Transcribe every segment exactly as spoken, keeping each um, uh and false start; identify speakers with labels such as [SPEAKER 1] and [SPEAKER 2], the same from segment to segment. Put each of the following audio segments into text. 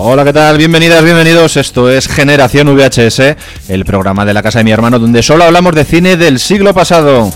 [SPEAKER 1] Hola, ¿qué tal? Bienvenidas, bienvenidos. Esto es Generación V H S, el programa de la casa de mi hermano donde solo hablamos de cine del siglo pasado.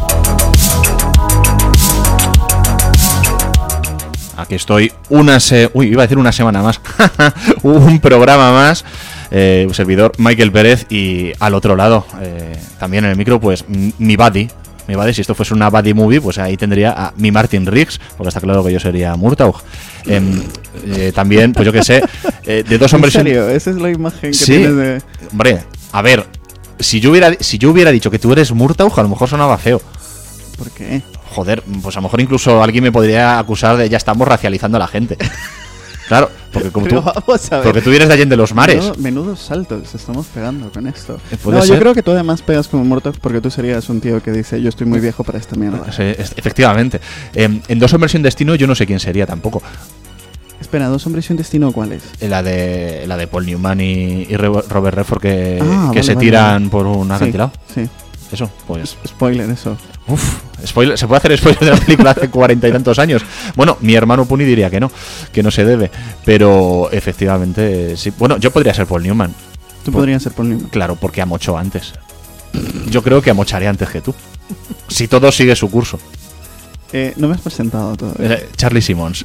[SPEAKER 1] Aquí estoy una se... Uy, iba a decir una semana más. Un programa más. Eh, un servidor, Michael Pérez, y al otro lado, eh, también en el micro, pues mi buddy. Mi buddy, si esto fuese una buddy movie, pues ahí tendría a mi Martin Riggs, porque está claro que yo sería Murtaugh. Eh, eh, también, pues yo qué sé, eh, de dos hombres...
[SPEAKER 2] ¿En serio? Esa es la imagen que
[SPEAKER 1] sí,
[SPEAKER 2] tienes de...
[SPEAKER 1] Hombre, a ver, si yo hubiera si yo hubiera dicho que tú eres Murtaugh, a lo mejor sonaba feo.
[SPEAKER 2] ¿Por qué?
[SPEAKER 1] Joder, pues a lo mejor incluso alguien me podría acusar de ya estamos racializando a la gente. Claro, porque como tú, porque tú vienes de allá de los mares.
[SPEAKER 2] Menudo, menudos saltos estamos pegando con esto.
[SPEAKER 1] ¿Puede
[SPEAKER 2] no,
[SPEAKER 1] ser?
[SPEAKER 2] Yo creo que tú además pegas como Murtaugh porque tú serías un tío que dice yo estoy muy viejo para esta mierda.
[SPEAKER 1] Sí, efectivamente. Eh, en Dos hombres y un destino yo no sé quién sería tampoco.
[SPEAKER 2] Espera, ¿Dos hombres y un destino cuál es?
[SPEAKER 1] La de la de Paul Newman y, y Robert Redford que,
[SPEAKER 2] ah,
[SPEAKER 1] que
[SPEAKER 2] vale,
[SPEAKER 1] se
[SPEAKER 2] vale,
[SPEAKER 1] tiran
[SPEAKER 2] vale.
[SPEAKER 1] por un acantilado.
[SPEAKER 2] Sí, sí.
[SPEAKER 1] Eso, pues...
[SPEAKER 2] Spoiler, eso.
[SPEAKER 1] Uf, spoiler, ¿se puede hacer spoiler de la película hace cuarenta y tantos años? Bueno, mi hermano Puni diría que no, que no se debe. Pero efectivamente, sí. Bueno, yo podría ser Paul Newman.
[SPEAKER 2] Tú podrías ser Paul Newman.
[SPEAKER 1] Claro, porque amochó antes. Yo creo que amocharé antes que tú. Si todo sigue su curso.
[SPEAKER 2] Eh, no me has presentado todavía.
[SPEAKER 1] Eh, Charlie Simons.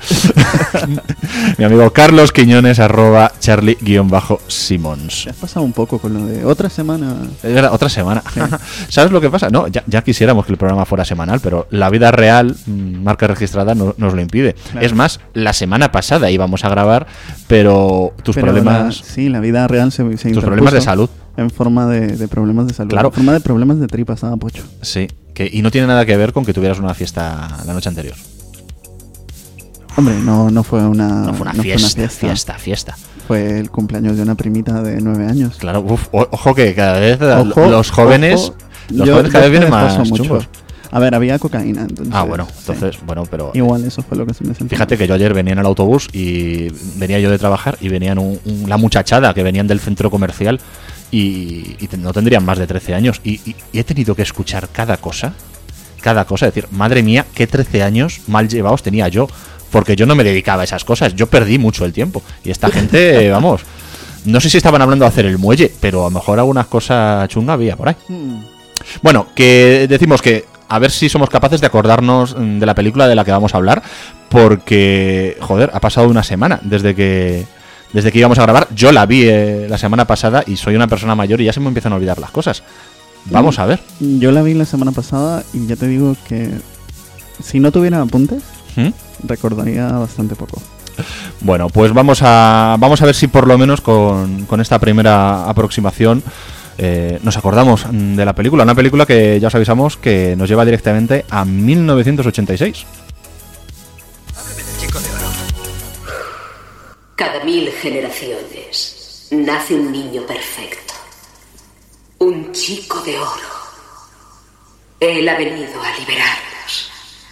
[SPEAKER 1] Mi amigo Carlos Quiñones, arroba Charlie-Simons.
[SPEAKER 2] Te has pasado un poco con lo de otra semana.
[SPEAKER 1] Era otra semana. Sí. ¿Sabes lo que pasa? No, ya, ya quisiéramos que el programa fuera semanal, pero la vida real, marca registrada, no, nos lo impide. Claro. Es más, la semana pasada íbamos a grabar, pero tus
[SPEAKER 2] pero
[SPEAKER 1] problemas...
[SPEAKER 2] La, sí, la vida real se, se
[SPEAKER 1] Tus problemas de salud.
[SPEAKER 2] En forma de, de problemas de salud.
[SPEAKER 1] Claro.
[SPEAKER 2] En forma de problemas de tripas, ah, pocho.
[SPEAKER 1] Sí. Que, y no tiene nada que ver con que tuvieras una fiesta la noche anterior.
[SPEAKER 2] Hombre, no, no fue una,
[SPEAKER 1] no fue una,
[SPEAKER 2] no
[SPEAKER 1] fiesta,
[SPEAKER 2] fue una fiesta,
[SPEAKER 1] fiesta, fiesta.
[SPEAKER 2] Fue el cumpleaños de una primita de nueve años.
[SPEAKER 1] Claro, uf, o, ojo que cada vez
[SPEAKER 2] ojo,
[SPEAKER 1] los jóvenes,
[SPEAKER 2] ojo,
[SPEAKER 1] los
[SPEAKER 2] yo,
[SPEAKER 1] jóvenes cada vez vienen más
[SPEAKER 2] mucho.
[SPEAKER 1] chungos.
[SPEAKER 2] A ver, había cocaína, entonces.
[SPEAKER 1] Ah, bueno, entonces,
[SPEAKER 2] sí.
[SPEAKER 1] bueno, pero...
[SPEAKER 2] Igual eso fue lo que se me sentó.
[SPEAKER 1] Fíjate que yo ayer venía en el autobús y venía yo de trabajar y venían un, un, la muchachada que venían del centro comercial y, y no tendrían más de trece años. Y, y, y he tenido que escuchar cada cosa, cada cosa, decir, madre mía, qué trece años mal llevados tenía yo, porque yo no me dedicaba a esas cosas, yo perdí mucho el tiempo. Y esta gente, vamos, no sé si estaban hablando de hacer el muelle, pero a lo mejor algunas cosas chungas había por ahí. Hmm. Bueno, que decimos que a ver si somos capaces de acordarnos de la película de la que vamos a hablar, porque, joder, ha pasado una semana desde que desde que íbamos a grabar. Yo la vi eh, la semana pasada y soy una persona mayor y ya se me empiezan a olvidar las cosas. Vamos a ver.
[SPEAKER 2] Yo la vi la semana pasada y ya te digo que si no tuviera apuntes, ¿Mm? recordaría bastante poco.
[SPEAKER 1] Bueno, pues vamos a vamos a ver si por lo menos con, con esta primera aproximación Eh, nos acordamos de la película, una película que ya os avisamos que nos lleva directamente a mil novecientos ochenta y seis.
[SPEAKER 3] Háblame del Chico de Oro.
[SPEAKER 4] Cada mil generaciones nace un niño perfecto, un chico de oro. Él ha venido a liberarnos.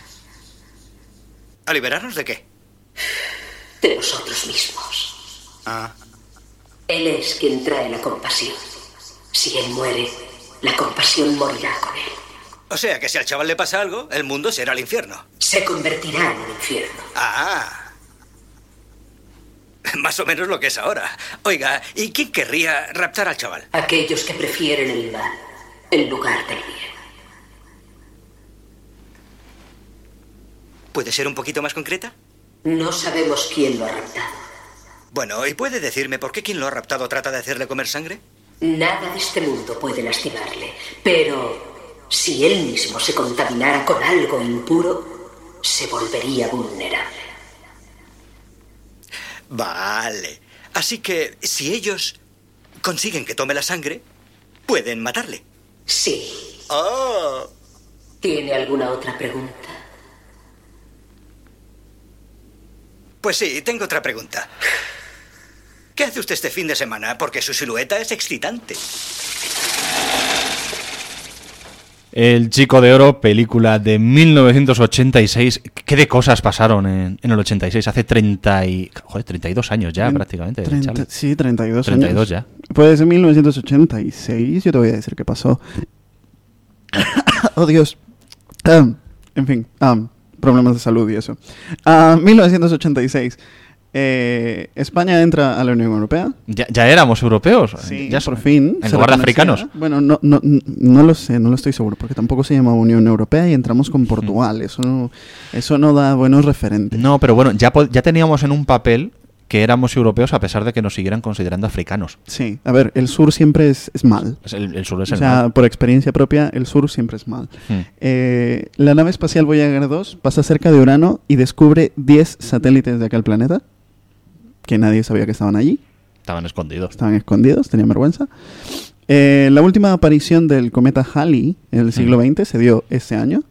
[SPEAKER 3] ¿A liberarnos de qué?
[SPEAKER 4] De nosotros mismos.
[SPEAKER 3] Ah.
[SPEAKER 4] Él es quien trae la compasión. Si él muere, la compasión morirá con él.
[SPEAKER 3] O sea que si al chaval le pasa algo, el mundo será el infierno.
[SPEAKER 4] Se convertirá en un infierno.
[SPEAKER 3] Ah. Más o menos lo que es ahora. Oiga, ¿y quién querría raptar al chaval?
[SPEAKER 4] Aquellos que prefieren el mal en lugar del bien.
[SPEAKER 3] ¿Puede ser un poquito más concreta?
[SPEAKER 4] No sabemos quién lo ha raptado.
[SPEAKER 3] Bueno, ¿y puede decirme por qué quien lo ha raptado trata de hacerle comer sangre?
[SPEAKER 4] Nada de este mundo puede lastimarle, pero si él mismo se contaminara con algo impuro, se volvería vulnerable.
[SPEAKER 3] Vale. Así que si ellos consiguen que tome la sangre, pueden matarle.
[SPEAKER 4] Sí.
[SPEAKER 3] Oh.
[SPEAKER 4] ¿Tiene alguna otra pregunta?
[SPEAKER 3] Pues sí, tengo otra pregunta. ¿Qué hace usted este fin de semana? Porque su silueta es excitante.
[SPEAKER 1] El Chico de Oro, película de mil novecientos ochenta y seis. ¿Qué de cosas pasaron en, en el ochenta y seis? Hace treinta y, joder, treinta y dos años ya, prácticamente.
[SPEAKER 2] treinta, sí, treinta y dos
[SPEAKER 1] treinta y dos
[SPEAKER 2] años.
[SPEAKER 1] ya.
[SPEAKER 2] Pues en mil novecientos ochenta y seis, yo te voy a decir qué pasó. Oh, Dios. Um, en fin, um, problemas de salud y eso. Uh, mil novecientos ochenta y seis. Eh, España entra a la Unión Europea.
[SPEAKER 1] Ya, ya éramos europeos.
[SPEAKER 2] Sí,
[SPEAKER 1] ya
[SPEAKER 2] por fin.
[SPEAKER 1] En lugar de africanos.
[SPEAKER 2] Bueno, no, no, no lo sé, no lo estoy seguro, porque tampoco se llama Unión Europea y entramos con Portugal. Mm. Eso no, eso no da buenos referentes.
[SPEAKER 1] No, pero bueno, ya, ya teníamos en un papel que éramos europeos a pesar de que nos siguieran considerando africanos.
[SPEAKER 2] Sí, a ver, el sur siempre es, es mal.
[SPEAKER 1] El, el sur es
[SPEAKER 2] o
[SPEAKER 1] el
[SPEAKER 2] sea,
[SPEAKER 1] mal.
[SPEAKER 2] por experiencia propia, el sur siempre es mal.
[SPEAKER 1] Hmm.
[SPEAKER 2] Eh, la nave espacial Voyager dos pasa cerca de Urano y descubre diez satélites de aquel planeta, que nadie sabía que estaban allí.
[SPEAKER 1] Estaban escondidos.
[SPEAKER 2] Estaban escondidos, tenían vergüenza. Eh, la última aparición del cometa Halley en el siglo veinte se dio este año.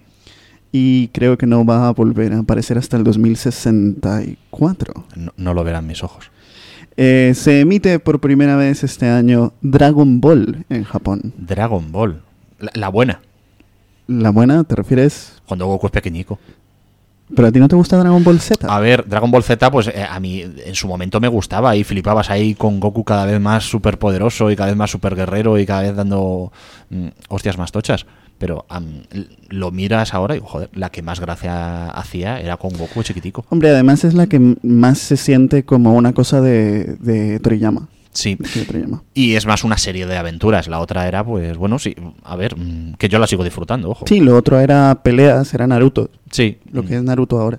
[SPEAKER 2] Y creo que no va a volver a aparecer hasta el dos mil sesenta y cuatro.
[SPEAKER 1] No, no lo verán mis ojos.
[SPEAKER 2] Eh, se emite por primera vez este año Dragon Ball en Japón.
[SPEAKER 1] Dragon Ball. La, la buena.
[SPEAKER 2] ¿La buena te refieres?
[SPEAKER 1] Cuando Goku es pequeñico.
[SPEAKER 2] ¿Pero a ti no te gusta Dragon Ball Z?
[SPEAKER 1] A ver, Dragon Ball Z, pues eh, a mí en su momento me gustaba y flipabas ahí con Goku cada vez más súper poderoso y cada vez más súper guerrero y cada vez dando mm, hostias más tochas. Pero um, lo miras ahora y, joder, la que más gracia hacía era con Goku chiquitico.
[SPEAKER 2] Hombre, además es la que más se siente como una cosa de, de Toriyama.
[SPEAKER 1] Sí,
[SPEAKER 2] de Toriyama.
[SPEAKER 1] Y es más una serie de aventuras. La otra era, pues, bueno, sí, a ver, que yo la sigo disfrutando, ojo.
[SPEAKER 2] Sí, lo otro era peleas, era Naruto.
[SPEAKER 1] Sí.
[SPEAKER 2] Lo que es Naruto ahora.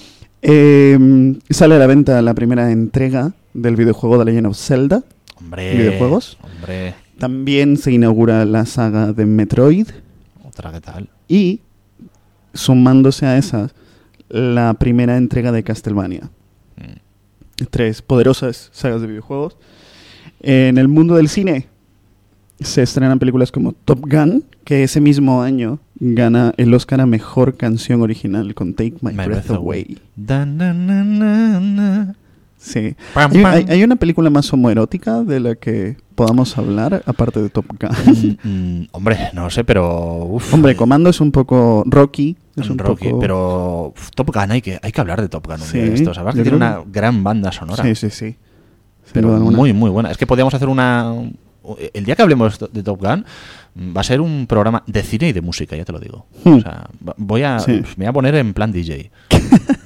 [SPEAKER 2] Eh, sale a la venta la primera entrega del videojuego de Legend of Zelda.
[SPEAKER 1] Hombre.
[SPEAKER 2] Videojuegos.
[SPEAKER 1] Hombre.
[SPEAKER 2] También se inaugura la saga de Metroid.
[SPEAKER 1] Otra, ¿qué tal?
[SPEAKER 2] Y, sumándose a esas, la primera entrega de Castlevania. Mm. Tres poderosas sagas de videojuegos. En el mundo del cine se estrenan películas como Top Gun, que ese mismo año gana el Oscar a Mejor Canción Original con Take My, My Breath, Breath Away. Da, na, na, na, na. Sí. Pam, hay, pam. Hay, hay una película más homoerótica de la que podamos hablar, aparte de Top Gun.
[SPEAKER 1] Mm, mm, hombre, no lo sé, pero... Uf,
[SPEAKER 2] hombre, Comando es un poco Rocky. Es un
[SPEAKER 1] Rocky,
[SPEAKER 2] poco...
[SPEAKER 1] pero uf, Top Gun, hay que, hay que hablar de Top Gun.
[SPEAKER 2] Sí,
[SPEAKER 1] de esto, ¿sabes? Que tiene una gran banda sonora.
[SPEAKER 2] Sí, sí, sí.
[SPEAKER 1] Pero muy, muy buena. Es que podríamos hacer una... El día que hablemos de Top Gun va a ser un programa de cine y de música, ya te lo digo. Hmm. O sea, voy a, sí. me voy a poner en plan D J.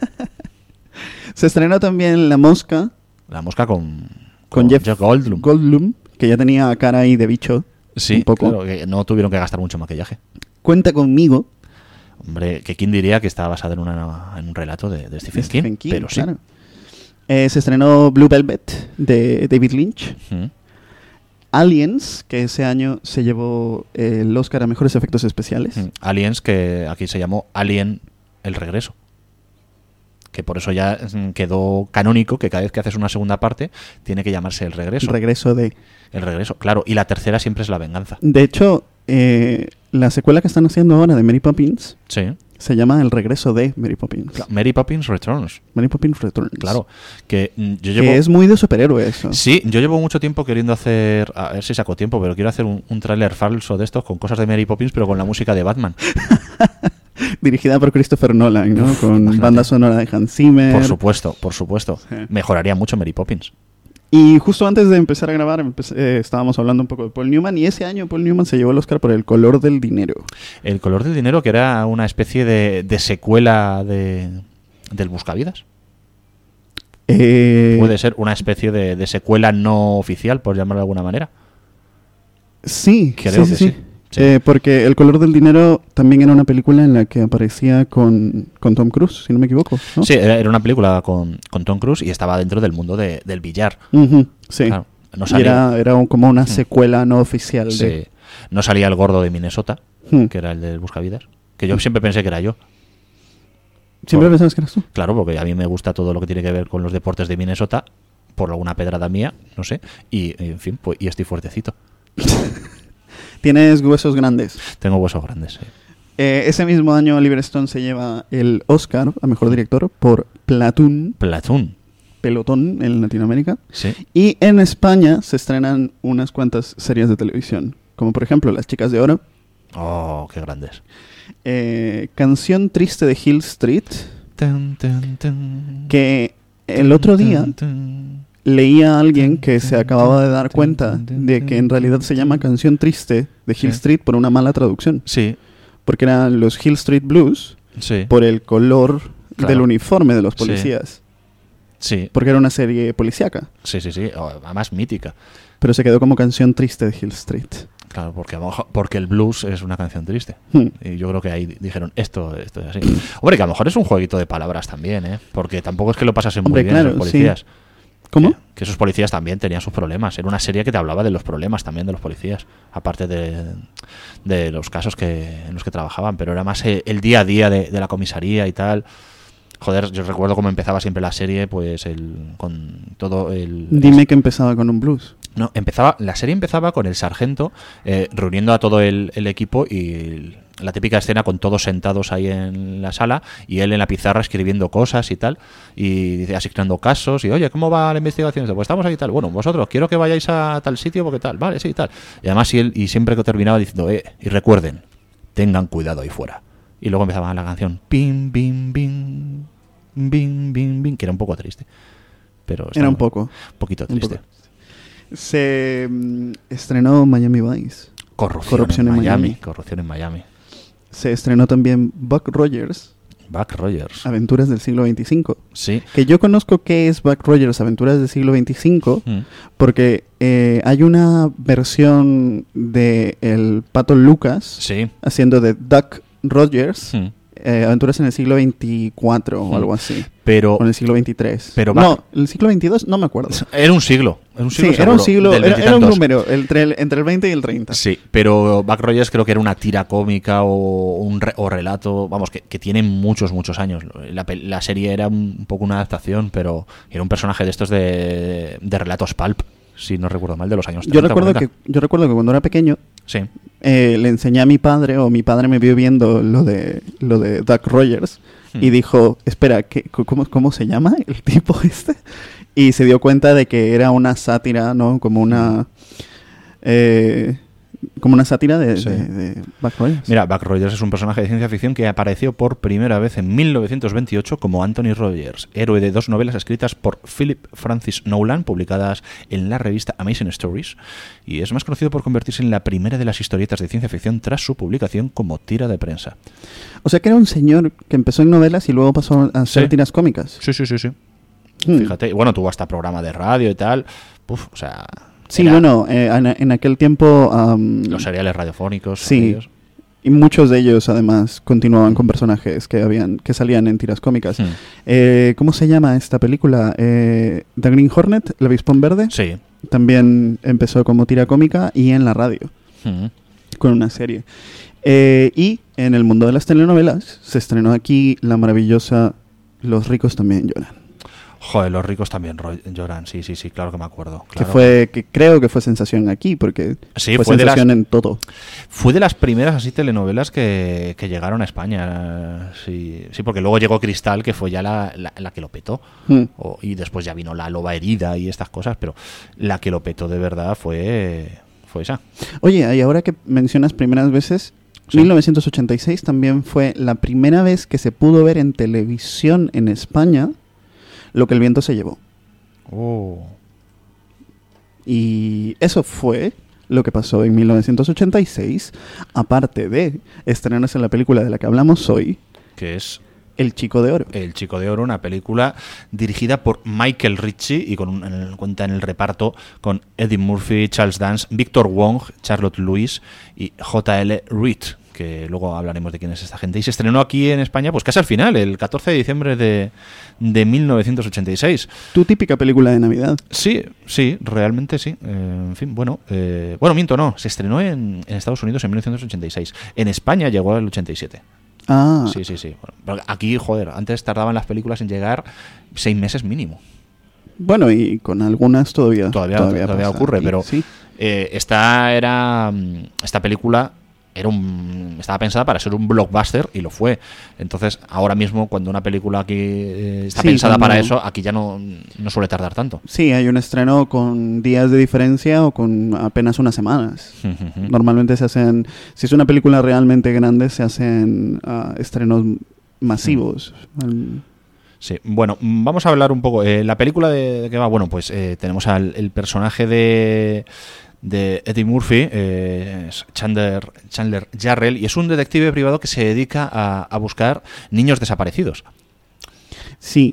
[SPEAKER 2] Se estrenó también La Mosca.
[SPEAKER 1] La Mosca con,
[SPEAKER 2] con, con Jeff, Jeff
[SPEAKER 1] Goldblum.
[SPEAKER 2] Goldblum, que ya tenía cara ahí de bicho.
[SPEAKER 1] Sí,
[SPEAKER 2] un poco.
[SPEAKER 1] Claro, que no tuvieron que gastar mucho maquillaje.
[SPEAKER 2] Cuenta conmigo.
[SPEAKER 1] Hombre, que quién diría que estaba basada en, una, en un relato de, de Stephen,
[SPEAKER 2] Stephen
[SPEAKER 1] King,
[SPEAKER 2] King,
[SPEAKER 1] pero
[SPEAKER 2] claro.
[SPEAKER 1] sí.
[SPEAKER 2] Eh, se estrenó Blue Velvet de David Lynch. Uh-huh. Aliens, que ese año se llevó el Oscar a Mejores Efectos Especiales.
[SPEAKER 1] Uh-huh. Aliens, que aquí se llamó Alien el Regreso. Que por eso ya quedó canónico que cada vez que haces una segunda parte tiene que llamarse El Regreso.
[SPEAKER 2] El regreso de...
[SPEAKER 1] El regreso, claro. Y la tercera siempre es La Venganza.
[SPEAKER 2] De hecho, eh, la secuela que están haciendo ahora de Mary Poppins...
[SPEAKER 1] Sí.
[SPEAKER 2] Se llama El Regreso de Mary Poppins.
[SPEAKER 1] Claro, Mary Poppins Returns.
[SPEAKER 2] Mary Poppins Returns.
[SPEAKER 1] Claro. Que yo llevo...
[SPEAKER 2] Que es muy de superhéroe eso.
[SPEAKER 1] Sí, yo llevo mucho tiempo queriendo hacer... A ver si saco tiempo, pero quiero hacer un, un tráiler falso de estos con cosas de Mary Poppins, pero con la música de Batman.
[SPEAKER 2] Dirigida por Christopher Nolan, ¿no? Uf, con imagínate. Banda sonora de Hans Zimmer.
[SPEAKER 1] Por supuesto, por supuesto. Sí. Mejoraría mucho Mary Poppins.
[SPEAKER 2] Y justo antes de empezar a grabar, empecé, eh, estábamos hablando un poco de Paul Newman, y ese año Paul Newman se llevó el Oscar por El Color del Dinero. El Color del Dinero, que era una especie de, de secuela de, del Buscavidas. Eh... Puede ser una especie de, de secuela no oficial, por llamarlo de alguna manera. Sí, creo sí, sí, que sí. sí. Sí. Eh, porque El Color del Dinero también era una película en la que aparecía con, con Tom Cruise, si no me equivoco, ¿no? Sí, era una película con, con Tom Cruise y estaba dentro del mundo de, del billar. Uh-huh, sí, claro, no salía... y era, era un, como una secuela uh-huh. no oficial. Sí. De... No salía el gordo de Minnesota, uh-huh. que era el del Buscavidas, que yo uh-huh. siempre pensé que era yo. ¿Siempre por... pensabas que eras tú? Claro, porque a mí me gusta todo lo que tiene que ver con los deportes de Minnesota, por alguna pedrada mía, no sé, y en fin, pues y estoy fuertecito. ¿Tienes huesos grandes? Tengo huesos grandes, sí. Eh, ese mismo año Oliver Stone se lleva el Oscar a Mejor Director por Platoon. Platoon. Pelotón en Latinoamérica. Sí. Y en España se estrenan unas cuantas series de televisión, como por ejemplo Las Chicas de Oro. Oh, qué grandes. Eh, Canción Triste de Hill Street. Dun, dun, dun. Que el otro día... Dun, dun. Leía a alguien que se acababa de dar cuenta de que en realidad se llama Canción Triste de Hill Street por una mala traducción. Sí. Porque eran los Hill Street Blues sí. por el color claro. del uniforme de los policías. Sí.
[SPEAKER 1] Sí.
[SPEAKER 2] Porque era una serie policíaca.
[SPEAKER 1] Sí, sí, sí. Además mítica.
[SPEAKER 2] Pero se quedó como canción triste de Hill Street.
[SPEAKER 1] Claro, porque, porque el blues es una canción triste.
[SPEAKER 2] Hmm.
[SPEAKER 1] Y yo creo que ahí dijeron, esto, esto es así. Hombre, que a lo mejor es un jueguito de palabras también, ¿eh? Porque tampoco es que lo pasasen muy
[SPEAKER 2] Hombre,
[SPEAKER 1] bien
[SPEAKER 2] claro,
[SPEAKER 1] los policías.
[SPEAKER 2] Sí. ¿Cómo?
[SPEAKER 1] Que, que esos policías también tenían sus problemas. Era una serie que te hablaba de los problemas también de los policías, aparte de, de los casos que en los que trabajaban. Pero era más el día a día de, de la comisaría y tal. Joder, yo recuerdo cómo empezaba siempre la serie, pues el con todo el...
[SPEAKER 2] Dime que empezaba con un blues.
[SPEAKER 1] No, empezaba, la serie empezaba con el sargento eh, reuniendo a todo el, el equipo y la típica escena con todos sentados ahí en la sala y él en la pizarra escribiendo cosas y tal, y dice, asignando casos y, oye, ¿cómo va la investigación? Pues estamos ahí y tal, bueno, vosotros, quiero que vayáis a tal sitio porque tal, vale, sí, tal. Y además y, él, y siempre que terminaba diciendo, eh, y recuerden, tengan cuidado ahí fuera. Y luego empezaba la canción, pim, bim, bim, bim, bim, bim, que era un poco triste. Pero
[SPEAKER 2] era un poco. Un
[SPEAKER 1] poquito triste.
[SPEAKER 2] Un poco. Se um, estrenó Miami Vice.
[SPEAKER 1] Corrupción, Corrupción en, en Miami. Miami. Corrupción en Miami.
[SPEAKER 2] Se estrenó también Buck Rogers.
[SPEAKER 1] Buck Rogers.
[SPEAKER 2] Aventuras del siglo veinticinco.
[SPEAKER 1] Sí.
[SPEAKER 2] Que yo conozco qué es Buck Rogers, Aventuras del siglo veinticinco, mm. porque eh, hay una versión de el Pato Lucas
[SPEAKER 1] sí.
[SPEAKER 2] haciendo de Duck Rogers.
[SPEAKER 1] Mm.
[SPEAKER 2] Eh, aventuras en el siglo veinticuatro o algo así.
[SPEAKER 1] Pero,
[SPEAKER 2] o en el siglo veintitrés.
[SPEAKER 1] Pero
[SPEAKER 2] no, el siglo veintidós no me acuerdo.
[SPEAKER 1] Era un siglo. Era un siglo,
[SPEAKER 2] sí, era un siglo. Era, era un número entre el, entre el veinte y el treinta.
[SPEAKER 1] Sí, pero Buck Rogers creo que era una tira cómica o un re, o relato, vamos, que, que tiene muchos, muchos años. La, la serie era un poco una adaptación, pero era un personaje de estos de, de relatos pulp, si no recuerdo mal, de los años treinta.
[SPEAKER 2] Yo recuerdo que yo recuerdo que cuando era pequeño
[SPEAKER 1] sí.
[SPEAKER 2] eh, le enseñé a mi padre, o mi padre me vio viendo lo de lo de Buck Rogers hmm. y dijo, espera, ¿qué, cómo, ¿cómo se llama el tipo este? Y se dio cuenta de que era una sátira, ¿no? Como una... Eh, como una sátira de, sí. de, de Buck Rogers.
[SPEAKER 1] Mira, Buck Rogers es un personaje de ciencia ficción que apareció por primera vez en mil novecientos veintiocho como Anthony Rogers, héroe de dos novelas escritas por Philip Francis Nolan, publicadas en la revista Amazing Stories, y es más conocido por convertirse en la primera de las historietas de ciencia ficción tras su publicación como tira de prensa.
[SPEAKER 2] O sea que era un señor que empezó en novelas y luego pasó a hacer
[SPEAKER 1] sí.
[SPEAKER 2] tiras cómicas.
[SPEAKER 1] Sí, sí, sí, sí. Hmm. Fíjate, bueno, tuvo hasta programa de radio y tal. Uf, o sea...
[SPEAKER 2] Sí, bueno, eh, en, en aquel tiempo... Um,
[SPEAKER 1] los seriales radiofónicos.
[SPEAKER 2] Sí, y muchos de ellos además continuaban con personajes que habían que salían en tiras cómicas. Hmm. Eh, ¿Cómo se llama esta película? Eh, The Green Hornet, el avispón verde.
[SPEAKER 1] Sí.
[SPEAKER 2] También empezó como tira cómica y en la radio, hmm. con una serie. Eh, y en el mundo de las telenovelas se estrenó aquí la maravillosa Los ricos también lloran.
[SPEAKER 1] Joder, los ricos también lloran, sí, sí, sí, claro que me acuerdo. Claro.
[SPEAKER 2] Que fue, que creo que fue sensación aquí, porque
[SPEAKER 1] sí,
[SPEAKER 2] fue,
[SPEAKER 1] fue
[SPEAKER 2] sensación
[SPEAKER 1] de las,
[SPEAKER 2] en todo.
[SPEAKER 1] Fue de las primeras así telenovelas que, que llegaron a España, sí, sí, porque luego llegó Cristal, que fue ya la, la, la que lo petó, hmm. o, y después ya vino La Loba Herida y estas cosas, pero la que lo petó de verdad fue, fue esa.
[SPEAKER 2] Oye, y ahora que mencionas primeras veces... Sí. mil novecientos ochenta y seis también fue la primera vez que se pudo ver en televisión en España Lo que el viento se llevó.
[SPEAKER 1] Oh.
[SPEAKER 2] Y eso fue lo que pasó en mil novecientos ochenta y seis, aparte de estrenarse en la película de la que hablamos hoy,
[SPEAKER 1] que es
[SPEAKER 2] El Chico de Oro.
[SPEAKER 1] El Chico de Oro, una película dirigida por Michael Ritchie y con un, en, cuenta en el reparto con Eddie Murphy, Charles Dance, Victor Wong, Charlotte Lewis y J L Reed, que luego hablaremos de quién es esta gente. Y se estrenó aquí en España, pues casi al final, el catorce de diciembre de, de mil novecientos ochenta y seis.
[SPEAKER 2] Tu típica película de Navidad.
[SPEAKER 1] Sí, sí, realmente sí. Eh, en fin, bueno, eh, bueno, miento, no. Se estrenó en, en Estados Unidos en mil novecientos ochenta y seis. En España llegó al ochenta y siete.
[SPEAKER 2] Ah.
[SPEAKER 1] Sí, sí, sí. Bueno, aquí, joder, antes tardaban las películas en llegar seis meses mínimo.
[SPEAKER 2] Bueno, y con algunas todavía
[SPEAKER 1] Todavía, todavía, todavía ocurre, aquí, pero
[SPEAKER 2] sí.
[SPEAKER 1] eh, esta era esta película era un estaba pensada para ser un blockbuster y lo fue. Entonces, ahora mismo cuando una película aquí eh, está sí, pensada cuando... para eso, aquí ya no, no suele tardar tanto.
[SPEAKER 2] Sí, hay un estreno con días de diferencia o con apenas unas semanas. Uh-huh. Normalmente se hacen, si es una película realmente grande, se hacen uh, estrenos masivos. Uh-huh.
[SPEAKER 1] Sí, bueno, vamos a hablar un poco. Eh, la película de, de qué va, bueno, pues eh, tenemos al el personaje de de Eddie Murphy, eh, Chandler, Chandler Jarrell, y es un detective privado que se dedica a, a buscar niños desaparecidos.
[SPEAKER 2] Sí,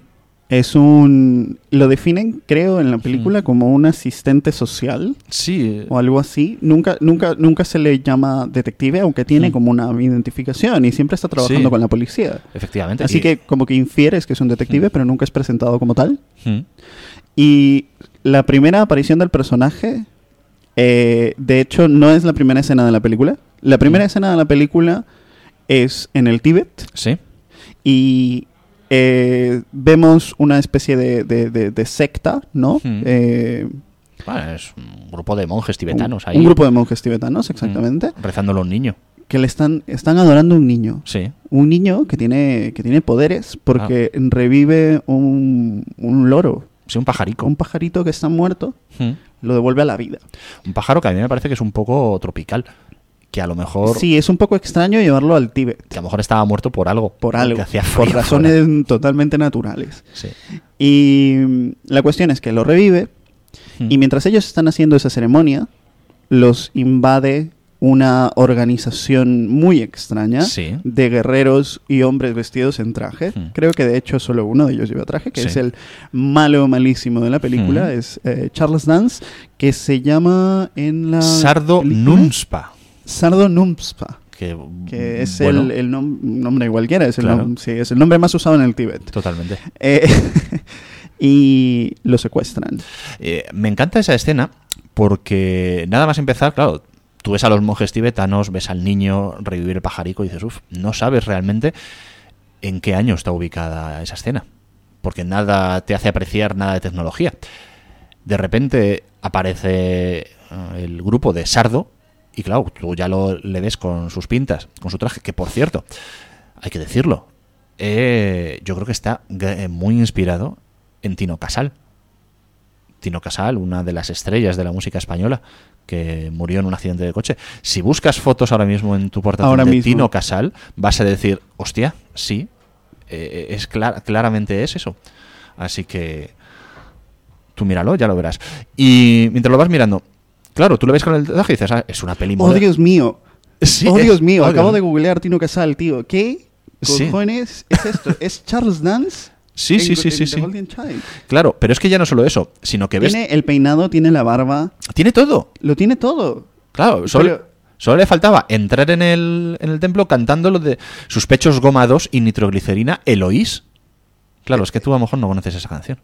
[SPEAKER 2] Es un... Lo definen, creo, en la película como un asistente social.
[SPEAKER 1] Sí.
[SPEAKER 2] O algo así. Nunca, nunca, nunca se le llama detective, aunque tiene mm. como una identificación y siempre está trabajando sí. con la policía.
[SPEAKER 1] Efectivamente.
[SPEAKER 2] Así y... que como que infieres que es un detective, mm. pero nunca es presentado como tal.
[SPEAKER 1] Mm.
[SPEAKER 2] Y la primera aparición del personaje, eh, de hecho, no es la primera escena de la película. La primera mm. escena de la película es en el Tíbet.
[SPEAKER 1] Sí.
[SPEAKER 2] Y... Eh, vemos una especie de, de, de, de secta, ¿no?
[SPEAKER 1] Hmm.
[SPEAKER 2] Eh,
[SPEAKER 1] bueno, es un grupo de monjes tibetanos
[SPEAKER 2] un,
[SPEAKER 1] ahí.
[SPEAKER 2] Un grupo de monjes tibetanos, exactamente.
[SPEAKER 1] Hmm. Rezándolo a un niño.
[SPEAKER 2] Que le están, están adorando a un niño.
[SPEAKER 1] Sí.
[SPEAKER 2] Un niño que tiene, que tiene poderes porque ah. revive un, un loro.
[SPEAKER 1] Sí, un pajarico.
[SPEAKER 2] Un pajarito que está muerto,
[SPEAKER 1] hmm.
[SPEAKER 2] lo devuelve a la vida.
[SPEAKER 1] Un pájaro que a mí me parece que es un poco tropical. Que a lo mejor...
[SPEAKER 2] Sí, es un poco extraño llevarlo al Tíbet.
[SPEAKER 1] Que a lo mejor estaba muerto por algo.
[SPEAKER 2] Por algo.
[SPEAKER 1] Hacía
[SPEAKER 2] por razones fuera. totalmente naturales.
[SPEAKER 1] Sí.
[SPEAKER 2] Y la cuestión es que lo revive hmm. y mientras ellos están haciendo esa ceremonia, los invade una organización muy extraña
[SPEAKER 1] sí.
[SPEAKER 2] de guerreros y hombres vestidos en traje. Hmm. Creo que de hecho solo uno de ellos lleva traje, que sí. es el malo malísimo de la película. Hmm. Es eh, Charles Dance, que se llama en la...
[SPEAKER 1] Sardo Numspa.
[SPEAKER 2] Sardo Numspa,
[SPEAKER 1] que,
[SPEAKER 2] que es
[SPEAKER 1] bueno,
[SPEAKER 2] el, el nom- nombre cualquiera, es el,
[SPEAKER 1] claro.
[SPEAKER 2] nom- sí, es el nombre más usado en el Tíbet.
[SPEAKER 1] Totalmente.
[SPEAKER 2] Eh, y lo secuestran.
[SPEAKER 1] Eh, me encanta esa escena porque nada más empezar, claro, tú ves a los monjes tibetanos, ves al niño revivir el pajarico y dices, uff, no sabes realmente en qué año está ubicada esa escena, porque nada te hace apreciar nada de tecnología. De repente aparece el grupo de Sardo. Y claro, tú ya lo le ves con sus pintas, con su traje, que por cierto, hay que decirlo, eh, yo creo que está muy inspirado en Tino Casal. Tino Casal, una de las estrellas de la música española, que murió en un accidente de coche. Si buscas fotos ahora mismo en tu portátil ahora de mismo. Tino Casal, vas a decir, hostia, sí, eh, es clar- claramente es eso. Así que tú míralo, ya lo verás. Y mientras lo vas mirando... Claro, tú lo ves con el traje y dices, ah, es una peli
[SPEAKER 2] ¡Oh, Dios mío!
[SPEAKER 1] Sí,
[SPEAKER 2] ¡Oh, Dios mío!
[SPEAKER 1] Oh,
[SPEAKER 2] Acabo
[SPEAKER 1] Dios.
[SPEAKER 2] de googlear Tino Casal, tío. ¿Qué cojones sí. es esto? ¿Es Charles Dance?
[SPEAKER 1] Sí,
[SPEAKER 2] en,
[SPEAKER 1] sí, sí,
[SPEAKER 2] en
[SPEAKER 1] sí.
[SPEAKER 2] The
[SPEAKER 1] sí.
[SPEAKER 2] Golden Child.
[SPEAKER 1] Claro, pero es que ya no solo eso, sino que ves...
[SPEAKER 2] Tiene el peinado, tiene la barba.
[SPEAKER 1] Tiene todo.
[SPEAKER 2] Lo tiene todo.
[SPEAKER 1] Claro, solo, pero... solo le faltaba entrar en el, en el templo cantando lo de sus pechos gomados y nitroglicerina, Eloís. Claro, es que tú a lo mejor no conoces esa canción.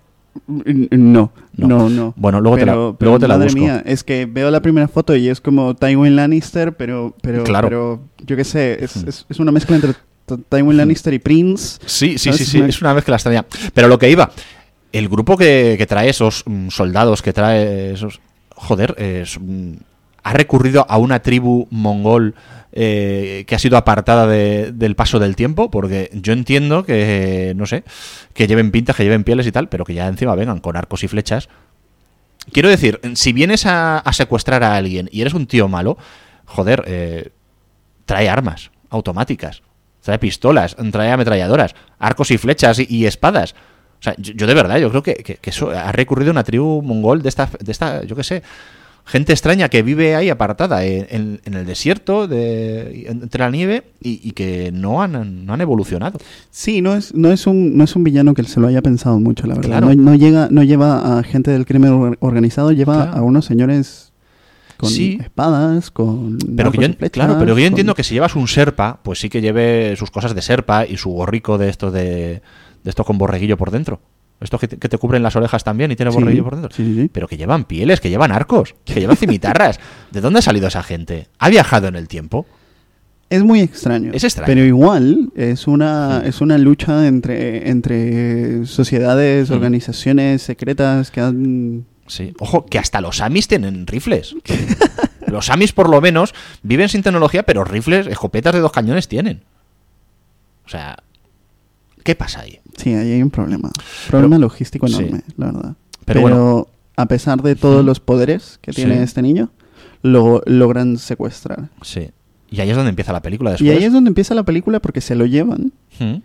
[SPEAKER 2] No, no, no, no.
[SPEAKER 1] Bueno, luego
[SPEAKER 2] pero,
[SPEAKER 1] te la,
[SPEAKER 2] pero
[SPEAKER 1] luego te la
[SPEAKER 2] madre
[SPEAKER 1] busco.
[SPEAKER 2] Mía, es que veo la primera foto y es como Tywin Lannister, pero, pero,
[SPEAKER 1] claro.
[SPEAKER 2] pero yo qué sé, es, es, es una mezcla entre Tywin Lannister y Prince.
[SPEAKER 1] Sí, sí, sí, sí, es una mezcla extraña. Pero lo que iba, el grupo que, que trae esos mm, soldados, que trae esos... Joder, es, mm, ha recurrido a una tribu mongol eh, que ha sido apartada de, del paso del tiempo, porque yo entiendo que, no sé, que lleven pintas, que lleven pieles y tal, pero que ya encima vengan con arcos y flechas. Quiero decir, si vienes a, a secuestrar a alguien y eres un tío malo, joder, eh, trae armas automáticas, trae pistolas, trae ametralladoras, arcos y flechas y, y espadas. O sea, yo, yo de verdad, yo creo que, que, que eso ha recurrido a una tribu mongol de esta, de esta, yo qué sé, gente extraña que vive ahí apartada en, en, en el desierto, de, entre la nieve, y, y que no han, no han evolucionado.
[SPEAKER 2] Sí, no es, no es un, no es un villano que se lo haya pensado mucho, la verdad.
[SPEAKER 1] Claro.
[SPEAKER 2] No, no llega, no lleva a gente del crimen organizado, lleva claro. a unos señores con sí. espadas, con
[SPEAKER 1] pero que yo,
[SPEAKER 2] flechas,
[SPEAKER 1] claro, pero que yo
[SPEAKER 2] con...
[SPEAKER 1] entiendo que si llevas un serpa, pues sí que lleve sus cosas de serpa y su gorrico de esto de, de esto con borreguillo por dentro. Estos que te, que te cubren las orejas también y tiene
[SPEAKER 2] sí,
[SPEAKER 1] borreguillo por dentro.
[SPEAKER 2] Sí, sí.
[SPEAKER 1] Pero que llevan pieles, que llevan arcos, que llevan cimitarras. ¿De dónde ha salido esa gente? ¿Ha viajado en el tiempo?
[SPEAKER 2] Es muy extraño.
[SPEAKER 1] Es extraño.
[SPEAKER 2] Pero igual es una, sí. es una lucha entre, entre sociedades, sí. organizaciones secretas que han...
[SPEAKER 1] Sí. Ojo, que hasta los Amis tienen rifles. Los Amis por lo menos viven sin tecnología, pero rifles, escopetas de dos cañones tienen. O sea... ¿Qué pasa ahí?
[SPEAKER 2] Sí, ahí hay un problema. Problema pero, logístico enorme, sí. la verdad.
[SPEAKER 1] Pero,
[SPEAKER 2] pero
[SPEAKER 1] bueno,
[SPEAKER 2] a pesar de todos los poderes que tiene sí. este niño, lo logran secuestrar.
[SPEAKER 1] Sí. Y ahí es donde empieza la película después.
[SPEAKER 2] Y ahí es donde empieza la película porque se lo llevan.
[SPEAKER 1] ¿Mm?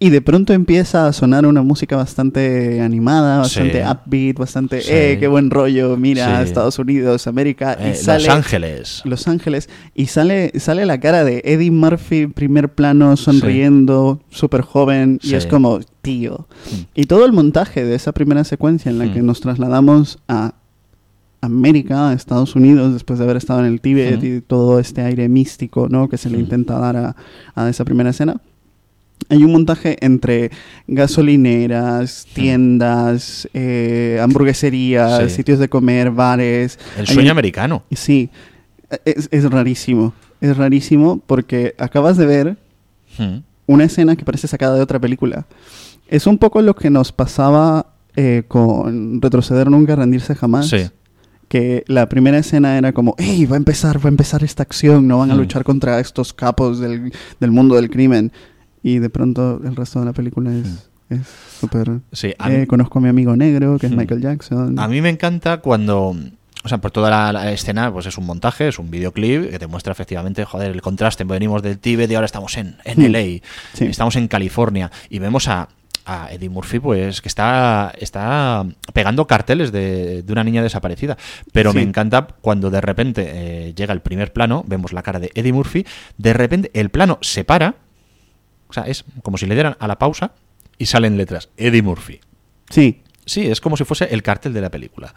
[SPEAKER 2] Y de pronto empieza a sonar una música bastante animada, bastante sí. upbeat, bastante, sí. eh, qué buen rollo, mira, sí. Estados Unidos, América.
[SPEAKER 1] Eh,
[SPEAKER 2] y sale,
[SPEAKER 1] Los Ángeles.
[SPEAKER 2] Los Ángeles. Y sale, sale la cara de Eddie Murphy, primer plano, sonriendo, súper sí. joven, y sí. es como, tío. Mm. Y todo el montaje de esa primera secuencia en la mm. que nos trasladamos a América, a Estados Unidos, después de haber estado en el Tíbet mm. y todo este aire místico, ¿no?, que se le mm. intenta dar a, a esa primera escena. Hay un montaje entre gasolineras, tiendas, eh, hamburgueserías, sí. sitios de comer, bares.
[SPEAKER 1] El sueño
[SPEAKER 2] Hay,
[SPEAKER 1] americano.
[SPEAKER 2] Sí, es, es rarísimo. Es rarísimo porque acabas de ver hmm. una escena que parece sacada de otra película. Es un poco lo que nos pasaba eh, con Retroceder Nunca, Rendirse Jamás.
[SPEAKER 1] Sí.
[SPEAKER 2] Que la primera escena era como, ¡hey, va a empezar, va a empezar esta acción! No van a hmm. luchar contra estos capos del, del mundo del crimen. Y de pronto el resto de la película es es súper...
[SPEAKER 1] Sí,
[SPEAKER 2] eh, mí... Conozco a mi amigo negro, que es Michael Jackson.
[SPEAKER 1] A mí me encanta cuando... O sea, por toda la, la escena, pues es un montaje, es un videoclip que te muestra efectivamente, joder, el contraste. Venimos del Tíbet y ahora estamos en, en L A, sí. estamos en California. Y vemos a, a Eddie Murphy, pues, que está, está pegando carteles de, de una niña desaparecida. Pero sí. me encanta cuando de repente eh, llega el primer plano, vemos la cara de Eddie Murphy, de repente el plano se para. O sea, es como si le dieran a la pausa y salen letras. Eddie Murphy.
[SPEAKER 2] Sí.
[SPEAKER 1] Sí, es como si fuese el cartel de la película.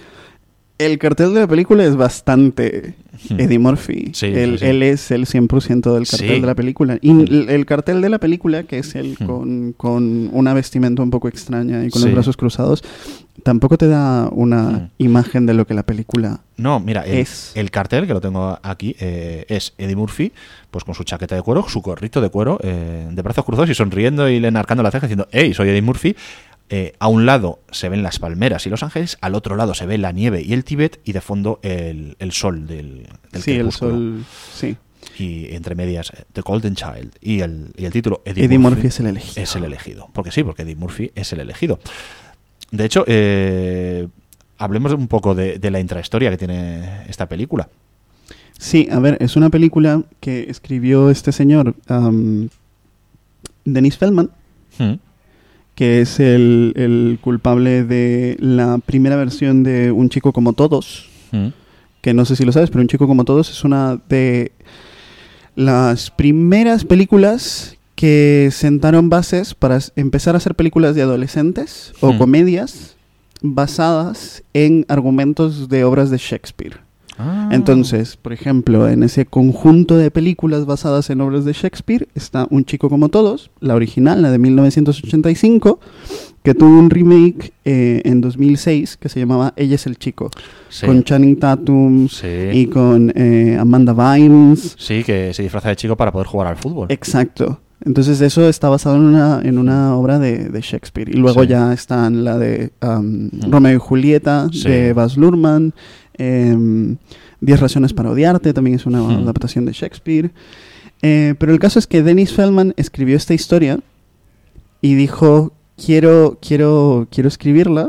[SPEAKER 2] El cartel de la película es bastante Eddie Murphy. Sí, él, sí. él es el cien por ciento del cartel sí. de la película. Y el, el cartel de la película, que es él con, con una vestimenta un poco extraña y con sí. los brazos cruzados, tampoco te da una mm. imagen de lo que la película
[SPEAKER 1] No, mira, el,
[SPEAKER 2] es.
[SPEAKER 1] el cartel, que lo tengo aquí, eh, es Eddie Murphy, pues con su chaqueta de cuero, su gorrito de cuero, eh, de brazos cruzados y sonriendo y le enarcando la ceja diciendo, hey, soy Eddie Murphy. Eh, a un lado se ven las palmeras y Los Ángeles, al otro lado se ve la nieve y el Tíbet, y de fondo el, el sol del, del
[SPEAKER 2] sí,
[SPEAKER 1] crepúsculo.
[SPEAKER 2] El sol, sí.
[SPEAKER 1] Y entre medias, The Golden Child. Y el, y el título, Eddie,
[SPEAKER 2] Eddie
[SPEAKER 1] Murphy,
[SPEAKER 2] Murphy es el elegido.
[SPEAKER 1] Es el elegido. Porque sí, porque Eddie Murphy es el elegido. De hecho, eh, hablemos un poco de, de la intrahistoria que tiene esta película.
[SPEAKER 2] Sí, a ver, es una película que escribió este señor, um, Dennis Feldman, ¿Mm? que es el, el culpable de la primera versión de Un chico como todos, ¿Mm? que no sé si lo sabes, pero Un chico como todos es una de las primeras películas que sentaron bases para empezar a hacer películas de adolescentes ¿Mm? o comedias basadas en argumentos de obras de Shakespeare. Ah. Entonces, por ejemplo, en ese conjunto de películas basadas en obras de Shakespeare está Un chico como todos, la original, la de mil novecientos ochenta y cinco, que tuvo un remake eh, en dos mil seis que se llamaba Ella es el chico, sí. con Channing Tatum sí. y con eh, Amanda Bynes.
[SPEAKER 1] Sí, que se disfraza de chico para poder jugar al fútbol.
[SPEAKER 2] Exacto. Entonces eso está basado en una, en una obra de, de Shakespeare. Y luego sí. ya están la de um, mm. Romeo y Julieta, sí. de Baz Luhrmann. Eh, Diez razones para odiarte también es una hmm. adaptación de Shakespeare, eh, pero el caso es que Dennis Feldman escribió esta historia y dijo quiero quiero quiero escribirla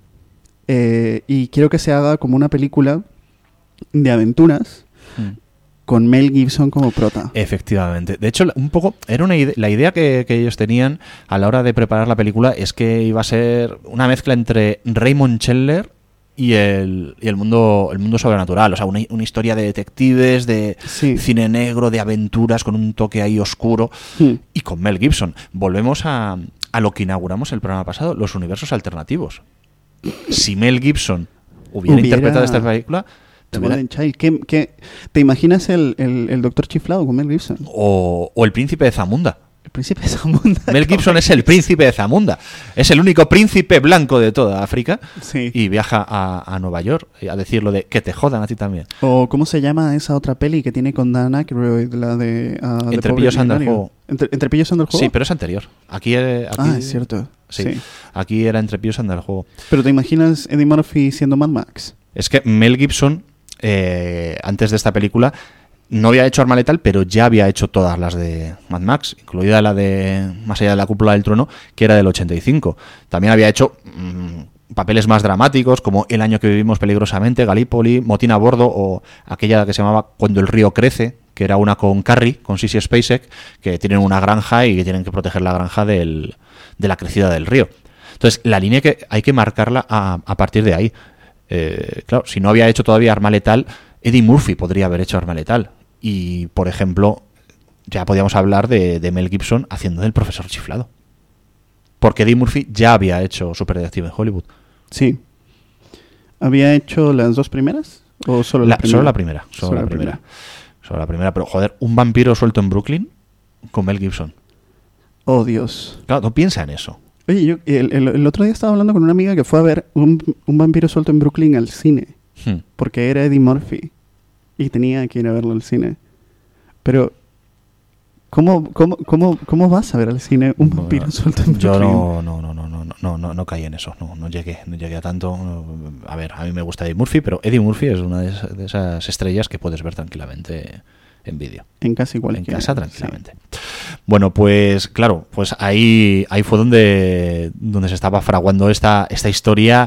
[SPEAKER 2] eh, y quiero que se haga como una película de aventuras hmm. con Mel Gibson como prota.
[SPEAKER 1] Efectivamente. De hecho, un poco era una ide- la idea que, que ellos tenían a la hora de preparar la película es que iba a ser una mezcla entre Raymond Chandler y el, y el mundo el mundo sobrenatural, o sea, una, una historia de detectives, de sí. cine negro, de aventuras con un toque ahí oscuro sí. y con Mel Gibson. Volvemos a, a lo que inauguramos el programa pasado, los universos alternativos. Si Mel Gibson hubiera, hubiera... interpretado esta película...
[SPEAKER 2] Hubiera... ¿Qué, qué... ¿Te imaginas el, el, el Doctor Chiflado con Mel Gibson?
[SPEAKER 1] O, o el Príncipe de Zamunda.
[SPEAKER 2] El príncipe de Zamunda.
[SPEAKER 1] Mel Gibson es el príncipe de Zamunda. Es el único príncipe blanco de toda África.
[SPEAKER 2] Sí.
[SPEAKER 1] Y viaja a, a Nueva York a decirlo de que te jodan a ti también.
[SPEAKER 2] O ¿cómo se llama esa otra peli que tiene con Dan Aykroyd? La de... Uh,
[SPEAKER 1] Entre pillos anda el juego.
[SPEAKER 2] ¿Entre, ¿Entre pillos anda el juego?
[SPEAKER 1] Sí, pero es anterior. Aquí, aquí
[SPEAKER 2] ah, es cierto.
[SPEAKER 1] Sí,
[SPEAKER 2] sí.
[SPEAKER 1] Aquí era Entre pillos anda el juego.
[SPEAKER 2] ¿Pero te imaginas Eddie Murphy siendo Mad Max?
[SPEAKER 1] Es que Mel Gibson, eh, antes de esta película... No había hecho Arma Letal, pero ya había hecho todas las de Mad Max, incluida la de Más allá de la cúpula del trueno, que era del ochenta y cinco. También había hecho mmm, papeles más dramáticos, como El año que vivimos peligrosamente, Galípoli, Motín a bordo, o aquella que se llamaba Cuando el río crece, que era una con Carrie, con Sissy Spacek, que tienen una granja y que tienen que proteger la granja del, de la crecida del río. Entonces, la línea que hay que marcarla a, a partir de ahí. Eh, claro, si no había hecho todavía Arma Letal, Eddie Murphy podría haber hecho Arma Letal. Y, por ejemplo, ya podíamos hablar de, de Mel Gibson haciendo del profesor chiflado. Porque Eddie Murphy ya había hecho Superdetective en Hollywood.
[SPEAKER 2] Sí. ¿Había hecho las dos primeras? ¿O solo la,
[SPEAKER 1] la
[SPEAKER 2] primera?
[SPEAKER 1] Solo la primera. Solo, solo la, la primera. primera. Solo la primera. Pero, joder, un vampiro suelto en Brooklyn con Mel Gibson.
[SPEAKER 2] Oh, Dios.
[SPEAKER 1] Claro, no piensa en eso.
[SPEAKER 2] Oye, yo el, el, el otro día estaba hablando con una amiga que fue a ver un, un vampiro suelto en Brooklyn al cine. Hmm. Porque era Eddie Murphy. Y tenía que ir a verlo al cine. Pero... ¿Cómo, cómo, cómo, ¿Cómo vas a ver al cine un vampiro bueno, suelto en Brooklyn?
[SPEAKER 1] Yo no, no, no, no, no, no, no, no caí en eso, no, no llegué, no llegué a tanto. No, a ver, a mí me gusta Eddie Murphy, pero Eddie Murphy es una de esas, de esas estrellas que puedes ver tranquilamente en vídeo.
[SPEAKER 2] En casa igual.
[SPEAKER 1] En casa tranquilamente. Sí. Bueno, pues claro, pues ahí, ahí fue donde, donde se estaba fraguando esta, esta historia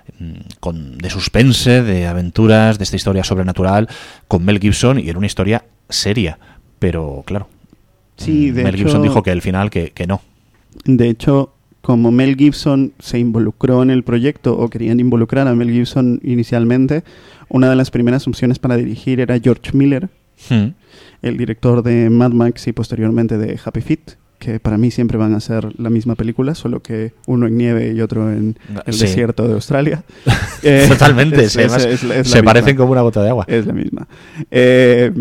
[SPEAKER 1] con, de suspense, de aventuras, de esta historia sobrenatural con Mel Gibson, y era una historia seria, pero claro.
[SPEAKER 2] Sí, de
[SPEAKER 1] Mel
[SPEAKER 2] hecho,
[SPEAKER 1] Gibson dijo que al final que, que no.
[SPEAKER 2] De hecho, como Mel Gibson se involucró en el proyecto, o querían involucrar a Mel Gibson inicialmente, una de las primeras opciones para dirigir era George Miller, hmm. el director de Mad Max y posteriormente de Happy Feet, que para mí siempre van a ser la misma película, solo que uno en nieve y otro en el sí. desierto de Australia.
[SPEAKER 1] eh, Totalmente, es, es, es, es se parecen como una gota de agua.
[SPEAKER 2] Es la misma. Eh...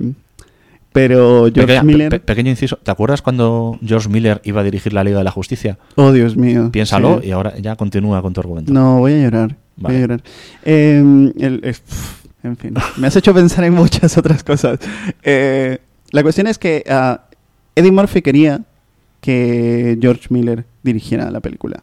[SPEAKER 2] Pero George
[SPEAKER 1] Pequeña,
[SPEAKER 2] Miller...
[SPEAKER 1] Pe- pequeño inciso, ¿te acuerdas cuando George Miller iba a dirigir la Liga de la Justicia?
[SPEAKER 2] Oh, Dios mío.
[SPEAKER 1] Piénsalo,
[SPEAKER 2] sí.
[SPEAKER 1] Y ahora ya continúa con tu argumento.
[SPEAKER 2] No, voy a llorar. Vale. Voy a llorar. Eh, el, eh, en fin, me has hecho pensar en muchas otras cosas. Eh, la cuestión es que uh, Eddie Murphy quería que George Miller dirigiera la película.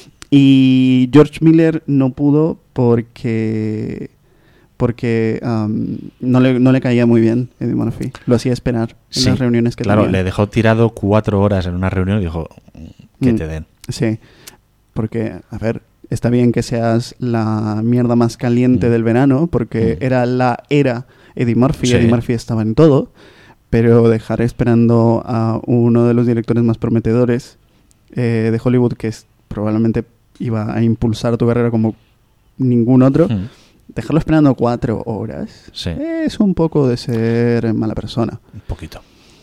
[SPEAKER 2] Y George Miller no pudo porque... porque um, no, le, no le caía muy bien Eddie Murphy. Lo hacía esperar en sí, las reuniones que
[SPEAKER 1] claro,
[SPEAKER 2] tenía.
[SPEAKER 1] Claro, le dejó tirado cuatro horas en una reunión y dijo, que mm, te den.
[SPEAKER 2] Sí, porque, a ver, está bien que seas la mierda más caliente mm. del verano, porque mm. era la era Eddie Murphy, sí. Eddie Murphy estaba en todo, pero dejar esperando a uno de los directores más prometedores eh, de Hollywood, que es, probablemente iba a impulsar tu carrera como ningún otro, mm. dejarlo esperando cuatro horas
[SPEAKER 1] sí.
[SPEAKER 2] es un poco de ser mala persona.
[SPEAKER 1] Un poquito.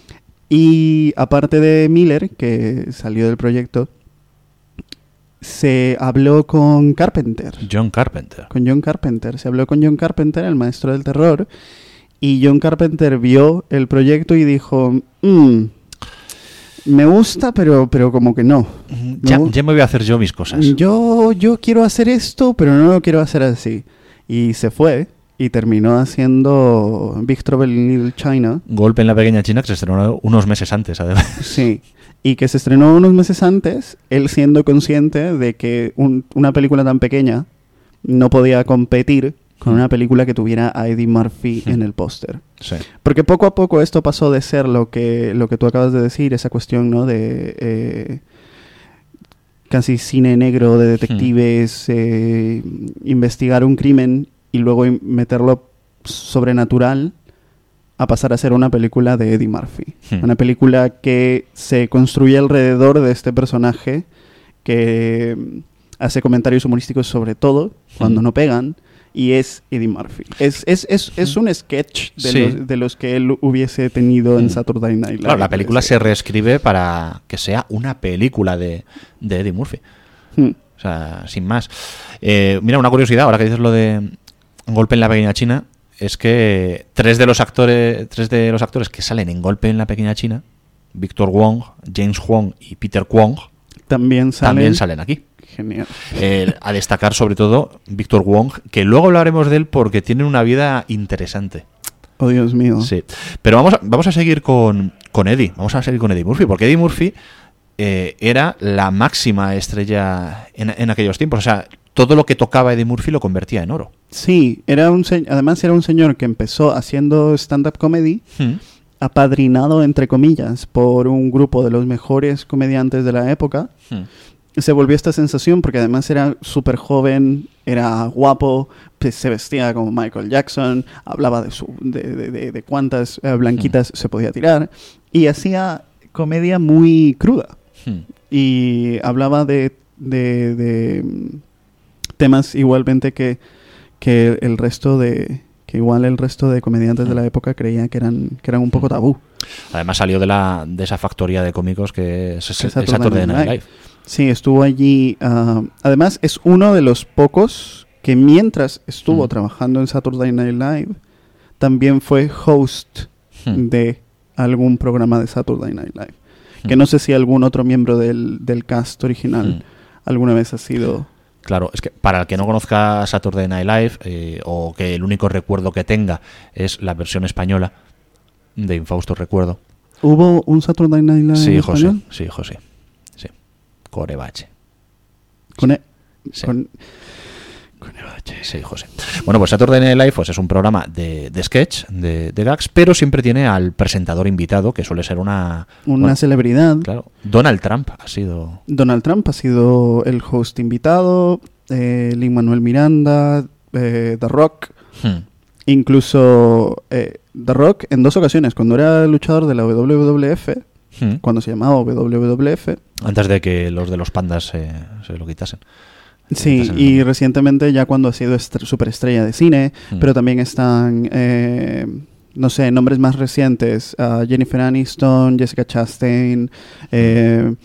[SPEAKER 2] Y aparte de Miller, que salió del proyecto, se habló con Carpenter.
[SPEAKER 1] John Carpenter.
[SPEAKER 2] Con John Carpenter. Se habló con John Carpenter, el maestro del terror, y John Carpenter vio el proyecto y dijo... Mm, me gusta, pero, pero como que no.
[SPEAKER 1] Ya, ya me voy a hacer yo mis cosas.
[SPEAKER 2] Yo, yo quiero hacer esto, pero no lo quiero hacer así. Y se fue y terminó haciendo Big Trouble in Little China.
[SPEAKER 1] Golpe en la Pequeña China, que se estrenó unos meses antes, además.
[SPEAKER 2] Sí, y que se estrenó unos meses antes, él siendo consciente de que un, una película tan pequeña no podía competir con una película que tuviera a Eddie Murphy en el póster.
[SPEAKER 1] Sí.
[SPEAKER 2] Porque poco a poco esto pasó de ser lo que, lo que tú acabas de decir, esa cuestión, ¿no? De eh, casi cine negro de detectives, eh, investigar un crimen y luego meterlo sobrenatural, a pasar a ser una película de Eddie Murphy. Hmm. Una película que se construye alrededor de este personaje que hace comentarios humorísticos sobre todo, cuando hmm. no pegan, y es Eddie Murphy. Es, es, es, es un sketch de, sí. los, de los que él hubiese tenido en Saturday Night Live.
[SPEAKER 1] Claro, la película se reescribe para que sea una película de, de Eddie Murphy. Hmm. O sea, sin más. Eh, mira, una curiosidad, ahora que dices lo de Golpe en la Pequeña China, es que tres de los actores, tres de los actores que salen en Golpe en la Pequeña China, Victor Wong, James Hwang y Peter Kwong,
[SPEAKER 2] también salen,
[SPEAKER 1] también salen aquí.
[SPEAKER 2] Genial.
[SPEAKER 1] Eh, a destacar sobre todo Victor Wong, que luego hablaremos de él porque tiene una vida interesante.
[SPEAKER 2] Oh, Dios mío.
[SPEAKER 1] Sí. Pero vamos a, vamos a seguir con, con Eddie, vamos a seguir con Eddie Murphy, porque Eddie Murphy eh, era la máxima estrella en, en aquellos tiempos. O sea, todo lo que tocaba Eddie Murphy lo convertía en oro.
[SPEAKER 2] Sí, era un se- además era un señor que empezó haciendo stand-up comedy, hmm. apadrinado, entre comillas, por un grupo de los mejores comediantes de la época. Hmm. se volvió esta sensación porque además era súper joven, era guapo, pues se vestía como Michael Jackson, hablaba de, su, de, de, de, de cuántas eh, blanquitas hmm. se podía tirar y hacía comedia muy cruda. Hmm. Y hablaba de, de, de temas igualmente que, que el resto de... que igual el resto de comediantes de la época creían que eran que eran un poco tabú.
[SPEAKER 1] Además salió de la de esa factoría de cómicos que es, es, es Saturday Night Live.
[SPEAKER 2] Sí, estuvo allí. Uh, además es uno de los pocos que mientras estuvo mm. trabajando en Saturday Night Live también fue host mm. de algún programa de Saturday Night Live. Mm. Que no sé si algún otro miembro del, del cast original mm. alguna vez ha sido...
[SPEAKER 1] Claro, es que para el que no conozca Saturday Night Live eh, o que el único recuerdo que tenga es la versión española de Infausto Recuerdo.
[SPEAKER 2] ¿Hubo un Saturday Night Live
[SPEAKER 1] sí, José,
[SPEAKER 2] español?
[SPEAKER 1] Sí, José. Sí. Corebache.
[SPEAKER 2] Con, e
[SPEAKER 1] sí.
[SPEAKER 2] con,
[SPEAKER 1] con Evache. Sí, José. Bueno, pues Saturday Night Live pues, es un programa de, de sketch, de, de gags, pero siempre tiene al presentador invitado, que suele ser una...
[SPEAKER 2] Una
[SPEAKER 1] bueno,
[SPEAKER 2] celebridad.
[SPEAKER 1] Claro. Donald Trump ha sido...
[SPEAKER 2] Donald Trump ha sido el host invitado, eh, Lin-Manuel Miranda, eh, The Rock, hmm. incluso eh, The Rock en dos ocasiones, cuando era luchador de la W W F, hmm. cuando se llamaba W W F.
[SPEAKER 1] Antes de que los de los pandas se, se lo quitasen.
[SPEAKER 2] Sí, y recientemente ya cuando ha sido superestrella de cine, mm. pero también están, eh, no sé, nombres más recientes, uh, Jennifer Aniston, Jessica Chastain, eh,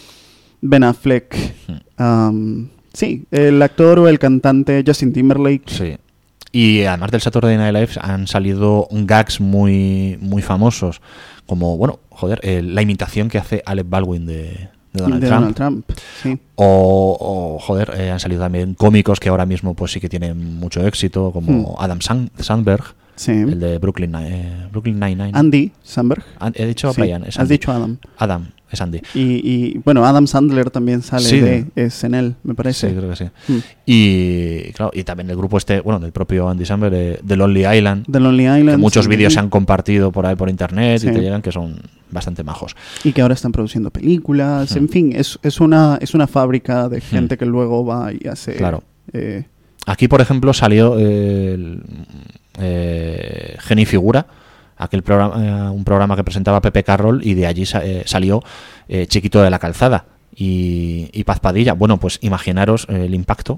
[SPEAKER 2] Ben Affleck, mm. um, sí, el actor o el cantante Justin Timberlake.
[SPEAKER 1] Sí, y además del Saturday Night Live han salido gags muy, muy famosos, como, bueno, joder, eh, la imitación que hace Alec Baldwin de... de Donald
[SPEAKER 2] de
[SPEAKER 1] Trump,
[SPEAKER 2] Donald Trump sí.
[SPEAKER 1] o, o joder, eh, han salido también cómicos que ahora mismo pues sí que tienen mucho éxito, como hmm. Adam Sand Sandberg, sí. el de Brooklyn, eh, Brooklyn Nine-Nine.
[SPEAKER 2] Andy Samberg.
[SPEAKER 1] And, he dicho
[SPEAKER 2] sí.
[SPEAKER 1] Brian, es
[SPEAKER 2] Has dicho Adam.
[SPEAKER 1] Adam, es Andy.
[SPEAKER 2] Y, y bueno, Adam Sandler también sale
[SPEAKER 1] sí.
[SPEAKER 2] de, es en él, me parece.
[SPEAKER 1] Sí, creo que sí.
[SPEAKER 2] Hmm.
[SPEAKER 1] Y claro, y también el grupo este, bueno, del propio Andy Samberg, de, de Lonely Island.
[SPEAKER 2] De Lonely Island.
[SPEAKER 1] Que muchos
[SPEAKER 2] sí.
[SPEAKER 1] vídeos se han compartido por ahí por internet sí. y te llegan que son bastante majos.
[SPEAKER 2] Y que ahora están produciendo películas, hmm. en fin, es, es, una, es una fábrica de gente hmm. que luego va y hace...
[SPEAKER 1] Claro.
[SPEAKER 2] Eh,
[SPEAKER 1] Aquí, por ejemplo, salió eh, el, eh, Geni Figura, aquel programa, eh, un programa que presentaba Pepe Carroll, y de allí sa eh, salió eh, Chiquito de la Calzada y, y Paz Padilla. Bueno, pues imaginaros eh, el impacto,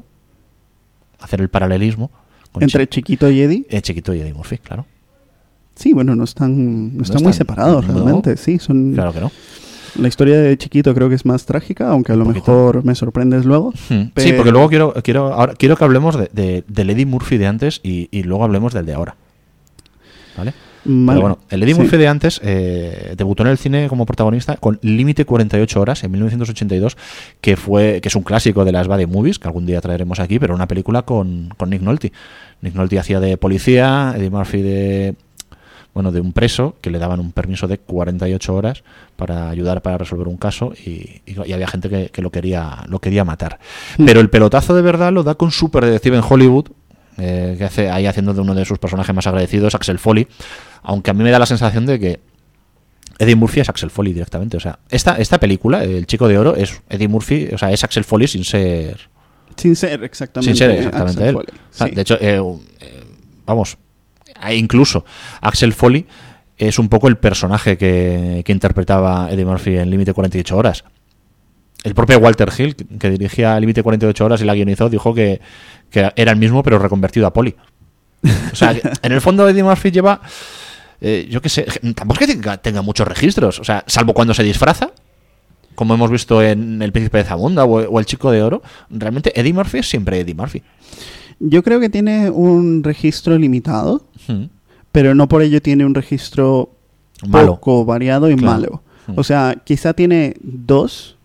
[SPEAKER 1] hacer el paralelismo
[SPEAKER 2] con entre Ch Chiquito y Eddie.
[SPEAKER 1] Eh, Chiquito y Eddie Murphy, claro.
[SPEAKER 2] Sí, bueno, no están, no, no están, están muy separados no, realmente, sí, son...
[SPEAKER 1] Claro que no.
[SPEAKER 2] La historia de Chiquito creo que es más trágica, aunque a lo mejor me sorprendes luego.
[SPEAKER 1] Hmm. Pero... Sí, porque luego quiero quiero ahora quiero que hablemos de, de, del Eddie Murphy de antes y, y luego hablemos del de ahora. ¿Vale? Vale. Pero bueno, el Eddie sí. Murphy de antes eh, debutó en el cine como protagonista con Límite cuarenta y ocho horas en mil novecientos ochenta y dos, que fue que es un clásico de las buddy movies, que algún día traeremos aquí, pero una película con, con Nick Nolte. Nick Nolte hacía de policía, Eddie Murphy de... bueno, de un preso que le daban un permiso de cuarenta y ocho horas para ayudar para resolver un caso y, y, y había gente que, que lo quería lo quería matar. Mm. Pero el pelotazo de verdad lo da con Super Detective en Hollywood, eh, que hace ahí haciendo de uno de sus personajes más agradecidos, Axel Foley, aunque a mí me da la sensación de que Eddie Murphy es Axel Foley directamente. O sea, esta, esta película, El Chico de Oro, es Eddie Murphy, o sea, es Axel Foley sin ser...
[SPEAKER 2] Sin ser exactamente,
[SPEAKER 1] sin ser exactamente él. Foley, sí. O sea, de hecho, eh, eh, vamos... incluso Axel Foley es un poco el personaje que, que interpretaba Eddie Murphy en Límite cuarenta y ocho horas. El propio Walter Hill, que, que dirigía Límite cuarenta y ocho horas y la guionizó, dijo que, que era el mismo pero reconvertido a poli. O sea, en el fondo Eddie Murphy lleva, eh, yo qué sé, tampoco es que tenga, tenga muchos registros, o sea, salvo cuando se disfraza, como hemos visto en El Príncipe de Zamunda o, o El Chico de Oro. Realmente Eddie Murphy es siempre Eddie Murphy.
[SPEAKER 2] Yo creo que tiene un registro limitado, hmm. pero no por ello tiene un registro
[SPEAKER 1] malo.
[SPEAKER 2] Poco variado y
[SPEAKER 1] claro.
[SPEAKER 2] malo. Hmm. O sea, quizá tiene dos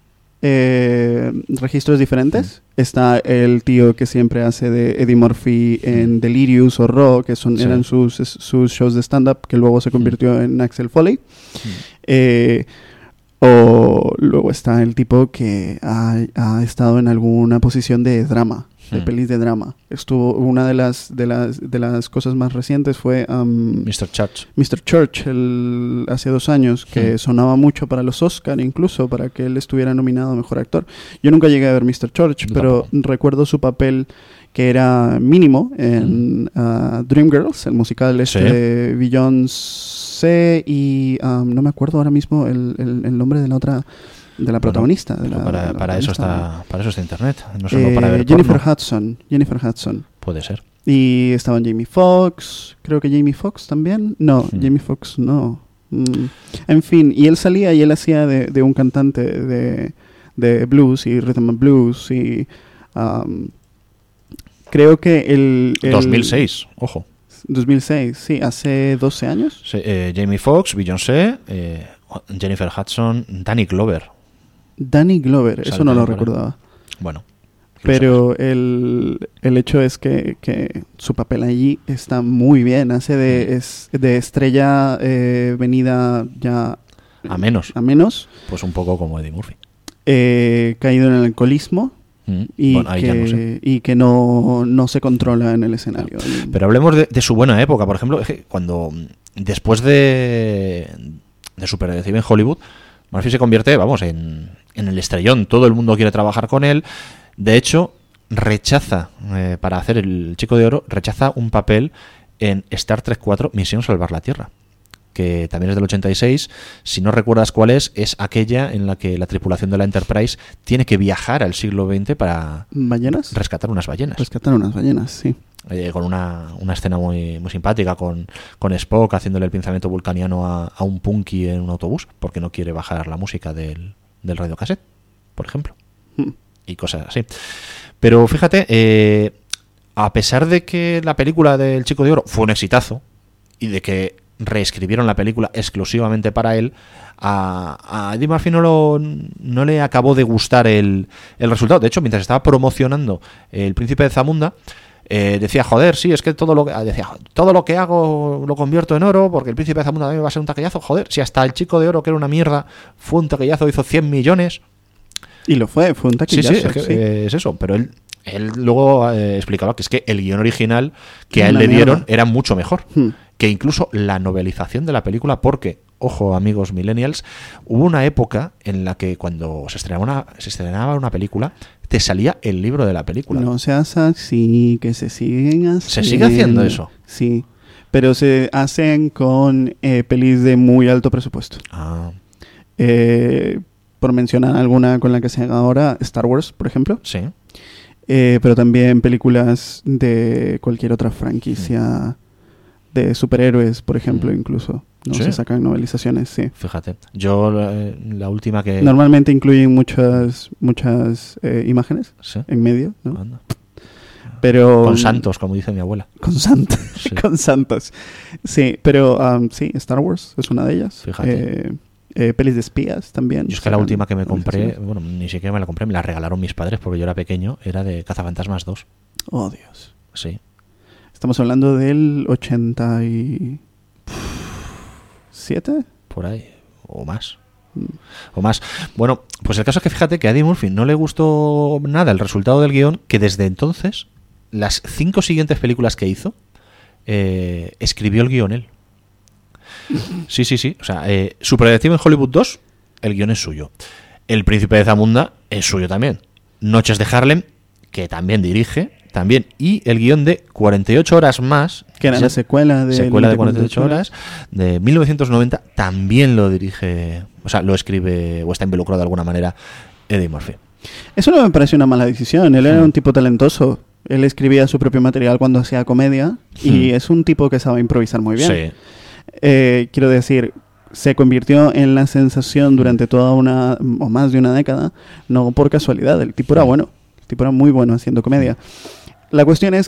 [SPEAKER 2] eh, registros diferentes. Hmm. Está el tío que siempre hace de Eddie Murphy en hmm. Delirious o Raw, que son, sí. eran sus, sus shows de stand-up, que luego se convirtió hmm. en Axel Foley. Hmm. Eh, o luego está el tipo que ha, ha estado en alguna posición de drama. de
[SPEAKER 1] Hmm.
[SPEAKER 2] pelis de drama. Estuvo una de las de las de las cosas más recientes fue um,
[SPEAKER 1] mister Church.
[SPEAKER 2] mister Church el, hace dos años, que
[SPEAKER 1] Hmm.
[SPEAKER 2] sonaba mucho para los Oscar, incluso para que él estuviera nominado a Mejor Actor. Yo nunca llegué a ver mister Church,
[SPEAKER 1] Yo
[SPEAKER 2] pero
[SPEAKER 1] tampoco.
[SPEAKER 2] recuerdo su papel, que era mínimo, en uh, Dreamgirls, el musical este
[SPEAKER 1] Sí.
[SPEAKER 2] de Beyoncé y um, no me acuerdo ahora mismo el, el, el nombre de la otra, de la protagonista. De la,
[SPEAKER 1] para,
[SPEAKER 2] de la
[SPEAKER 1] para eso
[SPEAKER 2] protagonista.
[SPEAKER 1] está para eso está internet, no solo
[SPEAKER 2] Eh,
[SPEAKER 1] para ver
[SPEAKER 2] Jennifer
[SPEAKER 1] porno.
[SPEAKER 2] Hudson, Jennifer Hudson.
[SPEAKER 1] Puede ser.
[SPEAKER 2] Y estaban Jamie Foxx, creo que Jamie Foxx también. No,
[SPEAKER 1] Hmm.
[SPEAKER 2] Jamie Foxx no. Mm. En fin, y él salía y él hacía de, de un cantante de, de blues y rhythm and blues y um, creo que el, el
[SPEAKER 1] dos mil seis, ojo.
[SPEAKER 2] dos mil seis, sí, hace doce años.
[SPEAKER 1] Sí, eh, Jamie Foxx, Beyoncé, eh, Jennifer Hudson, Danny Glover.
[SPEAKER 2] Danny Glover,
[SPEAKER 1] Sale
[SPEAKER 2] eso no lo
[SPEAKER 1] también por ahí.
[SPEAKER 2] recordaba.
[SPEAKER 1] Bueno.
[SPEAKER 2] Pero el, el hecho es que, que su papel allí está muy bien. Hace de, es, de estrella eh, venida ya
[SPEAKER 1] A menos.
[SPEAKER 2] a menos,
[SPEAKER 1] Pues un poco como Eddie Murphy.
[SPEAKER 2] eh, caído en el alcoholismo
[SPEAKER 1] Mm.
[SPEAKER 2] y,
[SPEAKER 1] Bueno, ahí
[SPEAKER 2] que,
[SPEAKER 1] ya no sé.
[SPEAKER 2] y que no, no se controla en el escenario.
[SPEAKER 1] Pero hablemos de, de su buena época. Por ejemplo, es que cuando después de, de su predecible en Hollywood, Murphy se convierte, vamos, en, en el estrellón. Todo el mundo quiere trabajar con él. De hecho, rechaza, eh, para hacer el Chico de Oro, rechaza un papel en Star Trek cuatro, Misión Salvar la Tierra, que también es del ochenta y seis. Si no recuerdas cuál es, es aquella en la que la tripulación de la Enterprise tiene que viajar al siglo veinte para
[SPEAKER 2] ¿Ballenas?
[SPEAKER 1] rescatar unas ballenas.
[SPEAKER 2] Rescatar unas ballenas, sí.
[SPEAKER 1] Eh, con una, una escena muy, muy simpática con, con Spock haciéndole el pinzamiento vulcaniano a, a un punky en un autobús porque no quiere bajar la música del, del radiocassette, por ejemplo.
[SPEAKER 2] Hmm.
[SPEAKER 1] Y cosas así. Pero fíjate, eh, a pesar de que la película del Chico de Oro fue un exitazo y de que reescribieron la película exclusivamente para él, a, a Eddie Murphy no, lo, no le acabó de gustar el, el resultado. De hecho, mientras estaba promocionando El Príncipe de Zamunda, eh, decía, joder, sí, es que todo lo que decía, todo lo que hago lo convierto en oro porque El Príncipe de Zamunda también va a ser un taquillazo. Joder, si hasta El Chico de Oro, que era una mierda, fue un taquillazo, hizo cien millones.
[SPEAKER 2] Y lo fue, fue un
[SPEAKER 1] Sí,
[SPEAKER 2] taquillazo.
[SPEAKER 1] sí, es, que,
[SPEAKER 2] sí.
[SPEAKER 1] eh, es eso. Pero él, él luego eh, explicaba que es que el guión original que a él
[SPEAKER 2] Una
[SPEAKER 1] le dieron
[SPEAKER 2] mierda.
[SPEAKER 1] era mucho mejor
[SPEAKER 2] Hmm.
[SPEAKER 1] que incluso la novelización de la película, porque, ojo amigos millennials, hubo una época en la que cuando se estrenaba una, se estrenaba una película, te salía el libro de la película.
[SPEAKER 2] No seas así, que se siguen haciendo.
[SPEAKER 1] ¿Se sigue haciendo eso?
[SPEAKER 2] Sí, pero se hacen con eh, pelis de muy alto presupuesto.
[SPEAKER 1] Ah,
[SPEAKER 2] Eh, por mencionar alguna con la que se haga ahora, Star Wars, por ejemplo.
[SPEAKER 1] sí.
[SPEAKER 2] Eh, pero también películas de cualquier otra franquicia de superhéroes, por ejemplo,
[SPEAKER 1] Mm.
[SPEAKER 2] incluso. No
[SPEAKER 1] ¿Sí?
[SPEAKER 2] se sacan novelizaciones, sí.
[SPEAKER 1] Fíjate, yo eh, la última que...
[SPEAKER 2] Normalmente incluyen muchas muchas eh, imágenes
[SPEAKER 1] Sí.
[SPEAKER 2] en medio, ¿no?
[SPEAKER 1] Anda.
[SPEAKER 2] Pero
[SPEAKER 1] Con santos, como dice mi abuela.
[SPEAKER 2] con santos,
[SPEAKER 1] Sí.
[SPEAKER 2] con santos. Sí, pero um, sí, Star Wars es una de ellas.
[SPEAKER 1] Fíjate.
[SPEAKER 2] Eh, eh, pelis de espías también.
[SPEAKER 1] Yo es que la
[SPEAKER 2] sacan
[SPEAKER 1] última que me compré,
[SPEAKER 2] novelizaciones.
[SPEAKER 1] bueno, ni siquiera me la compré, me la regalaron mis padres porque yo era pequeño, era de Cazafantasmas dos.
[SPEAKER 2] Oh, Dios.
[SPEAKER 1] Sí.
[SPEAKER 2] Estamos hablando del ochenta y siete.
[SPEAKER 1] Por ahí, o más.
[SPEAKER 2] Mm.
[SPEAKER 1] O más. Bueno, pues el caso es que fíjate que a Eddie Murphy no le gustó nada el resultado del guión, que desde entonces, las cinco siguientes películas que hizo, eh, escribió el guión él. Sí, sí, sí. O sea, eh, Super Detective en Hollywood dos, el guión es suyo. El Príncipe de Zamunda es suyo también. Noches de Harlem, que también dirige, también. Y el guión de cuarenta y ocho horas más,
[SPEAKER 2] Que era
[SPEAKER 1] esa
[SPEAKER 2] la secuela de...
[SPEAKER 1] secuela de cuarenta y ocho horas, de mil novecientos noventa, también lo dirige, o sea, lo escribe o está involucrado de alguna manera Eddie Murphy.
[SPEAKER 2] Eso no me parece una mala decisión. Él era
[SPEAKER 1] Hmm.
[SPEAKER 2] un tipo talentoso. Él escribía su propio material cuando hacía comedia y
[SPEAKER 1] Hmm.
[SPEAKER 2] es un tipo que sabe improvisar muy bien.
[SPEAKER 1] Sí.
[SPEAKER 2] Eh, quiero decir, se convirtió en la sensación durante toda una o más de una década, no por casualidad. El tipo era bueno, el tipo era muy bueno haciendo comedia. La cuestión es que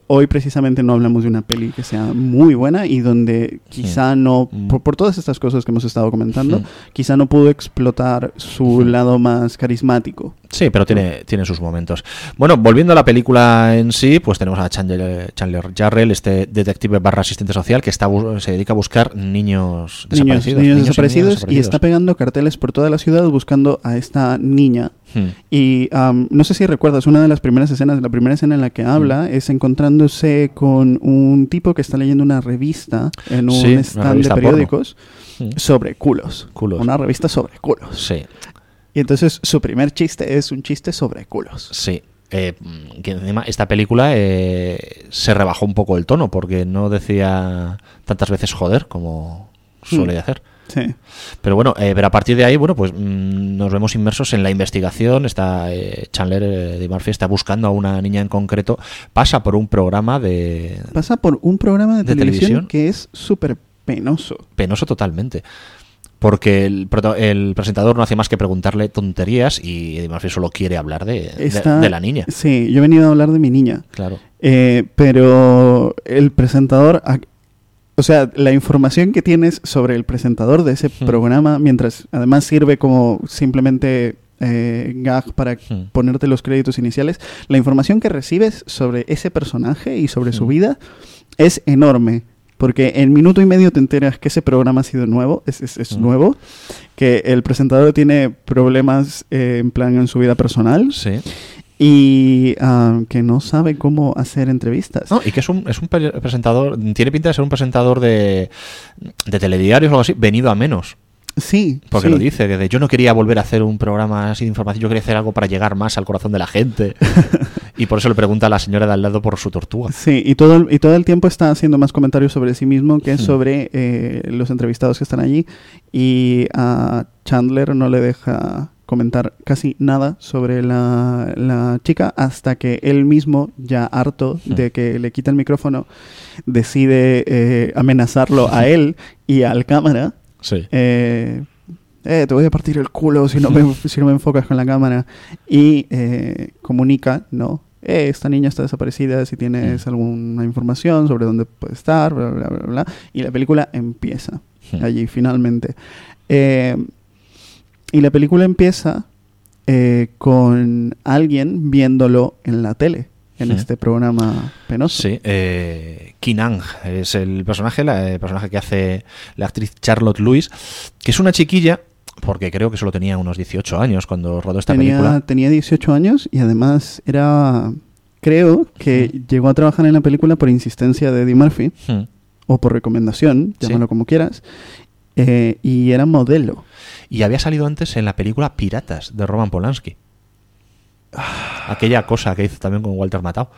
[SPEAKER 2] hoy precisamente no hablamos de una peli que sea muy buena y donde quizá sí. no, por, por todas estas cosas que hemos estado comentando, sí. quizá no pudo explotar su sí. lado más carismático.
[SPEAKER 1] Sí, pero tiene, tiene sus momentos. Bueno, volviendo a la película en sí, pues tenemos a Chandler, Chandler Jarrell, este detective barra asistente social que está se dedica a buscar niños desaparecidos.
[SPEAKER 2] Niños, niños, niños desaparecidos, desaparecidos y está pegando carteles por toda la ciudad buscando a esta niña. Hmm. Y um, no sé si recuerdas, una de las primeras escenas, la primera escena en la que habla hmm. es encontrándose con un tipo que está leyendo una revista en un sí, stand de periódicos hmm. sobre culos. culos. Una revista sobre culos.
[SPEAKER 1] Sí.
[SPEAKER 2] Y entonces su primer chiste es un chiste sobre culos.
[SPEAKER 1] Sí. Eh, que encima esta película eh, se rebajó un poco el tono porque no decía tantas veces joder como suele hmm. hacer.
[SPEAKER 2] Sí.
[SPEAKER 1] Pero bueno, eh, pero a partir de ahí, bueno, pues mmm, nos vemos inmersos en la investigación. Está eh, Chandler eh, de Murphy está buscando a una niña en concreto. Pasa por un programa de
[SPEAKER 2] pasa por un programa de, de televisión, televisión que es súper penoso.
[SPEAKER 1] Penoso totalmente. Porque el, el presentador no hace más que preguntarle tonterías y Eddie Murphy solo quiere hablar de, Está, de, de la niña.
[SPEAKER 2] Sí, yo he venido a hablar de mi niña.
[SPEAKER 1] Claro.
[SPEAKER 2] Eh, pero el presentador, o sea, la información que tienes sobre el presentador de ese hmm. programa, mientras además sirve como simplemente eh, gag para hmm. ponerte los créditos iniciales, la información que recibes sobre ese personaje y sobre hmm. su vida es enorme. Porque en minuto y medio te enteras que ese programa ha sido nuevo, es, es, es mm. nuevo, que el presentador tiene problemas eh, en plan en su vida personal
[SPEAKER 1] sí.
[SPEAKER 2] y uh, que no sabe cómo hacer entrevistas.
[SPEAKER 1] No, y que es un, es un presentador, tiene pinta de ser un presentador de, de telediarios o algo así, venido a menos.
[SPEAKER 2] Sí,
[SPEAKER 1] porque
[SPEAKER 2] sí.
[SPEAKER 1] lo dice, que de, yo no quería volver a hacer un programa así de información, yo quería hacer algo para llegar más al corazón de la gente. Y por eso le pregunta a la señora de al lado por su tortuga.
[SPEAKER 2] Sí, y todo el, y todo el tiempo está haciendo más comentarios sobre sí mismo que sobre eh, los entrevistados que están allí. Y a Chandler no le deja comentar casi nada sobre la, la chica hasta que él mismo, ya harto hmm. de que le quita el micrófono, decide eh, amenazarlo a él y al cámara.
[SPEAKER 1] Sí.
[SPEAKER 2] Eh, eh, te voy a partir el culo si no me, si no me enfocas con la cámara. Y eh, comunica, ¿no? Eh, esta niña está desaparecida, si tienes mm. alguna información sobre dónde puede estar, bla, bla, bla, bla. Y la película empieza mm. allí, finalmente. Eh, y la película empieza eh, con alguien viéndolo en la tele. En este programa penoso.
[SPEAKER 1] Sí, eh, Kinang es el personaje, la, el personaje que hace la actriz Charlotte Lewis, que es una chiquilla, porque creo que solo tenía unos dieciocho años cuando rodó esta
[SPEAKER 2] tenía,
[SPEAKER 1] película.
[SPEAKER 2] Tenía dieciocho años y además era, creo que mm. llegó a trabajar en la película por insistencia de Eddie Murphy, mm. o por recomendación, llámalo sí. como quieras, eh, y era modelo.
[SPEAKER 1] Y había salido antes en la película Piratas, de Roman Polanski. Aquella cosa que hizo también con Walter Matthau.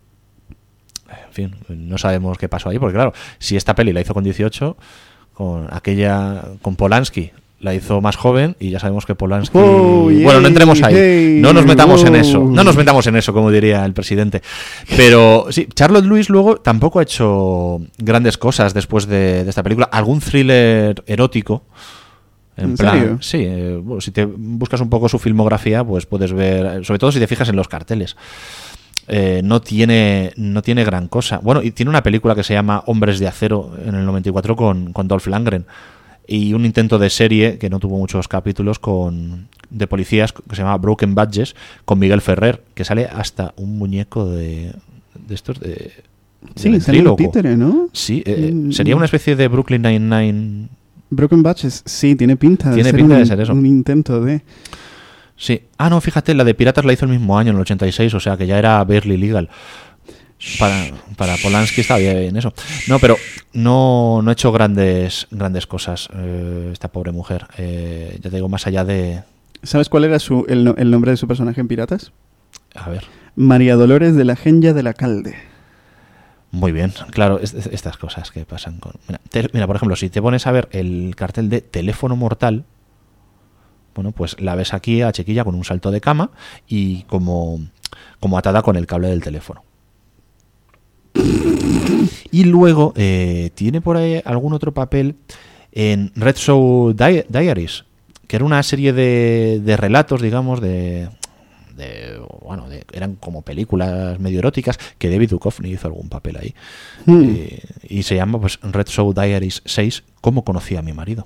[SPEAKER 1] En fin, no sabemos qué pasó ahí, porque claro, si esta peli la hizo con dieciocho, con aquella con Polanski la hizo más joven y ya sabemos que Polanski... Oh, yeah, bueno, no entremos ahí, hey, no nos metamos oh. en eso, no nos metamos en eso, como diría el presidente. Pero sí, Charlotte Lewis luego tampoco ha hecho grandes cosas después de, de esta película. Algún thriller erótico. En, ¿En plan, serio? Sí, eh, bueno, si te buscas un poco su filmografía, pues puedes ver, sobre todo si te fijas en los carteles. Eh, no tiene no tiene gran cosa. Bueno, y tiene una película que se llama Hombres de Acero en el noventa y cuatro con, con Dolph Lundgren. Y un intento de serie que no tuvo muchos capítulos con de policías que se llama Broken Badges con Miguel Ferrer, que sale hasta un muñeco de, de estos de,
[SPEAKER 2] sí, de sale un títere, ¿no?
[SPEAKER 1] Sí, eh, mm. sería una especie de Brooklyn Nine-Nine.
[SPEAKER 2] Broken Badges, sí, tiene pinta de,
[SPEAKER 1] tiene
[SPEAKER 2] ser,
[SPEAKER 1] pinta
[SPEAKER 2] un,
[SPEAKER 1] de ser eso.
[SPEAKER 2] Un intento de...
[SPEAKER 1] Sí. Ah, no, fíjate, la de Piratas la hizo el mismo año, en el ochenta y seis, o sea que ya era barely legal. Para, para Polanski está bien eso. No, pero no, no ha hecho grandes grandes cosas eh, esta pobre mujer. Eh, ya te digo, más allá de...
[SPEAKER 2] ¿Sabes cuál era su, el, el nombre de su personaje en Piratas?
[SPEAKER 1] A ver.
[SPEAKER 2] María Dolores de la Genya de la Calde.
[SPEAKER 1] Muy bien, claro, es, es, estas cosas que pasan con... Mira, te, mira, por ejemplo, si te pones a ver el cartel de Teléfono Mortal, bueno, pues la ves aquí a chiquilla con un salto de cama y como, como atada con el cable del teléfono. Y luego eh, tiene por ahí algún otro papel en Red Show Di- Diaries, que era una serie de, de relatos, digamos, de... de bueno, de, eran como películas medio eróticas, que David Duchovny hizo algún papel ahí. Mm. Eh, y se llama pues Red Shoe Diaries seis, ¿Cómo conocí a mi marido?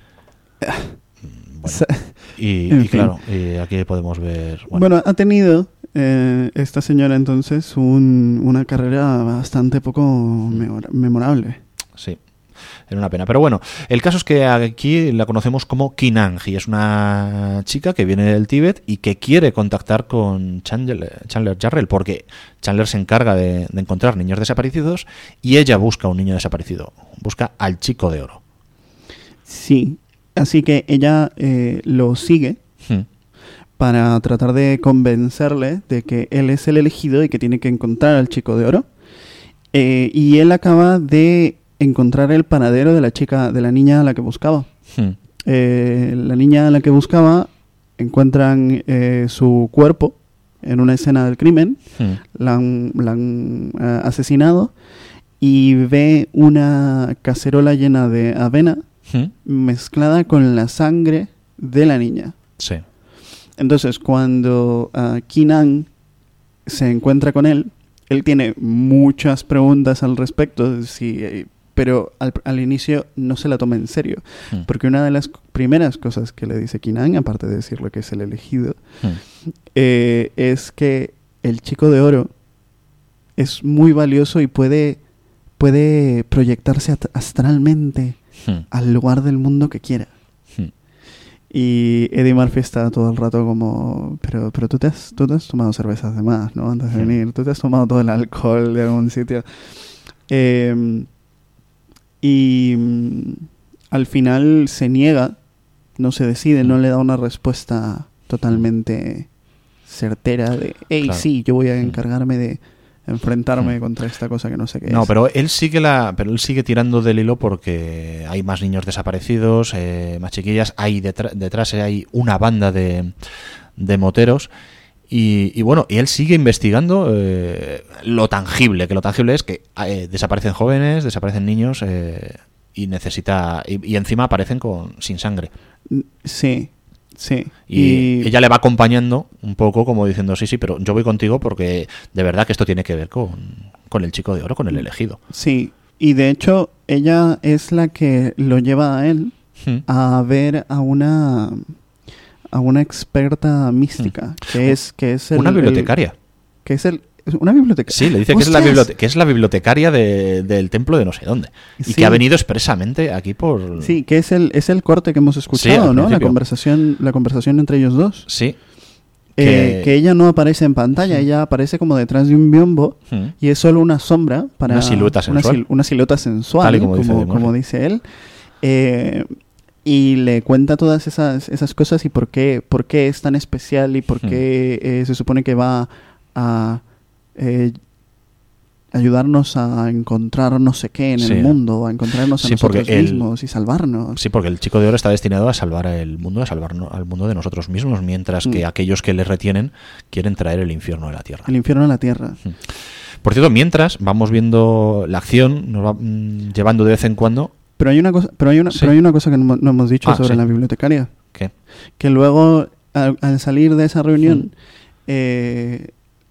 [SPEAKER 1] Bueno, y, y claro, y aquí podemos ver...
[SPEAKER 2] Bueno, bueno ha tenido eh, esta señora entonces un, una carrera bastante poco memorable.
[SPEAKER 1] Sí. Era una pena. Pero bueno, el caso es que aquí la conocemos como Kinang, y es una chica que viene del Tíbet y que quiere contactar con Chandler, Chandler Jarrell, porque Chandler se encarga de, de encontrar niños desaparecidos y ella busca un niño desaparecido. Busca al chico de oro.
[SPEAKER 2] Sí, así que ella eh, lo sigue hmm. para tratar de convencerle de que él es el elegido y que tiene que encontrar al chico de oro. Eh, y él acaba de encontrar el paradero de la chica, de la niña a la que buscaba. Hmm. Eh, la niña a la que buscaba encuentran eh, su cuerpo en una escena del crimen, hmm. la han, la han uh, asesinado, y ve una cacerola llena de avena hmm. mezclada con la sangre de la niña.
[SPEAKER 1] Sí.
[SPEAKER 2] Entonces, cuando uh, Kinang se encuentra con él, él tiene muchas preguntas al respecto, si... Eh, pero al, al inicio no se la toma en serio. Hmm. Porque una de las primeras cosas que le dice Kinang, aparte de decirle que es el elegido, hmm. eh, es que el chico de oro es muy valioso y puede, puede proyectarse astralmente hmm. al lugar del mundo que quiera. Hmm. Y Eddie Murphy está todo el rato como, pero, pero tú, te has, tú te has tomado cervezas de más, ¿no? Antes de venir. Tú te has tomado todo el alcohol de algún sitio. Eh... Y mm, al final se niega, no se decide, no le da una respuesta totalmente certera de, hey, claro. sí, yo voy a encargarme de enfrentarme mm. contra esta cosa que no sé qué
[SPEAKER 1] no,
[SPEAKER 2] es.
[SPEAKER 1] pero él sigue la, pero él sigue tirando del hilo porque hay más niños desaparecidos, eh, más chiquillas, hay detr- detrás hay una banda de, de moteros. Y, y bueno, y él sigue investigando eh, lo tangible, que lo tangible es que eh, desaparecen jóvenes, desaparecen niños eh, y necesita y, y encima aparecen con sin sangre.
[SPEAKER 2] Sí, sí.
[SPEAKER 1] Y, y ella le va acompañando un poco como diciendo, sí, sí, pero yo voy contigo porque de verdad que esto tiene que ver con, con el chico de oro, con el elegido.
[SPEAKER 2] Sí, y de hecho ella es la que lo lleva a él hmm. a ver a una... a una experta mística, que es que es el,
[SPEAKER 1] una bibliotecaria.
[SPEAKER 2] El, que es el una bibliotecaria.
[SPEAKER 1] Sí, le dice que es, la bibliote- que es la bibliotecaria de, del templo de no sé dónde. Y sí. que ha venido expresamente aquí por...
[SPEAKER 2] Sí, que es el es el corte que hemos escuchado, sí, ¿no? La conversación la conversación entre ellos dos.
[SPEAKER 1] Sí.
[SPEAKER 2] Eh, que... que ella no aparece en pantalla, sí. ella aparece como detrás de un biombo hmm. y es solo una sombra para...
[SPEAKER 1] Una silueta sensual.
[SPEAKER 2] Una, sil- una silueta sensual,
[SPEAKER 1] Tal y como,
[SPEAKER 2] como,
[SPEAKER 1] dice,
[SPEAKER 2] como dice él. Eh... Y le cuenta todas esas esas cosas y por qué por qué es tan especial y por qué eh, se supone que va a eh, ayudarnos a encontrar no sé qué en sí. el mundo, a encontrarnos a sí, nosotros mismos
[SPEAKER 1] el,
[SPEAKER 2] y salvarnos.
[SPEAKER 1] Sí, porque el chico de oro está destinado a salvar el mundo, a salvar al mundo de nosotros mismos, mientras mm. que aquellos que le retienen quieren traer el infierno a la tierra.
[SPEAKER 2] El infierno a la tierra.
[SPEAKER 1] Mm. Por cierto, mientras vamos viendo la acción, nos va mm, llevando de vez en cuando...
[SPEAKER 2] Pero hay una cosa, pero hay una, sí. pero hay una cosa que no, no hemos dicho ah, sobre sí. la bibliotecaria.
[SPEAKER 1] ¿Qué?
[SPEAKER 2] Que luego, al, al salir de esa reunión, mm. eh,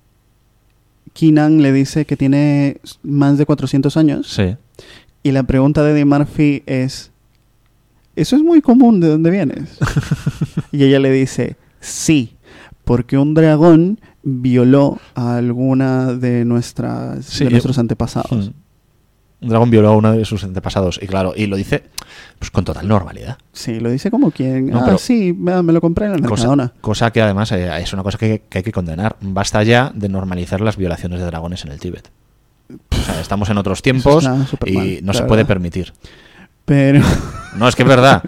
[SPEAKER 2] Kinang le dice que tiene más de cuatrocientos años.
[SPEAKER 1] Sí.
[SPEAKER 2] Y la pregunta de Eddie Murphy es, ¿eso es muy común? ¿De dónde vienes? Y ella le dice, sí, porque un dragón violó a alguna de nuestras sí, de nuestros antepasados.
[SPEAKER 1] Mm. Un dragón violó a uno de sus antepasados. Y claro, y lo dice pues con total normalidad.
[SPEAKER 2] Sí, lo dice como quien...
[SPEAKER 1] No,
[SPEAKER 2] ah, sí, me, me lo compré en el Mercadona.
[SPEAKER 1] Cosa, cosa que además eh, es una cosa que, que hay que condenar. Basta ya de normalizar las violaciones de dragones en el Tíbet. O sea, estamos en otros tiempos y mal, no se puede permitir.
[SPEAKER 2] Pero...
[SPEAKER 1] No, es que es verdad.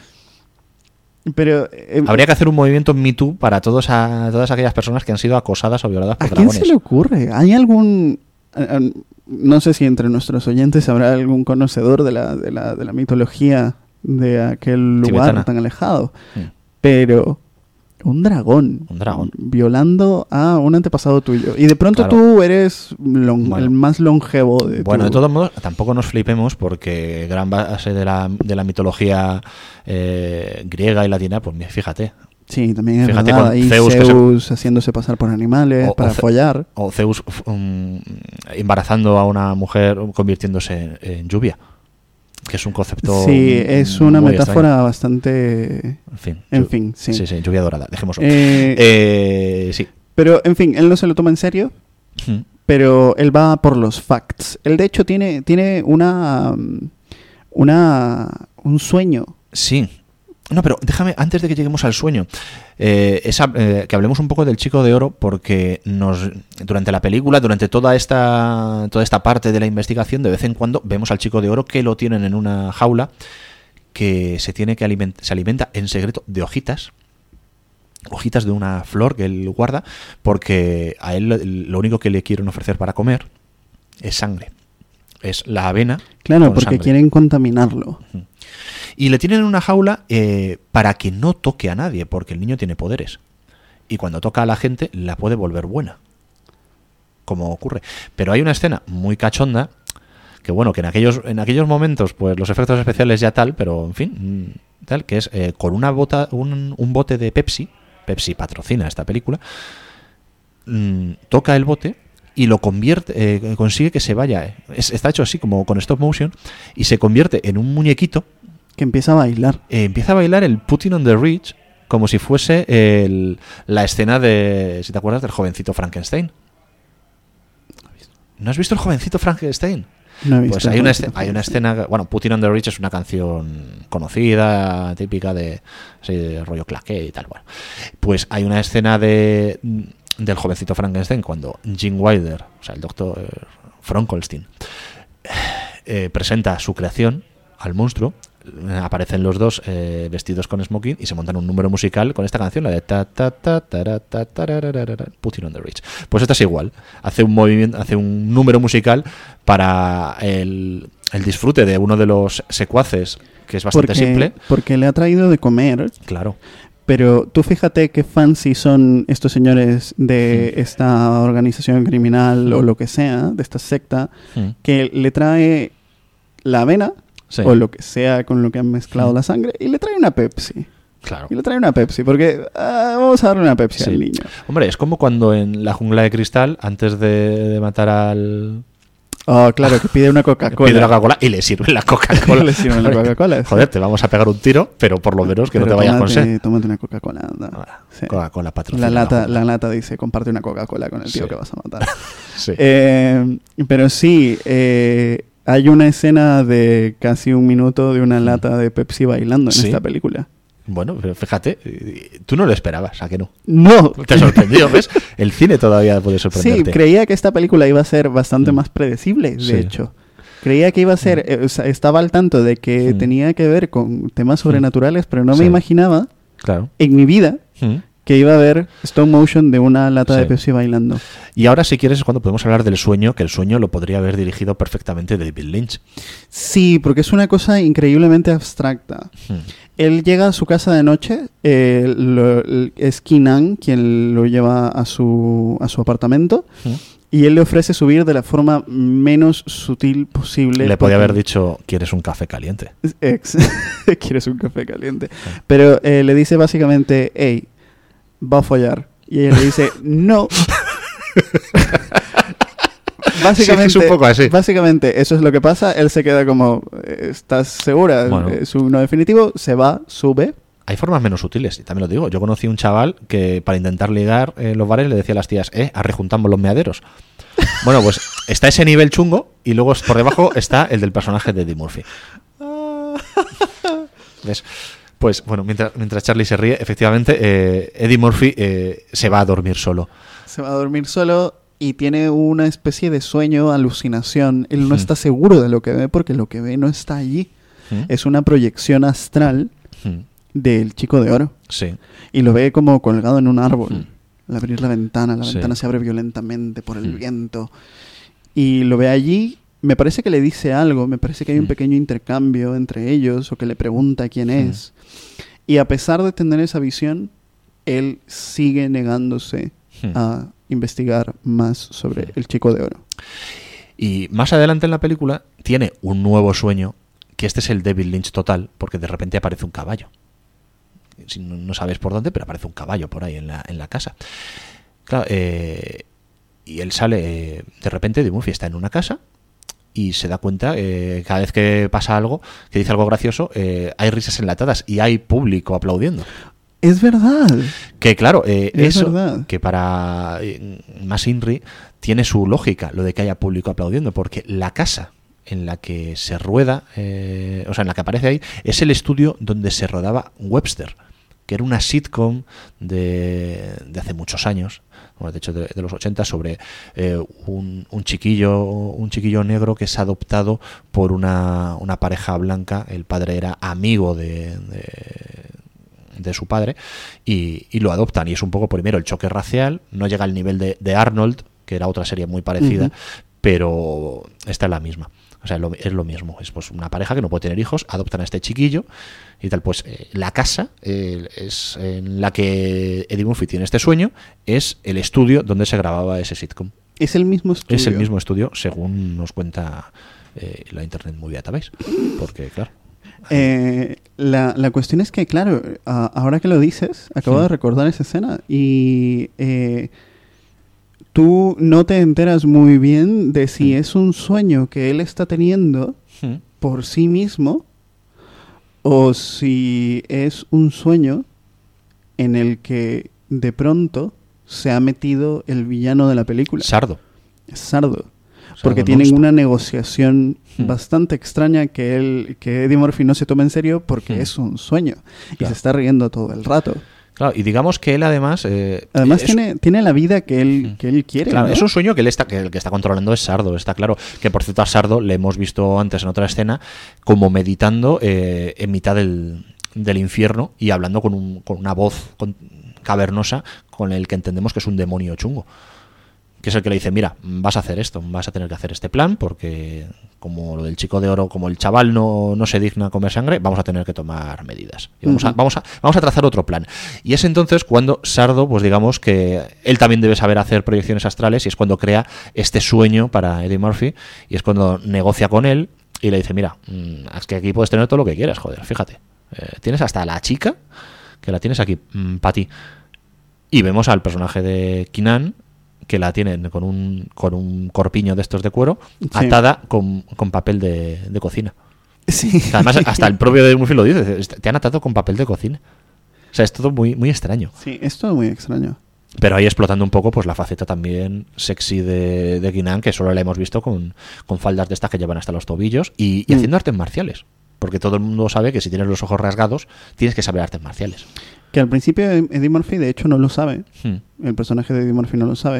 [SPEAKER 2] Pero eh,
[SPEAKER 1] habría que hacer un movimiento Me Too para todos a, todas aquellas personas que han sido acosadas o violadas por
[SPEAKER 2] ¿a
[SPEAKER 1] dragones.
[SPEAKER 2] ¿A quién se le ocurre? ¿Hay algún... Uh, no sé si entre nuestros oyentes habrá algún conocedor de la, de la, de la mitología de aquel lugar tibetana tan alejado. Mm. Pero un dragón,
[SPEAKER 1] un dragón
[SPEAKER 2] violando a un antepasado tuyo. Y de pronto claro. tú eres long, bueno. el más longevo de
[SPEAKER 1] Bueno,
[SPEAKER 2] tu...
[SPEAKER 1] de todos modos, tampoco nos flipemos porque gran base de la, de la mitología eh, griega y latina, pues fíjate,
[SPEAKER 2] Sí, también es
[SPEAKER 1] Fíjate
[SPEAKER 2] verdad.
[SPEAKER 1] con
[SPEAKER 2] Ahí
[SPEAKER 1] Zeus,
[SPEAKER 2] Zeus se... haciéndose pasar por animales
[SPEAKER 1] o,
[SPEAKER 2] para
[SPEAKER 1] o Ce...
[SPEAKER 2] follar.
[SPEAKER 1] O Zeus um, embarazando a una mujer convirtiéndose en, en lluvia. Que es un concepto.
[SPEAKER 2] Sí, es una metáfora
[SPEAKER 1] extraño.
[SPEAKER 2] bastante.
[SPEAKER 1] En fin.
[SPEAKER 2] En
[SPEAKER 1] llu...
[SPEAKER 2] fin, sí.
[SPEAKER 1] Sí, sí, lluvia dorada. Dejémoslo.
[SPEAKER 2] Eh...
[SPEAKER 1] Eh, sí.
[SPEAKER 2] Pero, en fin, él no se lo toma en serio. Hmm. Pero él va por los facts. Él, de hecho, tiene, tiene una. una un sueño.
[SPEAKER 1] Sí. No, pero déjame, antes de que lleguemos al sueño, eh, esa, eh, que hablemos un poco del Chico de Oro, porque nos durante la película, durante toda esta toda esta parte de la investigación, de vez en cuando vemos al Chico de Oro que lo tienen en una jaula que se tiene que alimenta, se alimenta en secreto de hojitas, hojitas de una flor que él guarda, porque a él lo único que le quieren ofrecer para comer es sangre, es la avena.
[SPEAKER 2] Claro,
[SPEAKER 1] con
[SPEAKER 2] porque
[SPEAKER 1] sangre.
[SPEAKER 2] Quieren contaminarlo.
[SPEAKER 1] Uh-huh. Y le tienen en una jaula eh, para que no toque a nadie, porque el niño tiene poderes. Y cuando toca a la gente, la puede volver buena. Como ocurre. Pero hay una escena muy cachonda, que bueno, que en aquellos, en aquellos momentos, pues los efectos especiales ya tal, pero en fin, tal, que es eh, con una bota, un, un bote de Pepsi, Pepsi patrocina esta película, mmm, toca el bote y lo convierte, eh, consigue que se vaya, eh, es, está hecho así como con stop motion, y se convierte en un muñequito
[SPEAKER 2] que empieza a bailar.
[SPEAKER 1] Eh, empieza a bailar el Putting on the Ridge como si fuese el, la escena de, si te acuerdas, del jovencito Frankenstein. ¿No has visto el jovencito Frankenstein?
[SPEAKER 2] No he visto.
[SPEAKER 1] Pues hay una, escena, hay una escena, bueno, Putting on the Ridge es una canción conocida, típica de, así, de rollo claqué y tal. Bueno, pues hay una escena de del jovencito Frankenstein cuando Gene Wilder, o sea, el doctor Frankenstein, eh, presenta su creación al monstruo. Aparecen los dos eh, vestidos con smoking y se montan un número musical con esta canción, la de ta ta ta ta ta ta Putting on the Ridge. Pues esta es igual, hace un movimiento, hace un número musical para el, el disfrute de uno de los secuaces, que es bastante
[SPEAKER 2] porque,
[SPEAKER 1] simple.
[SPEAKER 2] Porque le ha traído de comer.
[SPEAKER 1] Claro.
[SPEAKER 2] Pero tú fíjate qué fancy son estos señores de mm. esta organización criminal mm. o lo que sea, de esta secta, mm. que le trae la avena. Sí. O lo que sea con lo que han mezclado sí. la sangre, y le trae una Pepsi.
[SPEAKER 1] Claro.
[SPEAKER 2] Y le trae una Pepsi, porque uh, vamos a darle una Pepsi sí. al niño.
[SPEAKER 1] Hombre, es como cuando en La Jungla de Cristal, antes de, de matar al...
[SPEAKER 2] Oh, claro, que pide una Coca-Cola.
[SPEAKER 1] Pide una Coca-Cola y le sirven la Coca-Cola.
[SPEAKER 2] le sirven la Coca-Cola.
[SPEAKER 1] Joder, te vamos a pegar un tiro, pero por lo menos que pero no te vayas con sed.
[SPEAKER 2] Tómate una Coca-Cola. No.
[SPEAKER 1] Sí. Coca-Cola patrocina.
[SPEAKER 2] La lata, la lata dice, comparte una Coca-Cola con el tío sí. que vas a matar.
[SPEAKER 1] sí.
[SPEAKER 2] eh, pero sí... Eh, hay una escena de casi un minuto de una lata de Pepsi bailando en ¿Sí? esta película.
[SPEAKER 1] Bueno, pero fíjate, tú no lo esperabas, ¿a que no?
[SPEAKER 2] No.
[SPEAKER 1] Te sorprendió, ¿ves? El cine todavía puede sorprenderte.
[SPEAKER 2] Sí, creía que esta película iba a ser bastante mm. más predecible, de sí. hecho. Creía que iba a ser... Eh, o sea, estaba al tanto de que mm. tenía que ver con temas sobrenaturales, pero no sí. me imaginaba,
[SPEAKER 1] claro.
[SPEAKER 2] en mi vida... Mm. que iba a haber stop motion de una lata
[SPEAKER 1] sí.
[SPEAKER 2] de Pepsi bailando.
[SPEAKER 1] Y ahora, si quieres, es cuando podemos hablar del sueño, que el sueño lo podría haber dirigido perfectamente David Lynch.
[SPEAKER 2] Sí, porque es una cosa increíblemente abstracta. Hmm. Él llega a su casa de noche, eh, lo, es Keenan quien lo lleva a su, a su apartamento, hmm. y él le ofrece subir de la forma menos sutil posible.
[SPEAKER 1] Le podía haber dicho, ¿quieres un café caliente?
[SPEAKER 2] Ex, ¿quieres un café caliente? Sí. Pero eh, le dice básicamente, hey, va a follar. Y ella le dice, no. básicamente,
[SPEAKER 1] sí, es un poco así.
[SPEAKER 2] Básicamente, eso es lo que pasa. Él se queda como, ¿estás segura? Bueno. Es un no definitivo. Se va, sube.
[SPEAKER 1] Hay formas menos sutiles, y también lo digo. Yo conocí un chaval que para intentar ligar en los bares le decía a las tías, eh, arrejuntamos los meaderos. Bueno, pues está ese nivel chungo y luego por debajo está el del personaje de Eddie Murphy. ¿Ves? Pues bueno, mientras, mientras Charlie se ríe, efectivamente, eh, Eddie Murphy eh, se va a dormir solo.
[SPEAKER 2] Se va a dormir solo y tiene una especie de sueño, alucinación. Él no mm. está seguro de lo que ve porque lo que ve no está allí. Mm. Es una proyección astral mm. del Chico de Oro.
[SPEAKER 1] Sí.
[SPEAKER 2] Y lo ve como colgado en un árbol. Mm. Al abrir la ventana, la
[SPEAKER 1] sí.
[SPEAKER 2] ventana se abre violentamente por el mm. viento. Y lo ve allí. Me parece que le dice algo, me parece que hay un pequeño intercambio entre ellos, o que le pregunta quién mm. es. Y a pesar de tener esa visión, él sigue negándose mm. a investigar más sobre mm. el Chico de Oro.
[SPEAKER 1] Y más adelante en la película tiene un nuevo sueño, que este es el David Lynch total, porque de repente aparece un caballo. si no, no sabes por dónde, pero aparece un caballo por ahí en la, en la casa. Claro, eh, y él sale, eh, de repente, Eddie Murphy está en una casa y se da cuenta, eh, cada vez que pasa algo, que dice algo gracioso, eh, hay risas enlatadas y hay público aplaudiendo.
[SPEAKER 2] Es verdad.
[SPEAKER 1] Que claro, eh,
[SPEAKER 2] es
[SPEAKER 1] eso,
[SPEAKER 2] verdad.
[SPEAKER 1] que para eh, Mas Inri tiene su lógica, lo de que haya público aplaudiendo, porque la casa en la que se rueda, eh, o sea, en la que aparece ahí, es el estudio donde se rodaba Webster, que era una sitcom de, de hace muchos años, bueno, de hecho de, de los ochenta, sobre eh, un, un chiquillo un chiquillo negro que es adoptado por una, una pareja blanca. El padre era amigo de, de, de su padre y, y lo adoptan, y es un poco primero el choque racial, no llega al nivel de, de Arnold, que era otra serie muy parecida, uh-huh. pero esta es la misma. O sea, lo, es lo mismo. Es pues una pareja que no puede tener hijos, adoptan a este chiquillo y tal. Pues eh, la casa eh, es en la que Eddie Murphy tiene este sueño, es el estudio donde se grababa ese sitcom.
[SPEAKER 2] Es el mismo estudio.
[SPEAKER 1] Es el mismo estudio, según nos cuenta eh, la Internet Movie Database. Porque, claro.
[SPEAKER 2] Eh, la, la cuestión es que, claro, uh, ahora que lo dices, acabo sí. de recordar esa escena y... Eh, tú no te enteras muy bien de si es un sueño que él está teniendo por sí mismo o si es un sueño en el que de pronto se ha metido el villano de la película.
[SPEAKER 1] Sardo.
[SPEAKER 2] Sardo. Porque tienen una negociación hmm. bastante extraña que él, que Eddie Murphy no se toma en serio porque hmm. es un sueño y claro. se está riendo todo el rato.
[SPEAKER 1] Claro, y digamos que él además... Eh,
[SPEAKER 2] además
[SPEAKER 1] es,
[SPEAKER 2] tiene, tiene la vida que él, que él quiere.
[SPEAKER 1] Claro,
[SPEAKER 2] ¿no?
[SPEAKER 1] es un sueño que él está, que el que está controlando es Sardo, está claro. Que por cierto a Sardo le hemos visto antes en otra escena como meditando eh, en mitad del, del infierno y hablando con, un, con una voz con, cavernosa con el que entendemos que es un demonio chungo. Que es el que le dice, mira, vas a hacer esto, vas a tener que hacer este plan porque como lo del chico de oro, como el chaval no, no se digna comer sangre, vamos a tener que tomar medidas. Y vamos, uh-huh. a, vamos, a, vamos a trazar otro plan. Y es entonces cuando Sardo, pues digamos que él también debe saber hacer proyecciones astrales y es cuando crea este sueño para Eddie Murphy y es cuando negocia con él y le dice, mira, es que aquí puedes tener todo lo que quieras, joder, fíjate. Eh, tienes hasta la chica que la tienes aquí mmm, para ti. Y vemos al personaje de Keenan que la tienen con un con un corpiño de estos de cuero, sí. atada con, con papel de, de cocina.
[SPEAKER 2] Sí.
[SPEAKER 1] Además, hasta el propio de Murphy lo dice, te han atado con papel de cocina. O sea, es todo muy, muy extraño.
[SPEAKER 2] Sí, es todo muy extraño.
[SPEAKER 1] Pero ahí explotando un poco pues la faceta también sexy de, de Keenan, que solo la hemos visto con, con faldas de estas que llevan hasta los tobillos y, y mm. haciendo artes marciales. Porque todo el mundo sabe que si tienes los ojos rasgados, tienes que saber artes marciales.
[SPEAKER 2] Que al principio Eddie Murphy, de hecho, no lo sabe. Hmm. El personaje de Eddie Murphy no lo sabe.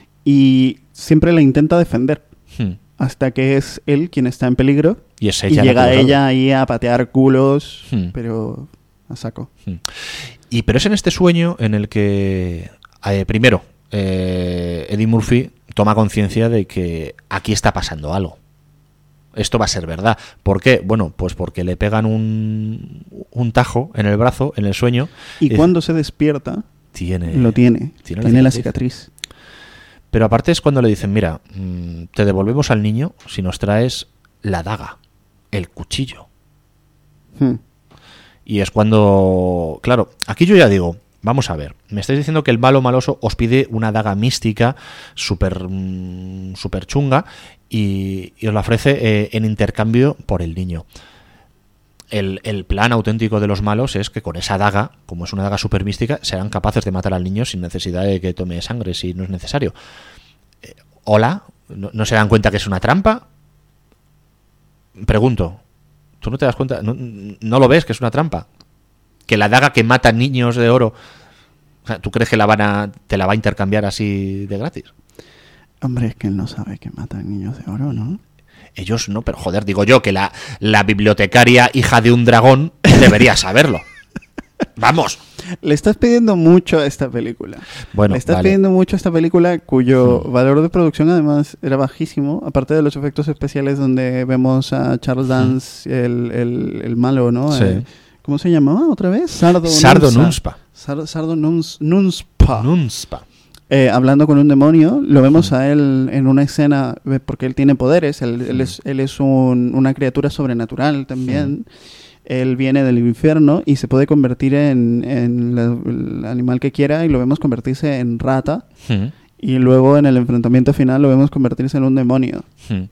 [SPEAKER 2] Y siempre la intenta defender. Hmm. Hasta que es él quien está en peligro.
[SPEAKER 1] Y, es ella
[SPEAKER 2] y llega ella ahí a patear culos, hmm. pero a saco.
[SPEAKER 1] Hmm. Y pero es en este sueño en el que, eh, primero, eh, Eddie Murphy toma conciencia de que aquí está pasando algo. Esto va a ser verdad. ¿Por qué? Bueno, pues porque le pegan un, un tajo en el brazo, en el sueño.
[SPEAKER 2] Y, y cuando se despierta,
[SPEAKER 1] tiene,
[SPEAKER 2] lo tiene. Tiene, tiene la, cicatriz. la cicatriz.
[SPEAKER 1] Pero aparte es cuando le dicen, mira, te devolvemos al niño si nos traes la daga, el cuchillo. Hmm. Y es cuando... Claro, aquí yo ya digo, vamos a ver, me estáis diciendo que el malo maloso os pide una daga mística súper mmm, super chunga y, y os la ofrece eh, en intercambio por el niño. El, el plan auténtico de los malos es que con esa daga, como es una daga súper mística, serán capaces de matar al niño sin necesidad de que tome sangre si no es necesario. Eh, ¿Hola? ¿No, ¿No se dan cuenta que es una trampa? Pregunto, ¿tú no te das cuenta? ¿No, no lo ves que es una trampa? Que la daga que mata niños de oro, o sea, ¿tú crees que la van a, te la va a intercambiar así de gratis?
[SPEAKER 2] Hombre, es que él no sabe que matan niños de oro, ¿no?
[SPEAKER 1] Ellos no, pero joder, digo yo que la, la bibliotecaria hija de un dragón debería saberlo. Vamos.
[SPEAKER 2] Le estás pidiendo mucho a esta película.
[SPEAKER 1] Bueno,
[SPEAKER 2] Le estás
[SPEAKER 1] vale.
[SPEAKER 2] pidiendo mucho a esta película cuyo
[SPEAKER 1] mm.
[SPEAKER 2] valor de producción además era bajísimo, aparte de los efectos especiales donde vemos a Charles Dance, mm. el, el, el malo, ¿no?
[SPEAKER 1] Sí.
[SPEAKER 2] Eh, ¿Cómo se llamaba otra vez? Sardo,
[SPEAKER 1] Sardo Nunspa.
[SPEAKER 2] Sardo, Sardo Nuns, Nunspa.
[SPEAKER 1] Nunspa.
[SPEAKER 2] Eh, hablando con un demonio, lo vemos mm. a él en una escena, porque él tiene poderes, él, mm. él es, él es un, una criatura sobrenatural también. Mm. él viene del infierno y se puede convertir en, en la, el animal que quiera, y lo vemos convertirse en rata. Mm. Y luego en el enfrentamiento final lo vemos convertirse en un demonio. Mm.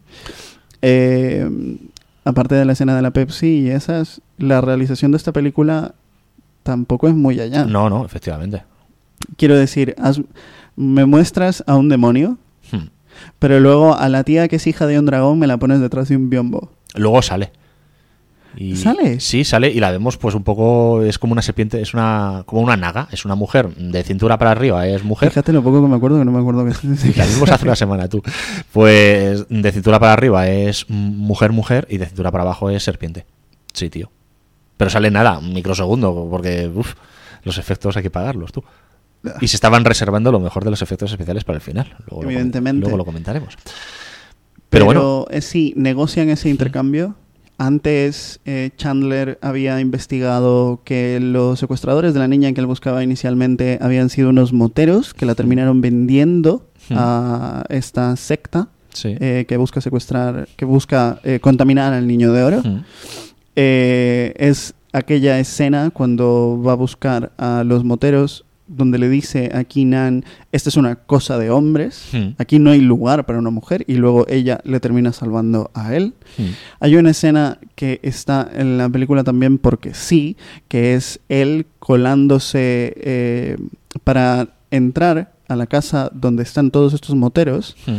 [SPEAKER 2] Eh, aparte de la escena de la Pepsi y esas, la realización de esta película tampoco es muy allá.
[SPEAKER 1] No, no, efectivamente.
[SPEAKER 2] Quiero decir, has, me muestras a un demonio, hmm. pero luego a la tía que es hija de un dragón me la pones detrás de un biombo.
[SPEAKER 1] Luego sale. Y,
[SPEAKER 2] ¿Sale?
[SPEAKER 1] Sí, sale y la vemos pues un poco, es como una serpiente, es una como una naga, es una mujer de cintura para arriba, es mujer.
[SPEAKER 2] Fíjate lo poco que me acuerdo, que no me acuerdo que
[SPEAKER 1] sí, la vimos hace una semana tú. Pues de cintura para arriba es mujer, mujer, y de cintura para abajo es serpiente. Sí, tío. Pero sale nada, un microsegundo, porque uf, los efectos hay que pagarlos, tú. Y se estaban reservando lo mejor de los efectos especiales para el final. Luego
[SPEAKER 2] Evidentemente.
[SPEAKER 1] Lo, luego lo comentaremos. Pero,
[SPEAKER 2] Pero
[SPEAKER 1] bueno.
[SPEAKER 2] Eh, sí, negocian ese intercambio. Antes eh, Chandler había investigado que los secuestradores de la niña que él buscaba inicialmente habían sido unos moteros que la terminaron vendiendo hmm. a esta secta
[SPEAKER 1] sí.
[SPEAKER 2] eh, que busca secuestrar, que busca eh, contaminar al niño de oro. Hmm. Eh, es aquella escena cuando va a buscar a los moteros donde le dice a Keenan, esta es una cosa de hombres, hmm. aquí no hay lugar para una mujer, y luego ella le termina salvando a él. Hmm. Hay una escena que está en la película también porque sí, que es él colándose eh, para entrar a la casa donde están todos estos moteros, hmm.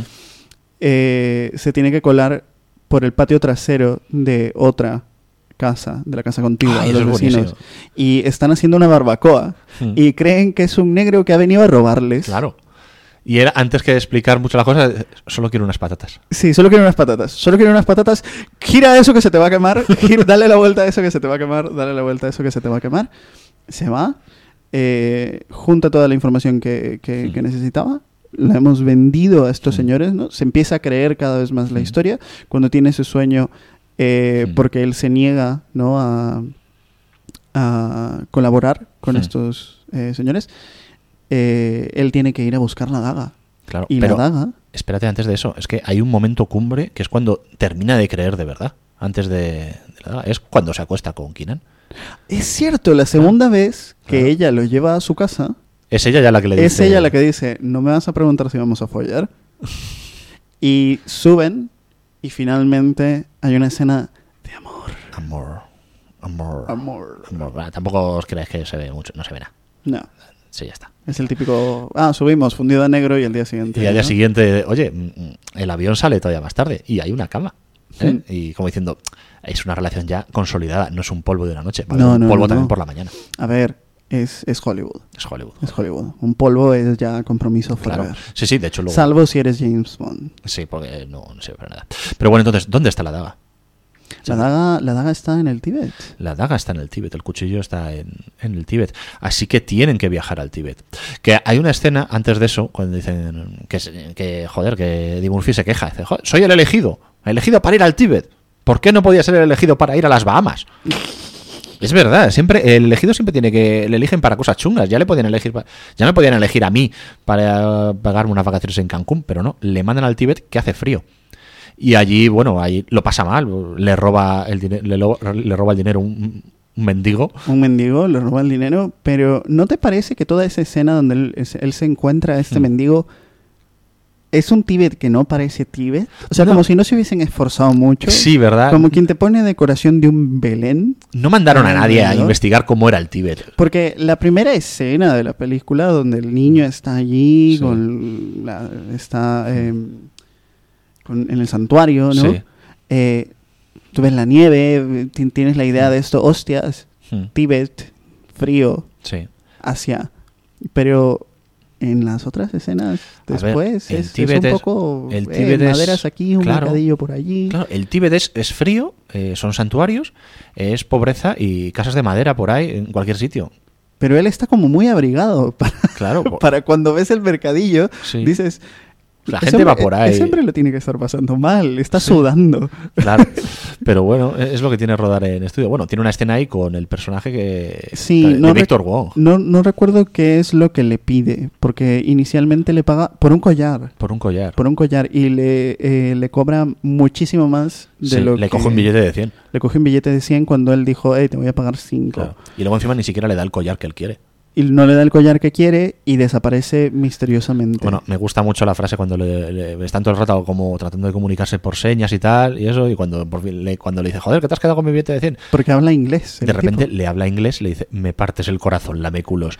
[SPEAKER 2] eh, se tiene que colar por el patio trasero de otra casa, de la casa contigua,
[SPEAKER 1] ah,
[SPEAKER 2] de los vecinos.
[SPEAKER 1] Buenísimo.
[SPEAKER 2] Y están haciendo una barbacoa. Hmm. Y creen que es un negro que ha venido a robarles.
[SPEAKER 1] Claro. Y él, antes que explicar mucho la cosa, solo quiere unas patatas.
[SPEAKER 2] Sí, solo quiere unas patatas. Solo quiere unas patatas. Gira eso que se te va a quemar. Gira, dale la vuelta a eso que se te va a quemar. Dale la vuelta a eso que se te va a quemar. Se va. Eh, junta toda la información que, que, hmm. que necesitaba. La hemos vendido a estos hmm. señores, ¿no? Se empieza a creer cada vez más la hmm. historia. Cuando tiene ese sueño... Eh, sí. Porque él se niega, ¿no? a, a colaborar con sí. estos eh, señores, eh, él tiene que ir a buscar la daga.
[SPEAKER 1] Claro,
[SPEAKER 2] y
[SPEAKER 1] pero
[SPEAKER 2] la daga...
[SPEAKER 1] espérate, antes de eso, es que hay un momento cumbre que es cuando termina de creer de verdad. Antes de, de la daga, es cuando se acuesta con Keenan.
[SPEAKER 2] Es cierto, la segunda claro. vez que claro. ella lo lleva a su casa...
[SPEAKER 1] Es ella ya la que le dice...
[SPEAKER 2] Es ella la que dice, no me vas a preguntar si vamos a follar. Y suben... Y finalmente hay una escena de amor.
[SPEAKER 1] Amor. Amor.
[SPEAKER 2] Amor.
[SPEAKER 1] amor. Bueno, tampoco os creáis que se ve mucho. No se ve nada.
[SPEAKER 2] No.
[SPEAKER 1] Sí, ya está.
[SPEAKER 2] Es el típico... Ah, subimos, fundido a negro y el día siguiente...
[SPEAKER 1] Y al día
[SPEAKER 2] ¿no?
[SPEAKER 1] siguiente, oye, el avión sale todavía más tarde y hay una cama. ¿eh? Mm. Y como diciendo, es una relación ya consolidada. No es un polvo de una noche. Vale,
[SPEAKER 2] no,
[SPEAKER 1] un
[SPEAKER 2] no,
[SPEAKER 1] polvo
[SPEAKER 2] no,
[SPEAKER 1] también
[SPEAKER 2] no.
[SPEAKER 1] por la mañana.
[SPEAKER 2] A ver... Es, es Hollywood.
[SPEAKER 1] Es Hollywood.
[SPEAKER 2] Es Hollywood. Un polvo es ya compromiso forever.
[SPEAKER 1] Claro. Sí, sí, de hecho luego...
[SPEAKER 2] Salvo si eres James Bond.
[SPEAKER 1] Sí, porque no, no sirve para nada. Pero bueno, entonces, ¿dónde está la daga?
[SPEAKER 2] La daga, la daga está en el Tíbet.
[SPEAKER 1] La daga está en el Tíbet, el cuchillo está en, en el Tíbet. Así que tienen que viajar al Tíbet. Que hay una escena antes de eso, cuando dicen que, que joder, que Eddie Murphy se queja. Dice, joder, soy el elegido, elegido para ir al Tíbet. ¿Por qué no podía ser el elegido para ir a las Bahamas? Es verdad, siempre el elegido siempre tiene que le eligen para cosas chungas. Ya le podían elegir, ya me podían elegir a mí para pagarme unas vacaciones en Cancún, pero no, le mandan al Tíbet que hace frío. Y allí, bueno, ahí lo pasa mal, le roba el dinero, le, lo, le roba el dinero un, un mendigo.
[SPEAKER 2] Un mendigo le roba el dinero, pero ¿no te parece que toda esa escena donde él, él se encuentra a este mm. mendigo es un Tíbet que no parece Tíbet? O sea, no. como si no se hubiesen esforzado mucho.
[SPEAKER 1] Sí, ¿verdad?
[SPEAKER 2] Como quien te pone decoración de un Belén.
[SPEAKER 1] No mandaron a nadie a investigar cómo era el Tíbet.
[SPEAKER 2] Porque la primera escena de la película donde el niño está allí, sí. con la, está eh, con, en el santuario, ¿no?
[SPEAKER 1] Sí.
[SPEAKER 2] Eh, tú ves la nieve, tienes la idea de esto, hostias, hmm. Tíbet, frío,
[SPEAKER 1] sí.
[SPEAKER 2] Asia. Pero... en las otras escenas después
[SPEAKER 1] ver,
[SPEAKER 2] es, es un poco
[SPEAKER 1] el Tíbet
[SPEAKER 2] eh,
[SPEAKER 1] es,
[SPEAKER 2] maderas aquí, un
[SPEAKER 1] claro,
[SPEAKER 2] mercadillo por allí.
[SPEAKER 1] Claro, el Tíbet es, es frío, eh, son santuarios, es pobreza y casas de madera por ahí, en cualquier sitio.
[SPEAKER 2] Pero él está como muy abrigado para,
[SPEAKER 1] claro,
[SPEAKER 2] para cuando ves el mercadillo, sí. dices...
[SPEAKER 1] La gente
[SPEAKER 2] hombre,
[SPEAKER 1] va por ahí.
[SPEAKER 2] Ese hombre lo tiene que estar pasando mal, está sí. sudando.
[SPEAKER 1] Claro. Pero bueno, es lo que tiene rodar en estudio. Bueno, tiene una escena ahí con el personaje que
[SPEAKER 2] sí,
[SPEAKER 1] de,
[SPEAKER 2] no
[SPEAKER 1] de Victor Wong.
[SPEAKER 2] No, no recuerdo qué es lo que le pide, porque inicialmente le paga por un collar.
[SPEAKER 1] Por un collar.
[SPEAKER 2] Por un collar y le, eh, le cobra muchísimo más de
[SPEAKER 1] sí,
[SPEAKER 2] lo
[SPEAKER 1] le
[SPEAKER 2] que...
[SPEAKER 1] coge un billete de cien.
[SPEAKER 2] Le coge un billete de cien cuando él dijo, hey, te voy a pagar cinco.
[SPEAKER 1] Claro. Y luego encima ni siquiera le da el collar que él quiere.
[SPEAKER 2] Y no le da el collar que quiere y desaparece misteriosamente.
[SPEAKER 1] Bueno, me gusta mucho la frase cuando le, le están todo el rato como tratando de comunicarse por señas y tal, y eso, y cuando por fin le, cuando le dice, joder, ¿qué te has quedado con mi billete de cien?
[SPEAKER 2] Porque habla inglés.
[SPEAKER 1] De repente tipo. le habla inglés y le dice, me partes el corazón, laméculos.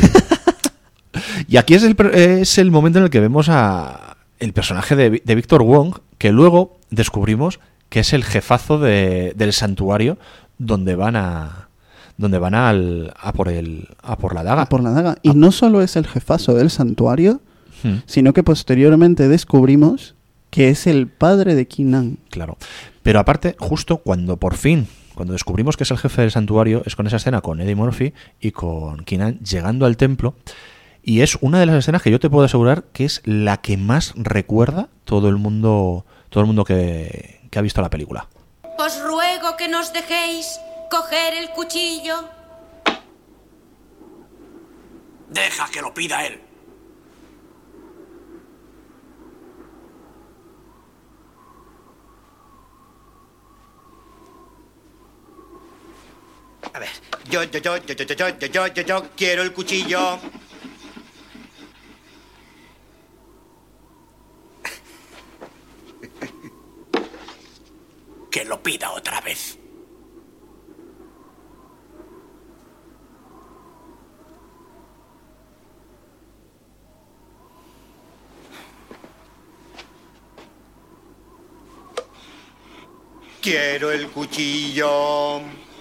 [SPEAKER 1] Y aquí es el, es el momento en el que vemos a el personaje de, de Victor Wong, que luego descubrimos que es el jefazo de, del santuario donde van a... donde van al, a por el a por la daga.
[SPEAKER 2] A por la daga. Y
[SPEAKER 1] a...
[SPEAKER 2] no solo es el jefazo del santuario,
[SPEAKER 1] hmm.
[SPEAKER 2] sino que posteriormente descubrimos que es el padre de Keenan.
[SPEAKER 1] Claro. Pero aparte, justo cuando por fin, cuando descubrimos que es el jefe del santuario, es con esa escena con Eddie Murphy y con Keenan llegando al templo. Y es una de las escenas que yo te puedo asegurar que es la que más recuerda todo el mundo, todo el mundo que, que ha visto la película.
[SPEAKER 5] Os ruego que nos dejéis coger el cuchillo.
[SPEAKER 3] Deja que lo pida él. A ver, yo, yo, yo, yo, yo, yo, yo, yo, yo, yo quiero el cuchillo. Que lo pida otra vez. Quiero el cuchillo.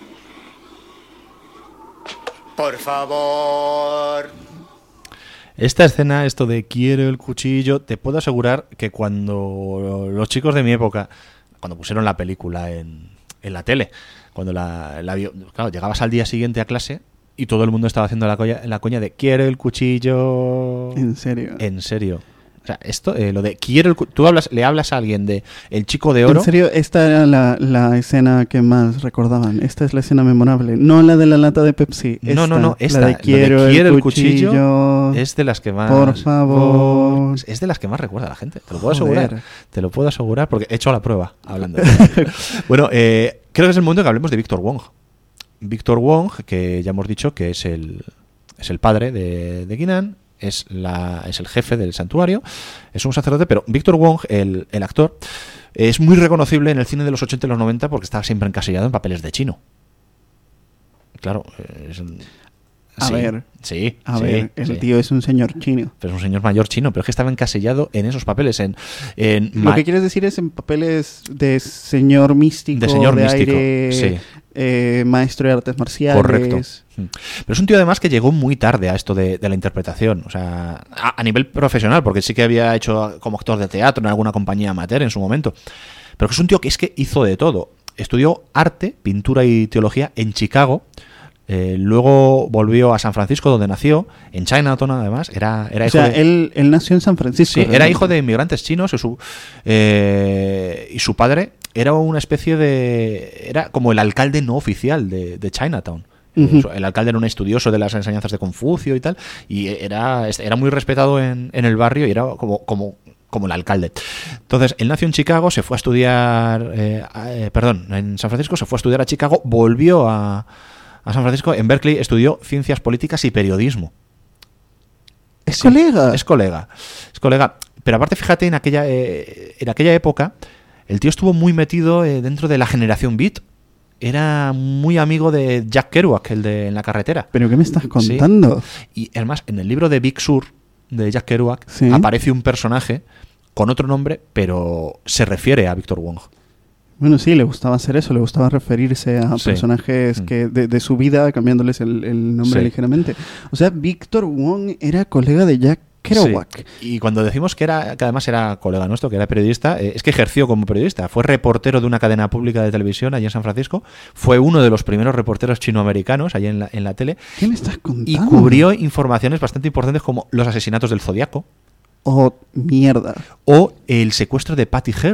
[SPEAKER 3] Por favor.
[SPEAKER 1] Esta escena, esto de quiero el cuchillo, te puedo asegurar que cuando los chicos de mi época, cuando pusieron la película en, en la tele, cuando la, la vio, claro, llegabas al día siguiente a clase y todo el mundo estaba haciendo la coña, la coña de quiero el cuchillo.
[SPEAKER 2] ¿En serio?
[SPEAKER 1] En serio. O sea, esto, eh, lo de quiero el cu- tú hablas, le hablas a alguien de el chico de oro.
[SPEAKER 2] En serio, esta era la, la escena que más recordaban. Esta es la escena memorable. No la de la lata de Pepsi.
[SPEAKER 1] No,
[SPEAKER 2] esta,
[SPEAKER 1] no, no. Esta,
[SPEAKER 2] la de quiero,
[SPEAKER 1] de quiero
[SPEAKER 2] el,
[SPEAKER 1] el
[SPEAKER 2] cuchillo,
[SPEAKER 1] cuchillo es de las que más.
[SPEAKER 2] Por favor.
[SPEAKER 1] Es de las que más recuerda a la gente. Te lo puedo
[SPEAKER 2] Joder.
[SPEAKER 1] asegurar. Te lo puedo asegurar porque he hecho la prueba hablando. Bueno, eh, creo que es el momento que hablemos de Victor Wong. Víctor Wong, que ya hemos dicho que es el, es el padre de, de Keenan. Es, la, es el jefe del santuario, es un sacerdote, pero Víctor Wong, el, el actor, es muy reconocible en el cine de los ochenta y los noventa porque estaba siempre encasillado en papeles de chino. Claro, es,
[SPEAKER 2] a
[SPEAKER 1] sí,
[SPEAKER 2] ver,
[SPEAKER 1] sí,
[SPEAKER 2] a
[SPEAKER 1] sí,
[SPEAKER 2] ver, el
[SPEAKER 1] sí.
[SPEAKER 2] tío es un señor chino.
[SPEAKER 1] Pero es un señor mayor chino, pero es que estaba encasillado en esos papeles. En, en
[SPEAKER 2] Lo
[SPEAKER 1] ma-
[SPEAKER 2] que quieres decir es en papeles de señor místico,
[SPEAKER 1] De señor místico,
[SPEAKER 2] aire,
[SPEAKER 1] sí.
[SPEAKER 2] eh, maestro de artes marciales.
[SPEAKER 1] Correcto. Pero es un tío además que llegó muy tarde a esto de, de la interpretación, o sea, a, a nivel profesional, porque sí que había hecho como actor de teatro en alguna compañía amateur en su momento, pero que es un tío que es que hizo de todo. Estudió arte, pintura y teología en Chicago, eh, luego volvió a San Francisco donde nació, en Chinatown además, era, era
[SPEAKER 2] O
[SPEAKER 1] hijo
[SPEAKER 2] sea,
[SPEAKER 1] de...
[SPEAKER 2] él, él nació en San Francisco.
[SPEAKER 1] Sí, era
[SPEAKER 2] realmente.
[SPEAKER 1] hijo de inmigrantes chinos y su, eh, y su padre era una especie de... era como el alcalde no oficial de, de Chinatown.
[SPEAKER 2] Uh-huh.
[SPEAKER 1] El alcalde era un estudioso de las enseñanzas de Confucio y tal, y era, era muy respetado en, en el barrio y era como, como, como el alcalde. Entonces, él nació en Chicago, se fue a estudiar, eh, eh, perdón, en San Francisco, se fue a estudiar a Chicago, volvió a, a San Francisco, en Berkeley estudió ciencias políticas y periodismo.
[SPEAKER 2] ¿Es
[SPEAKER 1] Sí,
[SPEAKER 2] colega?
[SPEAKER 1] Es colega, es colega. Pero aparte, fíjate, en aquella, eh, en aquella época, el tío estuvo muy metido eh, dentro de la generación Beat. Era muy amigo de Jack Kerouac, el de En la carretera.
[SPEAKER 2] ¿Pero qué me estás contando?
[SPEAKER 1] Sí. Y además, en el libro de Big Sur, de Jack Kerouac,
[SPEAKER 2] ¿Sí?
[SPEAKER 1] aparece un personaje con otro nombre, pero se refiere a Víctor Wong.
[SPEAKER 2] Bueno, sí, le gustaba hacer eso, le gustaba referirse a
[SPEAKER 1] Sí.
[SPEAKER 2] personajes
[SPEAKER 1] Mm.
[SPEAKER 2] que de, de su vida, cambiándoles el, el nombre
[SPEAKER 1] Sí.
[SPEAKER 2] ligeramente. O sea, Víctor Wong era colega de Jack Kerouac.
[SPEAKER 1] Sí. Y cuando decimos que era, que además era colega nuestro, que era periodista, eh, es que ejerció como periodista. Fue reportero de una cadena pública de televisión allí en San Francisco. Fue uno de los primeros reporteros chinoamericanos allí en la, en la tele.
[SPEAKER 2] ¿Qué me estás contando?
[SPEAKER 1] Y cubrió informaciones bastante importantes como los asesinatos del Zodiaco.
[SPEAKER 2] Oh, mierda.
[SPEAKER 1] O el secuestro de Patty Hearst,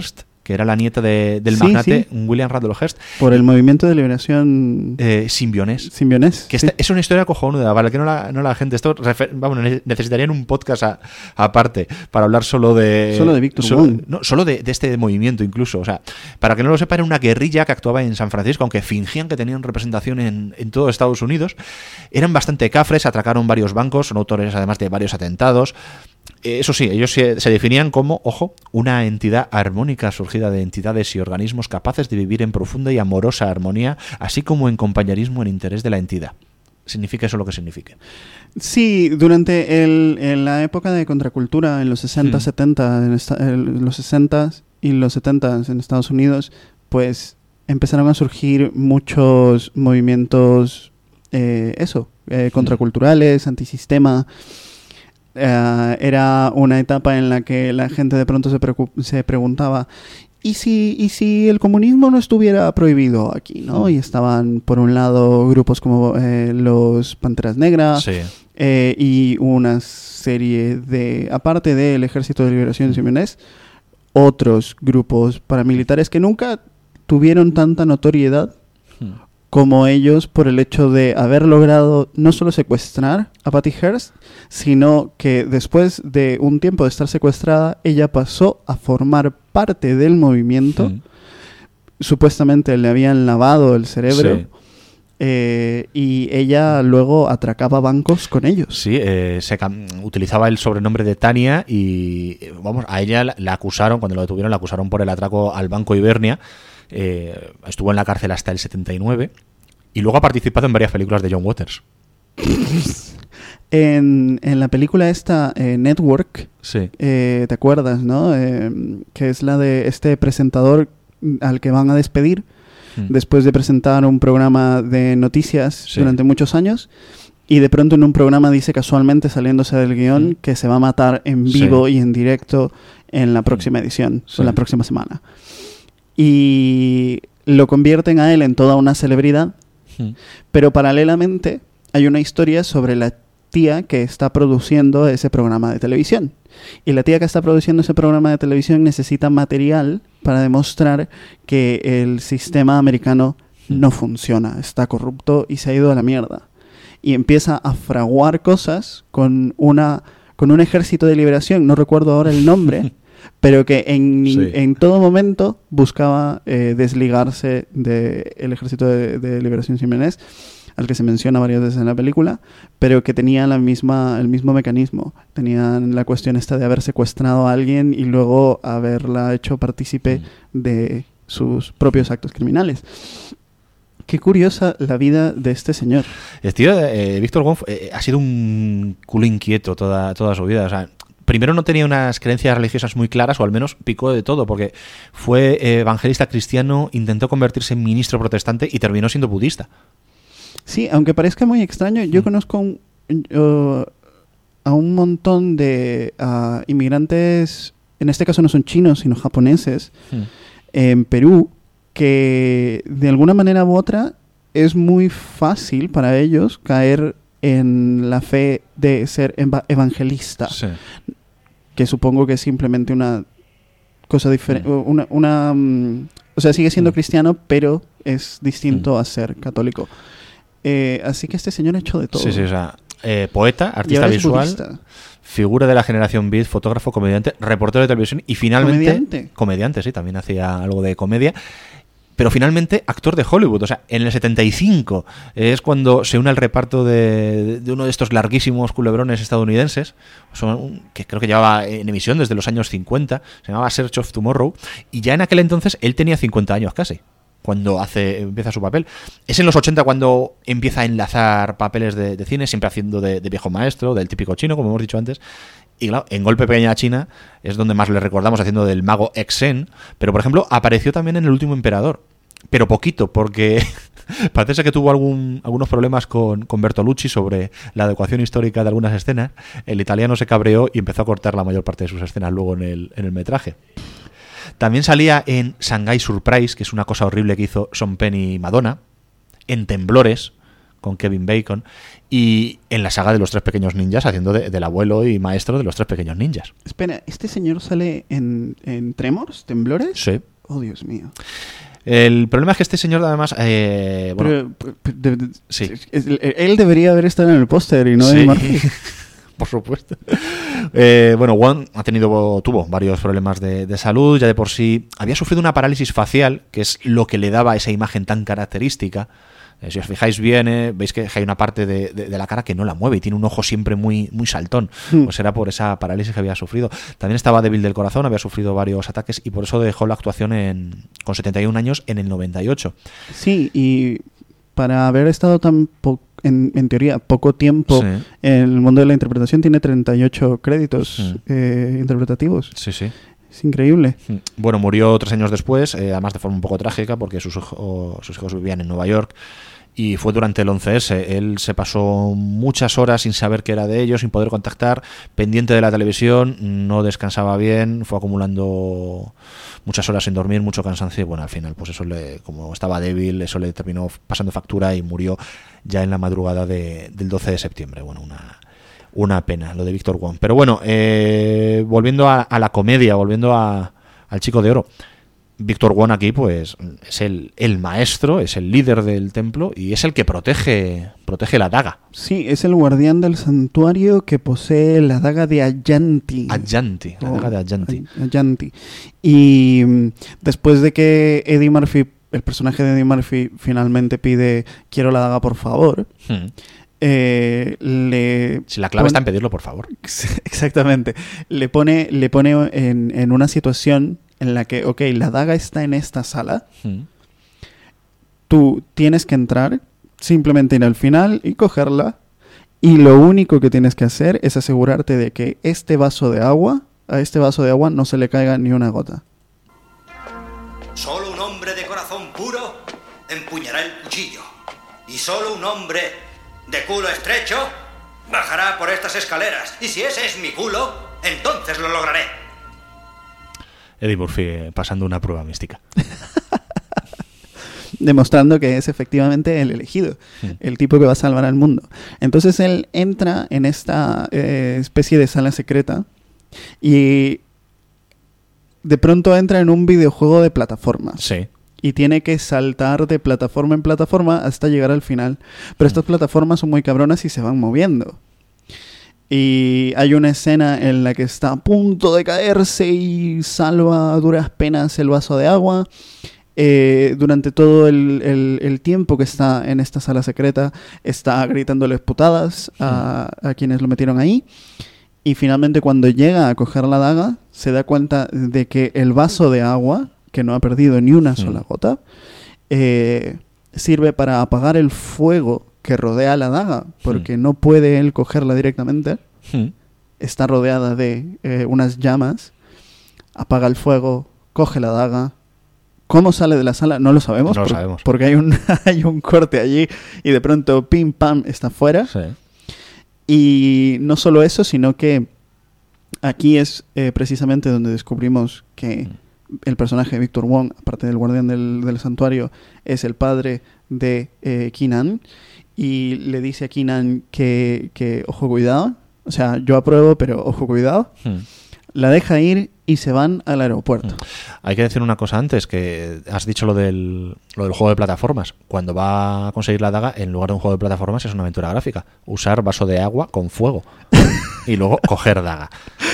[SPEAKER 1] que era la nieta de, del
[SPEAKER 2] sí,
[SPEAKER 1] magnate
[SPEAKER 2] sí.
[SPEAKER 1] William Randolph Hearst.
[SPEAKER 2] Por el movimiento de liberación
[SPEAKER 1] eh, simbionés.
[SPEAKER 2] Simbionés.
[SPEAKER 1] Que
[SPEAKER 2] sí.
[SPEAKER 1] esta, es una historia cojonuda, para que no la, no la gente. Esto refer, vamos, necesitarían un podcast a, aparte para hablar solo de.
[SPEAKER 2] Solo de Víctor
[SPEAKER 1] solo,
[SPEAKER 2] Wong.
[SPEAKER 1] No, solo de, de este movimiento, incluso. O sea, para que no lo sepa, era una guerrilla que actuaba en San Francisco, aunque fingían que tenían representación en, en todo Estados Unidos. Eran bastante cafres, atracaron varios bancos, son autores además de varios atentados. Eso sí, ellos se, se definían como, ojo, una entidad armónica surgida de entidades y organismos capaces de vivir en profunda y amorosa armonía, así como en compañerismo en interés de la entidad. Significa eso lo que signifique.
[SPEAKER 2] Sí, durante el, en la época de contracultura, en los sesenta, hmm. setenta, en, esta, en los sesenta y los setenta en Estados Unidos, pues empezaron a surgir muchos movimientos, eh, eso, eh, contraculturales, antisistema. Uh, era una etapa en la que la gente de pronto se, se preguntaba ¿y si, ¿y si el comunismo no estuviera prohibido aquí? ¿no? Y estaban por un lado grupos como eh, los Panteras Negras,
[SPEAKER 1] sí.
[SPEAKER 2] eh, y una serie de, aparte del Ejército de Liberación Simbionés, otros grupos paramilitares que nunca tuvieron tanta notoriedad hmm. como ellos, por el hecho de haber logrado no solo secuestrar a Patty Hearst, sino que después de un tiempo de estar secuestrada, ella pasó a formar parte del movimiento. Mm. Supuestamente le habían lavado el cerebro. Sí. Eh, y ella luego atracaba bancos con ellos.
[SPEAKER 1] Sí, eh, se utilizaba el sobrenombre de Tania y, vamos, a ella la, la acusaron, cuando lo detuvieron, la acusaron por el atraco al Banco Ibernia. Eh, estuvo en la cárcel hasta el setenta y nueve y luego ha participado en varias películas de John Waters.
[SPEAKER 2] en, en la película esta, eh, Network,
[SPEAKER 1] sí.
[SPEAKER 2] eh, ¿te acuerdas, no? Eh, que es la de este presentador al que van a despedir hmm. después de presentar un programa de noticias sí. durante muchos años. Y de pronto en un programa dice casualmente, saliéndose del guión, hmm. que se va a matar en vivo sí. y en directo en la próxima edición, sí. o la próxima semana. Y lo convierten a él en toda una celebridad, hmm. pero paralelamente hay una historia sobre la tía que está produciendo ese programa de televisión. Y la tía que está produciendo ese programa de televisión necesita material para demostrar que el sistema americano hmm. no funciona, está corrupto y se ha ido a la mierda. Y empieza a fraguar cosas con, una, con un ejército de liberación, no recuerdo ahora el nombre, pero que en, sí. en todo momento buscaba eh, desligarse del Ejército de, de Liberación Simbionés, al que se menciona varias veces en la película, pero que tenía la misma, el mismo mecanismo. Tenían la cuestión esta de haber secuestrado a alguien y luego haberla hecho partícipe mm. de sus propios actos criminales. Qué curiosa la vida de este señor.
[SPEAKER 1] El tío, eh, Víctor Wong, eh, ha sido un culo inquieto toda, toda su vida. O sea, primero no tenía unas creencias religiosas muy claras, o al menos picó de todo, porque fue eh, evangelista cristiano, intentó convertirse en ministro protestante y terminó siendo budista.
[SPEAKER 2] Sí, aunque parezca muy extraño, yo mm. conozco un, uh, a un montón de uh, inmigrantes, en este caso no son chinos, sino japoneses, mm. en Perú, que de alguna manera u otra es muy fácil para ellos caer en la fe de ser eva- evangelista. Sí. Que supongo que es simplemente una cosa diferente, mm. una, una um, o sea, sigue siendo mm. cristiano, pero es distinto mm. a ser católico. Eh, así que este señor ha hecho de todo.
[SPEAKER 1] Sí, sí, o sea, eh, poeta, artista visual, budista. Figura de la generación beat, fotógrafo, comediante, reportero de televisión y finalmente...
[SPEAKER 2] ¿Comediante?
[SPEAKER 1] Comediante, sí, también hacía algo de comedia. Pero finalmente actor de Hollywood. O sea, en el setenta y cinco es cuando se une al reparto de, de uno de estos larguísimos culebrones estadounidenses, son, que creo que llevaba en emisión desde los años cincuenta, se llamaba Search of Tomorrow, y ya en aquel entonces él tenía cincuenta años casi cuando hace empieza su papel. Es en los ochenta cuando empieza a enlazar papeles de, de cine, siempre haciendo de, de viejo maestro, del típico chino, como hemos dicho antes. Y claro, en Golpe Pequeña China es donde más le recordamos haciendo del mago Exen, pero por ejemplo apareció también en El Último Emperador, pero poquito, porque parece ser que tuvo algún, algunos problemas con, con Bertolucci sobre la adecuación histórica de algunas escenas. El italiano se cabreó y empezó a cortar la mayor parte de sus escenas luego en el, en el metraje. También salía en Shanghai Surprise, que es una cosa horrible que hizo Sean Penn y Madonna, en Temblores, con Kevin Bacon, y en la saga de los tres pequeños ninjas, haciendo de, del abuelo y maestro de los tres pequeños ninjas.
[SPEAKER 2] Espera, ¿este señor sale en, en Tremors, Temblores?
[SPEAKER 1] Sí.
[SPEAKER 2] Oh, Dios mío.
[SPEAKER 1] El problema es que este señor, además... Eh, bueno,
[SPEAKER 2] pero, pero, de, de,
[SPEAKER 1] sí.
[SPEAKER 2] Él debería haber estado en el póster y no
[SPEAKER 1] sí.
[SPEAKER 2] Eddie Murphy.
[SPEAKER 1] Por supuesto. Eh, bueno, Wong ha tenido, tuvo varios problemas de, de salud. Ya de por sí había sufrido una parálisis facial, que es lo que le daba esa imagen tan característica. Eh, si os fijáis bien, eh, veis que hay una parte de, de, de la cara que no la mueve y tiene un ojo siempre muy, muy saltón. Mm. Pues era por esa parálisis que había sufrido. También estaba débil del corazón, había sufrido varios ataques y por eso dejó la actuación en, con setenta y un años en el noventa y ocho.
[SPEAKER 2] Sí, y para haber estado tan poco, en, en teoría, poco tiempo sí. en el mundo de la interpretación, tiene treinta y ocho créditos sí. eh, interpretativos.
[SPEAKER 1] Sí, sí.
[SPEAKER 2] Es increíble.
[SPEAKER 1] Bueno, murió tres años después, eh, además de forma un poco trágica, porque sus, hijo, sus hijos vivían en Nueva York. Y fue durante el once ese. Él se pasó muchas horas sin saber qué era de ellos, sin poder contactar, pendiente de la televisión, no descansaba bien, fue acumulando muchas horas sin dormir, mucho cansancio y bueno, al final, pues eso le, como estaba débil, eso le terminó pasando factura y murió ya en la madrugada de, del doce de septiembre. Bueno, una, una pena lo de Victor Wong. Pero bueno, eh, volviendo a, a la comedia, volviendo a, al Chico de Oro. Victor Wong aquí pues es el, el maestro, es el líder del templo y es el que protege protege la daga.
[SPEAKER 2] Sí, es el guardián del santuario que posee la daga de Ayanti.
[SPEAKER 1] Ayanti, la oh, daga de Ayanti.
[SPEAKER 2] Ayanti. Y después de que Eddie Murphy, el personaje de Eddie Murphy, finalmente pide quiero la daga por favor, hmm. eh, le
[SPEAKER 1] si la clave pone, está en pedirlo por favor.
[SPEAKER 2] Exactamente. Le pone, le pone en, en una situación en la que, ok, la daga está en esta sala, hmm. tú tienes que entrar, simplemente ir al final y cogerla, y lo único que tienes que hacer es asegurarte de que este vaso de agua, a este vaso de agua no se le caiga ni una gota.
[SPEAKER 3] Solo un hombre de corazón puro empuñará el cuchillo, y solo un hombre de culo estrecho bajará por estas escaleras, y si ese es mi culo, entonces lo lograré.
[SPEAKER 1] Eddie Murphy eh, pasando una prueba mística.
[SPEAKER 2] Demostrando que es efectivamente el elegido, sí. el tipo que va a salvar al mundo. Entonces él entra en esta eh, especie de sala secreta y de pronto entra en un videojuego de plataforma.
[SPEAKER 1] Sí.
[SPEAKER 2] Y tiene que saltar de plataforma en plataforma hasta llegar al final. Pero estas plataformas son muy cabronas y se van moviendo. Y hay una escena en la que está a punto de caerse y salva a duras penas el vaso de agua. Eh, durante todo el, el, el tiempo que está en esta sala secreta, está gritándoles putadas a, a quienes lo metieron ahí. Y finalmente cuando llega a coger la daga, se da cuenta de que el vaso de agua, que no ha perdido ni una sola gota, eh, sirve para apagar el fuego que rodea la daga, porque hmm. no puede él cogerla directamente. Hmm. Está rodeada de eh, unas llamas, apaga el fuego, coge la daga. ¿Cómo sale de la sala? No lo sabemos,
[SPEAKER 1] no lo
[SPEAKER 2] por,
[SPEAKER 1] sabemos.
[SPEAKER 2] porque hay un, hay un corte allí y de pronto pim pam está fuera.
[SPEAKER 1] Sí.
[SPEAKER 2] Y no solo eso, sino que aquí es eh, precisamente donde descubrimos que hmm. el personaje de Victor Wong, aparte del guardián del, del santuario, es el padre de eh, Keenan. Y le dice a Keenan que, que ojo, cuidado. O sea, yo apruebo, pero ojo, cuidado. Hmm. La deja ir y se van al aeropuerto. Hmm.
[SPEAKER 1] Hay que decir una cosa antes, que has dicho lo del, lo del juego de plataformas. Cuando va a conseguir la daga, en lugar de un juego de plataformas, es una aventura gráfica. Usar vaso de agua con fuego. Y luego coger daga.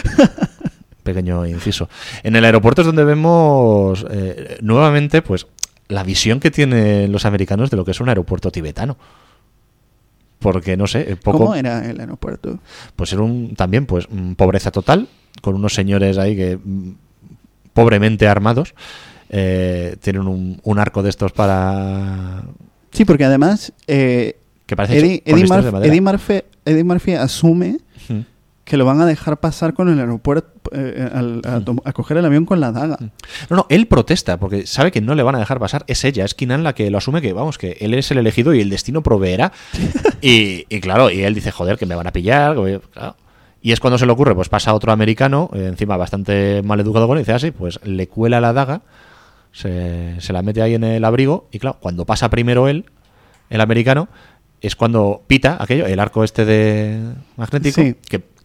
[SPEAKER 1] Pequeño inciso. En el aeropuerto es donde vemos eh, nuevamente pues la visión que tienen los americanos de lo que es un aeropuerto tibetano. Porque, no sé, poco...
[SPEAKER 2] ¿Cómo era el aeropuerto?
[SPEAKER 1] Pues era un, también, pues, pobreza total, con unos señores ahí que, pobremente armados, eh, tienen un, un arco de estos para...
[SPEAKER 2] Sí, porque además, eh,
[SPEAKER 1] que parece
[SPEAKER 2] Eddie, Eddie, Murphy, Eddie, Murphy, Eddie Murphy asume hmm. que lo van a dejar pasar con el aeropuerto, eh, al, a, hmm. a coger el avión con la daga.
[SPEAKER 1] No, no, él protesta, porque sabe que no le van a dejar pasar. Es ella, es Keenan la que lo asume, que vamos, que él es el elegido y el destino proveerá. y, y claro, y él dice, joder, que me van a pillar. Claro. Y es cuando se le ocurre, pues pasa otro americano, eh, encima bastante mal educado con él, y dice así, pues le cuela la daga, se, se la mete ahí en el abrigo, y claro, cuando pasa primero él, el americano, es cuando pita aquello, el arco este de magnético, sí. que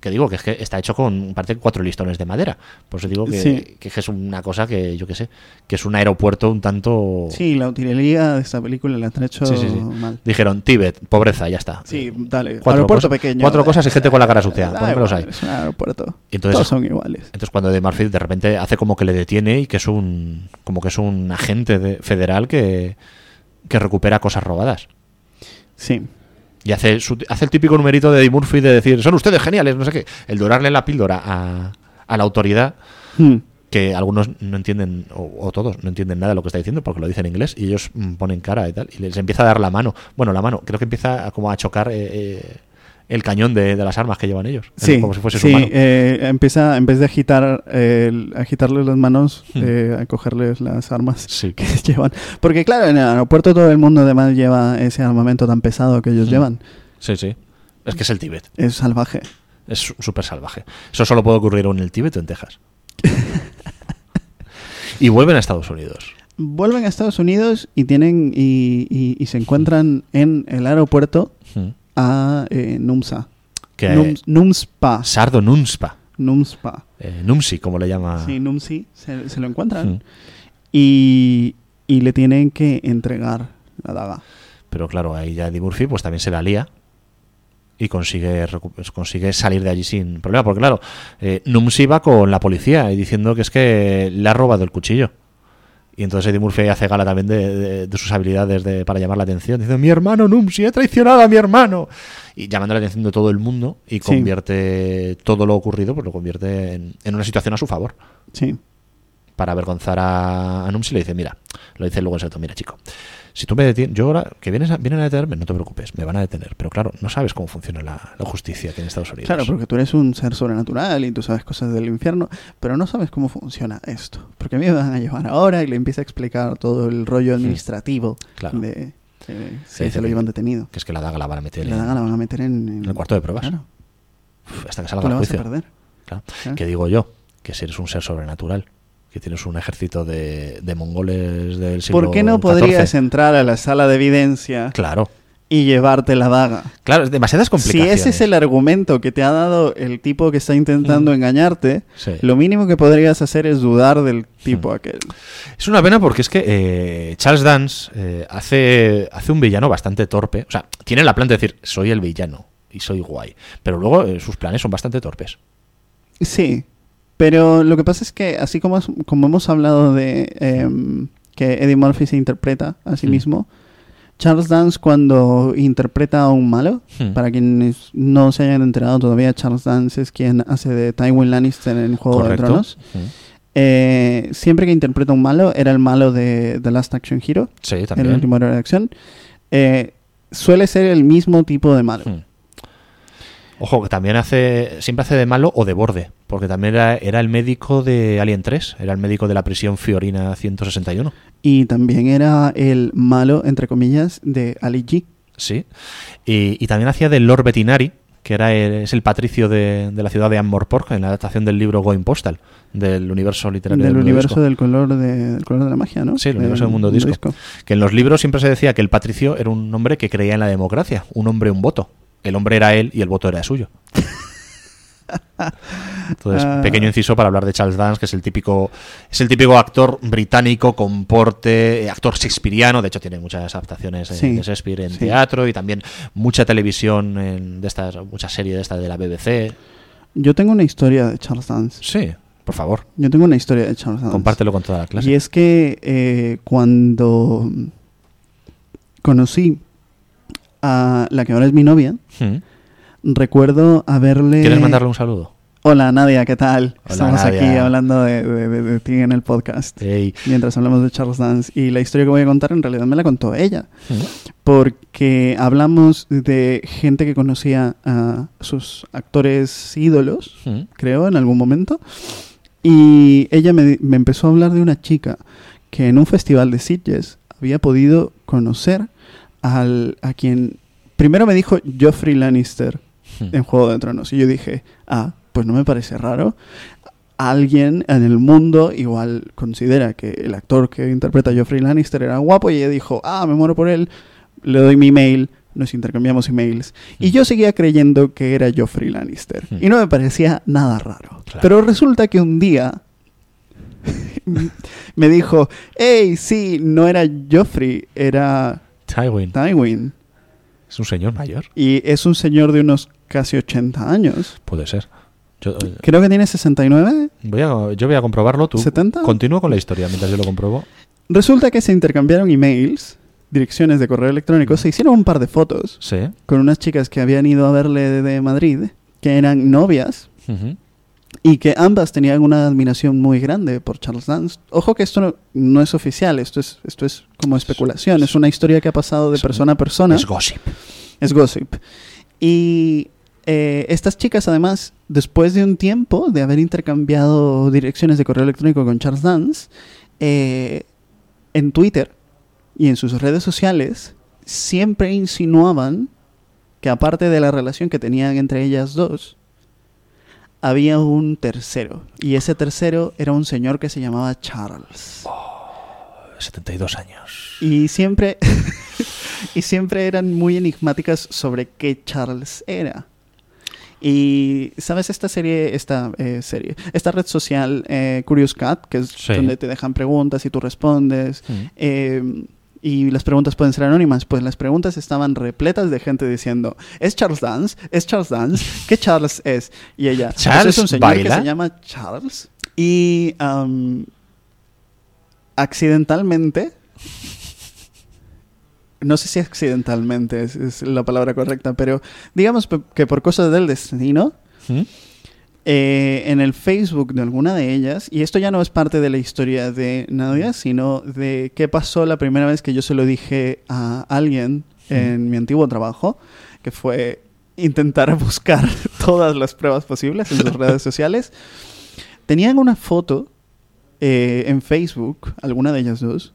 [SPEAKER 1] Que digo que es que está hecho con, parece, cuatro listones de madera. Por eso digo que,
[SPEAKER 2] sí.
[SPEAKER 1] que es una cosa que, yo qué sé, que es un aeropuerto un tanto...
[SPEAKER 2] Sí, la utilería de esta película la han hecho sí, sí, sí. mal.
[SPEAKER 1] Dijeron, Tíbet, pobreza, ya está.
[SPEAKER 2] Sí, dale.
[SPEAKER 1] Cuatro
[SPEAKER 2] aeropuerto
[SPEAKER 1] cosas,
[SPEAKER 2] pequeño.
[SPEAKER 1] Cuatro cosas y gente con la cara sucia. Ponémelos ahí.
[SPEAKER 2] Es un aeropuerto.
[SPEAKER 1] Y entonces,
[SPEAKER 2] todos son iguales.
[SPEAKER 1] Entonces cuando Eddie Murphy de repente hace como que le detiene y que es un como que es un agente de, federal que, que recupera cosas robadas.
[SPEAKER 2] Sí.
[SPEAKER 1] Y hace, su, hace el típico numerito de Eddie Murphy de decir, son ustedes geniales, no sé qué. El dorarle la píldora a, a la autoridad, hmm. que algunos no entienden, o, o todos no entienden nada de lo que está diciendo porque lo dice en inglés, y ellos ponen cara y tal, y les empieza a dar la mano. Bueno, la mano, creo que empieza a, como a chocar eh, eh, el cañón de, de las armas que llevan ellos.
[SPEAKER 2] Sí,
[SPEAKER 1] como si fuese
[SPEAKER 2] sí,
[SPEAKER 1] su mano.
[SPEAKER 2] Eh, empieza, en vez de agitar, eh, agitarles las manos, hmm. eh, a cogerles las armas
[SPEAKER 1] sí.
[SPEAKER 2] que llevan. Porque claro, en el aeropuerto todo el mundo además lleva ese armamento tan pesado que ellos hmm. llevan.
[SPEAKER 1] Sí, sí. Es que es el Tíbet.
[SPEAKER 2] Es salvaje.
[SPEAKER 1] Es súper salvaje. Eso solo puede ocurrir en el Tíbet o en Texas. Y vuelven a Estados Unidos.
[SPEAKER 2] Vuelven a Estados Unidos y tienen y, y, y se encuentran en el aeropuerto hmm. a eh, Numsa. Nums, Numspa.
[SPEAKER 1] Sardo Numspa.
[SPEAKER 2] Numspa.
[SPEAKER 1] Eh, Numsi, como le llama.
[SPEAKER 2] Sí, Numsi. Se, se lo encuentran. Hmm. Y, y le tienen que entregar la daga.
[SPEAKER 1] Pero claro, ahí ya Eddie Murphy pues también se la lía. Y consigue, consigue salir de allí sin problema. Porque claro, eh, Numsi va con la policía y diciendo que es que le ha robado el cuchillo. Y entonces Eddie Murphy hace gala también de, de, de sus habilidades de, para llamar la atención. Dice, mi hermano Numsi, he traicionado a mi hermano. Y llamando la atención de todo el mundo y convierte sí. todo lo ocurrido, pues lo convierte en, en una situación a su favor.
[SPEAKER 2] Sí.
[SPEAKER 1] Para avergonzar a, a Numsi le dice, mira, lo dice luego en secreto, mira chico, si tú me detienes, yo ahora que vienes a, vienen a detenerme, no te preocupes, me van a detener, pero claro, no sabes cómo funciona la, la justicia aquí en Estados Unidos.
[SPEAKER 2] Claro, porque tú eres un ser sobrenatural y tú sabes cosas del infierno, pero no sabes cómo funciona esto, porque a mí me van a llevar ahora y le empieza a explicar todo el rollo administrativo sí. claro. de, de
[SPEAKER 1] sí,
[SPEAKER 2] si se lo llevan detenido.
[SPEAKER 1] Que es que la daga la van a meter
[SPEAKER 2] la
[SPEAKER 1] en,
[SPEAKER 2] daga la van a meter en, en,
[SPEAKER 1] en el cuarto de pruebas.
[SPEAKER 2] Claro.
[SPEAKER 1] Uf, hasta que salga el juicio.
[SPEAKER 2] Vas a perder.
[SPEAKER 1] Claro. Claro. Que digo yo, que si eres un ser sobrenatural, que tienes un ejército de, de mongoles del siglo
[SPEAKER 2] ¿por qué no
[SPEAKER 1] catorce?
[SPEAKER 2] Podrías entrar a la sala de evidencia
[SPEAKER 1] claro.
[SPEAKER 2] y llevarte la daga?
[SPEAKER 1] Claro, es demasiadas complicaciones.
[SPEAKER 2] Si ese es el argumento que te ha dado el tipo que está intentando mm. engañarte, sí. lo mínimo que podrías hacer es dudar del tipo mm. aquel.
[SPEAKER 1] Es una pena porque es que eh, Charles Dance eh, hace, hace un villano bastante torpe. O sea, tiene la planta de decir, soy el villano y soy guay. Pero luego eh, sus planes son bastante torpes.
[SPEAKER 2] Sí. Pero lo que pasa es que, así como, como hemos hablado de eh, que Eddie Murphy se interpreta a sí mm. mismo, Charles Dance cuando interpreta a un malo, mm. para quienes no se hayan enterado todavía, Charles Dance es quien hace de Tywin Lannister en Juego
[SPEAKER 1] Correcto.
[SPEAKER 2] de Tronos. Mm. Eh, siempre que interpreta a un malo, era el malo de The Last Action Hero,
[SPEAKER 1] sí, también.
[SPEAKER 2] el último héroe de acción, eh, suele ser el mismo tipo de malo.
[SPEAKER 1] Mm. Ojo, que también hace siempre hace de malo o de borde, porque también era, era el médico de Alien tres, era el médico de la prisión Fiorina ciento sesenta y uno.
[SPEAKER 2] Y también era el malo, entre comillas, de Ali G.
[SPEAKER 1] Sí, y, y también hacía del Lord Bettinari, que era el, es el patricio de, de la ciudad de Ankh-Morpork, en la adaptación del libro Going Postal, del universo literario
[SPEAKER 2] del,
[SPEAKER 1] del
[SPEAKER 2] universo
[SPEAKER 1] disco.
[SPEAKER 2] del color de, del color de la magia, ¿no?
[SPEAKER 1] Sí, el
[SPEAKER 2] del
[SPEAKER 1] universo del mundo, mundo disco. disco. Que en los libros siempre se decía que el patricio era un hombre que creía en la democracia, un hombre, un voto. El hombre era él y el voto era suyo. Entonces, uh, pequeño inciso para hablar de Charles Dance, que es el típico es el típico actor británico con porte, actor shakespeariano. De hecho, tiene muchas adaptaciones sí, de Shakespeare en sí. teatro y también mucha televisión en, de estas, mucha serie de esta de la B B C.
[SPEAKER 2] Yo tengo una historia de Charles Dance.
[SPEAKER 1] Sí, por favor.
[SPEAKER 2] Yo tengo una historia de Charles Dance.
[SPEAKER 1] Compártelo con toda la clase.
[SPEAKER 2] Y es que eh, cuando conocí a la que ahora es mi novia, ¿Mm? recuerdo haberle...
[SPEAKER 1] ¿Quieres mandarle un saludo?
[SPEAKER 2] Hola Nadia, ¿qué tal?
[SPEAKER 1] Hola,
[SPEAKER 2] Estamos
[SPEAKER 1] Nadia.
[SPEAKER 2] aquí hablando de, de, de, de ti en el podcast.
[SPEAKER 1] Hey.
[SPEAKER 2] Mientras hablamos de Charles Dance. Y la historia que voy a contar en realidad me la contó ella. ¿Mm? Porque hablamos de gente que conocía a sus actores ídolos, ¿Mm? creo, en algún momento. Y ella me, me empezó a hablar de una chica que en un festival de Sitges había podido conocer al, a quien primero me dijo Joffrey Lannister hmm. en Juego de Tronos y yo dije, ah, pues no me parece raro. Alguien en el mundo igual considera que el actor que interpreta a Joffrey Lannister era guapo y ella dijo, ah, me muero por él, le doy mi mail, nos intercambiamos emails. Mm. Y yo seguía creyendo que era Joffrey Lannister. Mm. Y no me parecía nada raro. Claro. Pero resulta que un día me dijo, hey, sí, no era Joffrey, era
[SPEAKER 1] Tywin.
[SPEAKER 2] Tywin.
[SPEAKER 1] Es un señor mayor.
[SPEAKER 2] Y es un señor de unos casi ochenta años.
[SPEAKER 1] Puede ser. Yo, eh,
[SPEAKER 2] Creo que tiene sesenta y nueve.
[SPEAKER 1] Voy a, yo voy a comprobarlo. Tú
[SPEAKER 2] ¿setenta?
[SPEAKER 1] Continúo con la historia mientras yo lo compruebo.
[SPEAKER 2] Resulta que se intercambiaron emails, direcciones de correo electrónico, se hicieron un par de fotos
[SPEAKER 1] sí.
[SPEAKER 2] con unas chicas que habían ido a verle de, de Madrid, que eran novias, uh-huh. y que ambas tenían una admiración muy grande por Charles Dance. Ojo que esto no, no es oficial, esto es, esto es como especulación, es, es una historia que ha pasado de es, persona a persona.
[SPEAKER 1] Es gossip.
[SPEAKER 2] Es gossip. Y eh, estas chicas, además, después de un tiempo de haber intercambiado direcciones de correo electrónico con Charles Dance, eh, en Twitter y en sus redes sociales siempre insinuaban que aparte de la relación que tenían entre ellas dos, había un tercero. Y ese tercero era un señor que se llamaba Charles.
[SPEAKER 1] Oh, setenta y dos años.
[SPEAKER 2] Y siempre, y siempre eran muy enigmáticas sobre qué Charles era. Y, ¿sabes esta serie, esta eh, serie, esta red social, eh, Curious Cat, que es sí. donde te dejan preguntas y tú respondes, mm. eh, y las preguntas pueden ser anónimas? Pues las preguntas estaban repletas de gente diciendo, ¿es Charles Dance? ¿Es Charles Dance? ¿Qué Charles es? Y ella,
[SPEAKER 1] ¿Charles
[SPEAKER 2] pues es un señor
[SPEAKER 1] baila?
[SPEAKER 2] que se llama Charles. Y um, accidentalmente... No sé si accidentalmente es, es la palabra correcta, pero digamos que por cosas del destino, ¿Mm? eh, en el Facebook de alguna de ellas, y esto ya no es parte de la historia de Nadia, sino de qué pasó la primera vez que yo se lo dije a alguien ¿Mm? en mi antiguo trabajo, que fue intentar buscar todas las pruebas posibles en sus redes sociales. Tenían una foto eh, en Facebook, alguna de ellas dos,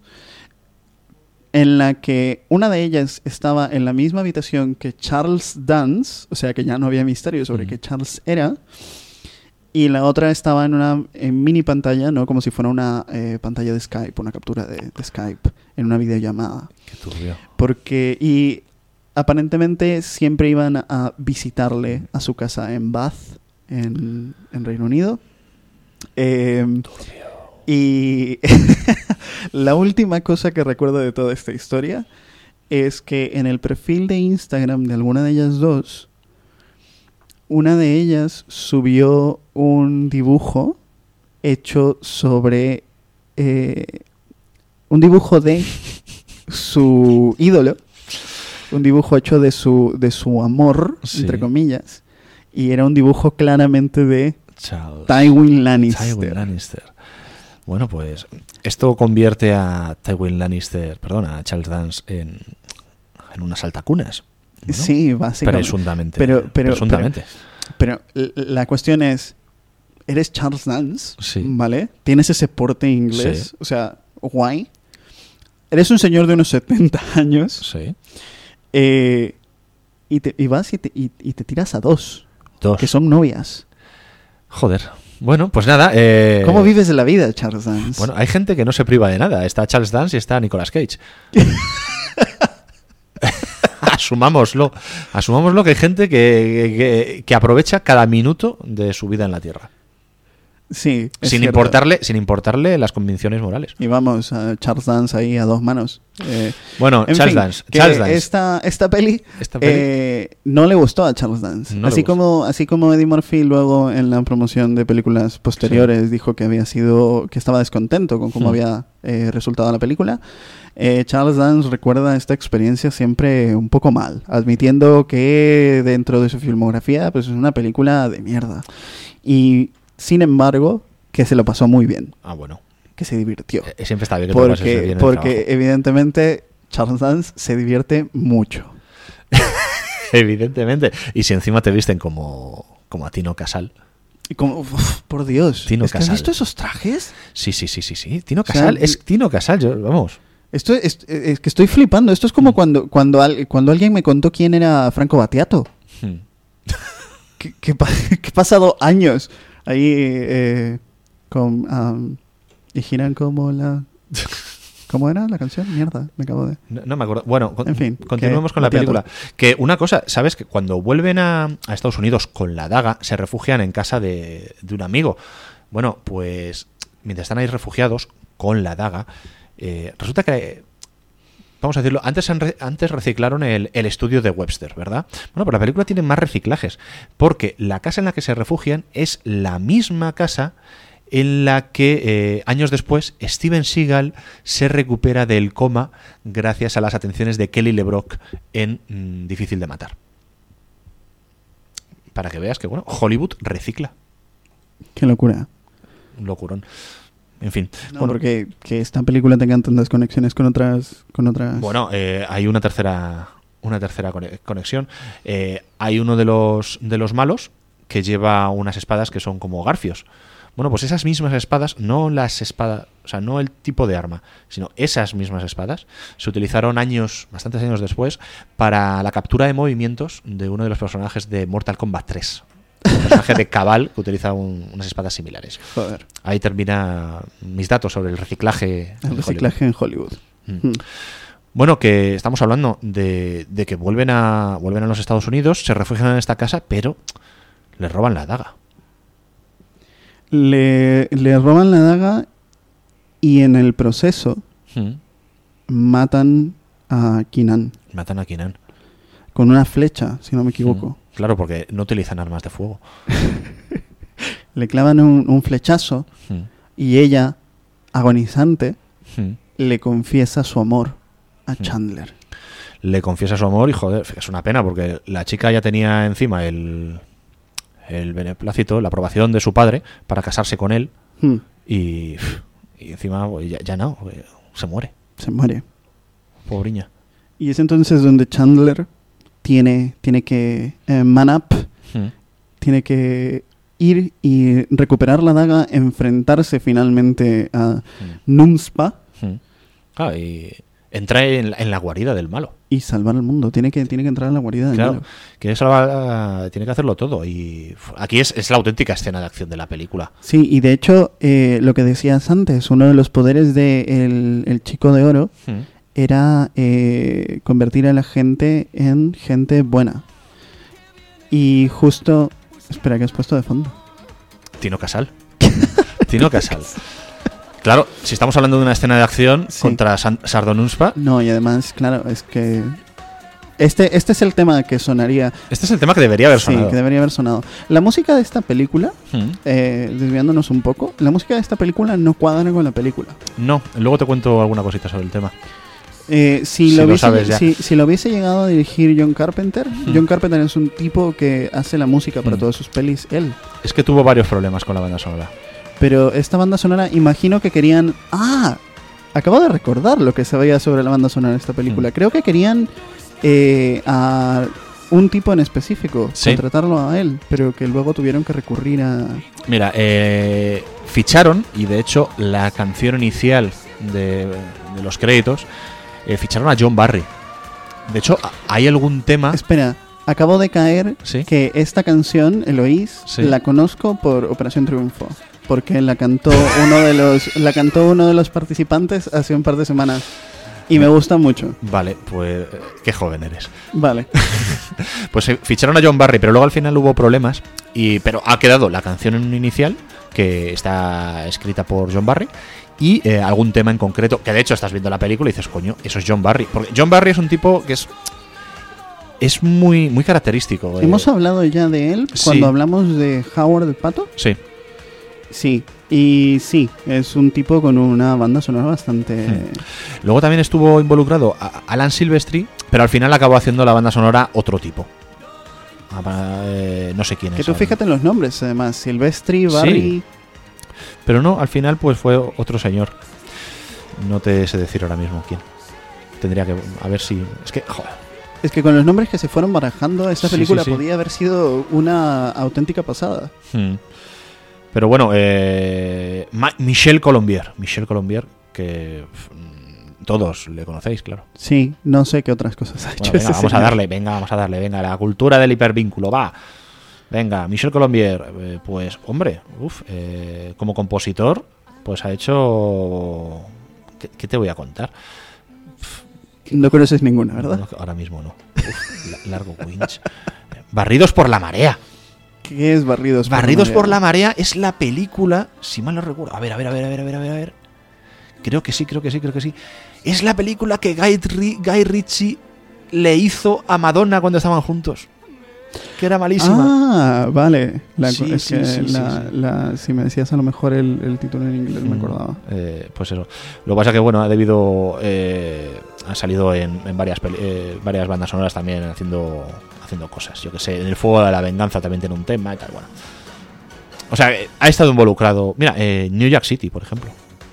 [SPEAKER 2] en la que una de ellas estaba en la misma habitación que Charles Dance, o sea que ya no había misterio sobre mm. qué Charles era, y la otra estaba en una en mini pantalla, ¿no? Como si fuera una eh, pantalla de Skype, una captura de, de Skype, en una videollamada.
[SPEAKER 1] Qué turbio.
[SPEAKER 2] Porque, y aparentemente siempre iban a visitarle a su casa en Bath, en, en Reino Unido. Eh, turbio. Y la última cosa que recuerdo de toda esta historia es que en el perfil de Instagram de alguna de ellas dos, una de ellas subió un dibujo hecho sobre... Eh, un dibujo de su ídolo, un dibujo hecho de su, de su amor, sí. entre comillas, y era un dibujo claramente de
[SPEAKER 1] Charles.
[SPEAKER 2] Tywin Lannister.
[SPEAKER 1] Tywin Lannister. Bueno, pues esto convierte a Tywin Lannister, perdón, a Charles Dance en, en unas altacunas, ¿no?
[SPEAKER 2] Sí, básicamente.
[SPEAKER 1] Presuntamente.
[SPEAKER 2] Pero, pero,
[SPEAKER 1] presuntamente.
[SPEAKER 2] Pero, pero la cuestión es, ¿eres Charles Dance?
[SPEAKER 1] Sí.
[SPEAKER 2] ¿Vale? ¿Tienes ese porte inglés?
[SPEAKER 1] Sí.
[SPEAKER 2] O sea, guay. Eres un señor de unos setenta años.
[SPEAKER 1] Sí.
[SPEAKER 2] Eh, y, te, y vas y te, y, y te tiras a dos.
[SPEAKER 1] Dos.
[SPEAKER 2] Que son novias.
[SPEAKER 1] Joder. Bueno, pues nada. Eh...
[SPEAKER 2] ¿Cómo vives de la vida, Charles Dance?
[SPEAKER 1] Bueno, hay gente que no se priva de nada. Está Charles Dance y está Nicolas Cage. Asumámoslo. Asumámoslo que hay gente que, que, que aprovecha cada minuto de su vida en la Tierra.
[SPEAKER 2] Sí, es
[SPEAKER 1] sin
[SPEAKER 2] cierto.
[SPEAKER 1] importarle, sin importarle las convicciones morales.
[SPEAKER 2] Y vamos, a Charles Dance ahí a dos manos. Eh,
[SPEAKER 1] bueno, Charles
[SPEAKER 2] fin,
[SPEAKER 1] Dance. Charles Dance.
[SPEAKER 2] Esta, esta peli,
[SPEAKER 1] esta peli
[SPEAKER 2] eh, no le gustó a Charles Dance.
[SPEAKER 1] No
[SPEAKER 2] así como, así como Eddie Murphy luego en la promoción de películas posteriores sí. dijo que había sido, que estaba descontento con cómo hmm. había eh, resultado la película. Eh, Charles Dance recuerda esta experiencia siempre un poco mal, admitiendo que dentro de su filmografía pues es una película de mierda. Y sin embargo, que se lo pasó muy bien.
[SPEAKER 1] Ah, bueno.
[SPEAKER 2] Que se divirtió.
[SPEAKER 1] Eh, siempre está bien que
[SPEAKER 2] porque,
[SPEAKER 1] te pases bien
[SPEAKER 2] Porque evidentemente Charles Dance se divierte mucho.
[SPEAKER 1] Evidentemente. Y si encima te visten como, como a Tino Casal.
[SPEAKER 2] Y como, uf, por Dios.
[SPEAKER 1] Tino
[SPEAKER 2] ¿Es que
[SPEAKER 1] Casal.
[SPEAKER 2] ¿Has visto esos trajes?
[SPEAKER 1] Sí, sí, sí, sí, sí. Tino Casal. O sea, es Tino Casal, yo, vamos.
[SPEAKER 2] Esto es, es que estoy flipando. Esto es como mm. cuando, cuando, al, cuando alguien me contó quién era Franco Battiato. Mm. que, que, que he pasado años ahí... Eh, Con, um, y giran como la... ¿Cómo era la canción? Mierda, me acabo de...
[SPEAKER 1] No, no me acuerdo. Bueno, con,
[SPEAKER 2] en fin,
[SPEAKER 1] continuemos con la película. Que una cosa, ¿sabes? Que cuando vuelven a, a Estados Unidos con la daga, se refugian en casa de, de un amigo. Bueno, pues mientras están ahí refugiados con la daga, eh, resulta que, vamos a decirlo, antes, antes reciclaron el, el estudio de Webster, ¿verdad? Bueno, pero la película tiene más reciclajes, porque la casa en la que se refugian es la misma casa en la que eh, años después Steven Seagal se recupera del coma gracias a las atenciones de Kelly LeBrock en mm, Difícil de matar. Para que veas que, bueno, Hollywood recicla.
[SPEAKER 2] Qué locura.
[SPEAKER 1] Un locurón. En fin.
[SPEAKER 2] No, bueno, porque que esta película tenga tantas conexiones con otras... Con otras...
[SPEAKER 1] Bueno, eh, hay una tercera una tercera conexión. Eh, hay uno de los, de los malos que lleva unas espadas que son como garfios. Bueno, pues esas mismas espadas, no las espadas, o sea, no el tipo de arma, sino esas mismas espadas, se utilizaron años, bastantes años después, para la captura de movimientos de uno de los personajes de Mortal Kombat tres. Un personaje de Cabal que utiliza un, unas espadas similares.
[SPEAKER 2] Joder.
[SPEAKER 1] Ahí termina mis datos sobre el reciclaje.
[SPEAKER 2] El reciclaje en Hollywood.
[SPEAKER 1] En Hollywood. Mm. Bueno, que estamos hablando de, de que vuelven a, vuelven a los Estados Unidos, se refugian en esta casa, pero les roban la daga.
[SPEAKER 2] Le, le roban la daga y en el proceso hmm. matan a Keenan.
[SPEAKER 1] Matan a Keenan.
[SPEAKER 2] Con una flecha, si no me equivoco.
[SPEAKER 1] Hmm. Claro, porque no utilizan armas de fuego.
[SPEAKER 2] Le clavan un, un flechazo hmm. y ella, agonizante, hmm. le confiesa su amor a hmm. Chandler.
[SPEAKER 1] Le confiesa su amor y, joder, es una pena porque la chica ya tenía encima el... el beneplácito, la aprobación de su padre para casarse con él hmm. y, y encima ya, ya no, se muere.
[SPEAKER 2] Se muere.
[SPEAKER 1] Pobriña.
[SPEAKER 2] Y es entonces donde Chandler tiene, tiene que eh, man up, hmm. tiene que ir y recuperar la daga, enfrentarse finalmente a hmm. Numspa.
[SPEAKER 1] Hmm. Ah, y entra en la, en la guarida del malo.
[SPEAKER 2] Y salvar al mundo. Tiene que, tiene que entrar en la guarida del
[SPEAKER 1] claro,
[SPEAKER 2] malo.
[SPEAKER 1] Quiere salvar, tiene que hacerlo todo. Y aquí es, es la auténtica escena de acción de la película.
[SPEAKER 2] Sí, y de hecho, eh, lo que decías antes, uno de los poderes de el, el Chico de Oro hmm. era eh, convertir a la gente en gente buena. Y justo... Espera, ¿qué has puesto de fondo?
[SPEAKER 1] Tino Casal. Tino Casal. Claro, si estamos hablando de una escena de acción sí. contra San- Sardonuspa.
[SPEAKER 2] No, y además, claro, es que este este es el tema que sonaría.
[SPEAKER 1] Este es el tema que debería haber sonado.
[SPEAKER 2] Sí, que debería haber sonado. La música de esta película, ¿Mm? eh, desviándonos un poco, la música de esta película no cuadra con la película.
[SPEAKER 1] No, luego te cuento alguna cosita sobre el tema.
[SPEAKER 2] Eh, si, si, lo hubiese, lo si, si lo hubiese llegado a dirigir John Carpenter, hmm. John Carpenter es un tipo que hace la música para hmm. todas sus pelis, él.
[SPEAKER 1] Es que tuvo varios problemas con la banda sonora.
[SPEAKER 2] Pero esta banda sonora, imagino que querían... ¡Ah! Acabo de recordar lo que se veía sobre la banda sonora de esta película. Hmm. Creo que querían eh, a un tipo en específico, ¿sí? contratarlo a él, pero que luego tuvieron que recurrir a...
[SPEAKER 1] Mira, eh, ficharon, y de hecho la canción inicial de, de los créditos... Eh, ficharon a John Barry. De hecho, ¿hay algún tema?
[SPEAKER 2] Espera, acabo de caer ¿Sí? que esta canción, Eloís, ¿Sí? la conozco por Operación Triunfo, porque la cantó uno de los, la cantó uno de los participantes hace un par de semanas y me gusta mucho.
[SPEAKER 1] Vale, pues qué joven eres.
[SPEAKER 2] Vale.
[SPEAKER 1] Pues eh, ficharon a John Barry, pero luego al final hubo problemas y, pero ha quedado la canción inicial que está escrita por John Barry. Y eh, algún tema en concreto, que de hecho estás viendo la película y dices, coño, eso es John Barry. Porque John Barry es un tipo que es es muy muy característico.
[SPEAKER 2] ¿Hemos eh. hablado ya de él cuando sí. hablamos de Howard el Pato?
[SPEAKER 1] Sí.
[SPEAKER 2] Sí, y sí, es un tipo con una banda sonora bastante... Hmm.
[SPEAKER 1] Luego también estuvo involucrado a Alan Silvestri, pero al final acabó haciendo la banda sonora otro tipo. Ah, eh, no sé quién es.
[SPEAKER 2] Que tú ahora. Fíjate en los nombres, además, Silvestri, Barry...
[SPEAKER 1] Sí. Pero no, al final pues fue otro señor. No te sé decir ahora mismo quién. Tendría que... A ver si... Es que... Joder.
[SPEAKER 2] Es que con los nombres que se fueron barajando, esta película
[SPEAKER 1] sí, sí, sí.
[SPEAKER 2] podía haber sido una auténtica pasada.
[SPEAKER 1] Hmm. Pero bueno, eh, Ma- Michel Colombier. Michel Colombier, que pff, todos le conocéis, claro.
[SPEAKER 2] Sí, no sé qué otras cosas ha hecho.
[SPEAKER 1] Bueno, venga, vamos señor. a darle, venga, vamos a darle, venga, la cultura del hipervínculo, va. Venga, Michel Colombier, eh, pues, hombre, uf, eh, como compositor, pues ha hecho ¿Qué, qué te voy a contar?
[SPEAKER 2] No conoces ninguna, ¿verdad?
[SPEAKER 1] No, ahora mismo no. Uf, largo Winch. Barridos por la marea.
[SPEAKER 2] ¿Qué es Barridos por
[SPEAKER 1] Barridos
[SPEAKER 2] la Marea?
[SPEAKER 1] por la Marea es la película, si mal no recuerdo. A ver, a ver, a ver, a ver, a ver, a ver, a ver. Creo que sí, creo que sí, creo que sí. Es la película que Guy, Guy Ritchie le hizo a Madonna cuando estaban juntos. Que era malísima.
[SPEAKER 2] Ah, vale. La,
[SPEAKER 1] Sí,
[SPEAKER 2] es
[SPEAKER 1] sí,
[SPEAKER 2] que
[SPEAKER 1] sí,
[SPEAKER 2] la,
[SPEAKER 1] sí, sí.
[SPEAKER 2] La, si me decías a lo mejor el, el título en inglés, me acordaba.
[SPEAKER 1] Eh, pues eso. Lo que pasa que, bueno, ha debido. Eh, ha salido en, en varias peli- eh, varias bandas sonoras también haciendo haciendo cosas. Yo que sé, en El Fuego de la Venganza también tiene un tema y tal. Bueno. O sea, eh, ha estado involucrado. Mira, eh, New York City, por ejemplo.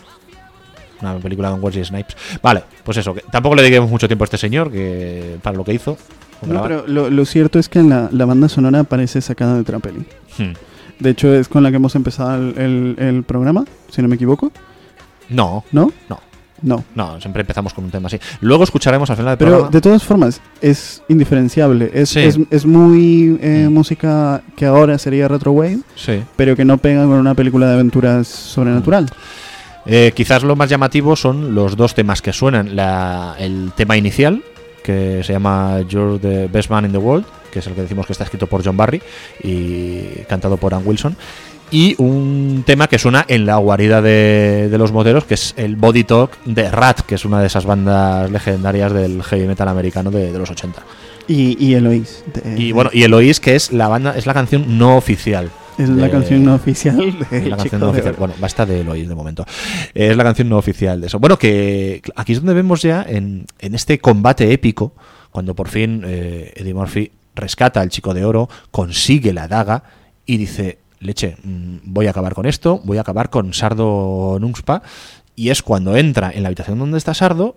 [SPEAKER 1] Una película con Wesley Snipes. Vale, pues eso. Que tampoco le dediquemos mucho tiempo a este señor que para lo que hizo.
[SPEAKER 2] No, pero lo, lo cierto es que la, la banda sonora parece sacada de otra peli.
[SPEAKER 1] Hmm.
[SPEAKER 2] De hecho, es con la que hemos empezado el, el, el programa, si no me equivoco.
[SPEAKER 1] No,
[SPEAKER 2] ¿No?
[SPEAKER 1] no,
[SPEAKER 2] No.
[SPEAKER 1] no. Siempre empezamos con un tema así. Luego escucharemos al final del
[SPEAKER 2] Pero
[SPEAKER 1] programa.
[SPEAKER 2] de todas formas, es indiferenciable. Es,
[SPEAKER 1] Sí.
[SPEAKER 2] es, es muy eh,
[SPEAKER 1] Mm.
[SPEAKER 2] música que ahora sería retrowave,
[SPEAKER 1] Sí.
[SPEAKER 2] pero que no pega con una película de aventuras sobrenatural.
[SPEAKER 1] Eh, quizás lo más llamativo son los dos temas que suenan. La, el tema inicial, que se llama You're the Best Man in the World, que es el que decimos que está escrito por John Barry y cantado por Ann Wilson. Y un tema que suena en la guarida de, de los moteros, que es el Body Talk de Rat, que es una de esas bandas legendarias del heavy metal americano de, de los ochenta.
[SPEAKER 2] Y, y Eloise. de-
[SPEAKER 1] Y bueno, y Eloise, que es la banda, es la canción no oficial.
[SPEAKER 2] es la
[SPEAKER 1] de-
[SPEAKER 2] canción no oficial de
[SPEAKER 1] Es la canción
[SPEAKER 2] Chico
[SPEAKER 1] no
[SPEAKER 2] de
[SPEAKER 1] oficial.
[SPEAKER 2] Oro.
[SPEAKER 1] Bueno, basta de Eloise de momento. Eh, Es la canción no oficial de eso. Bueno, que aquí es donde vemos ya en, en este combate épico, cuando por fin eh, Eddie Murphy rescata al Chico de Oro, consigue la daga y dice, leche, mm, voy a acabar con esto, voy a acabar con Sardo Nungspa. Y es cuando entra en la habitación donde está Sardo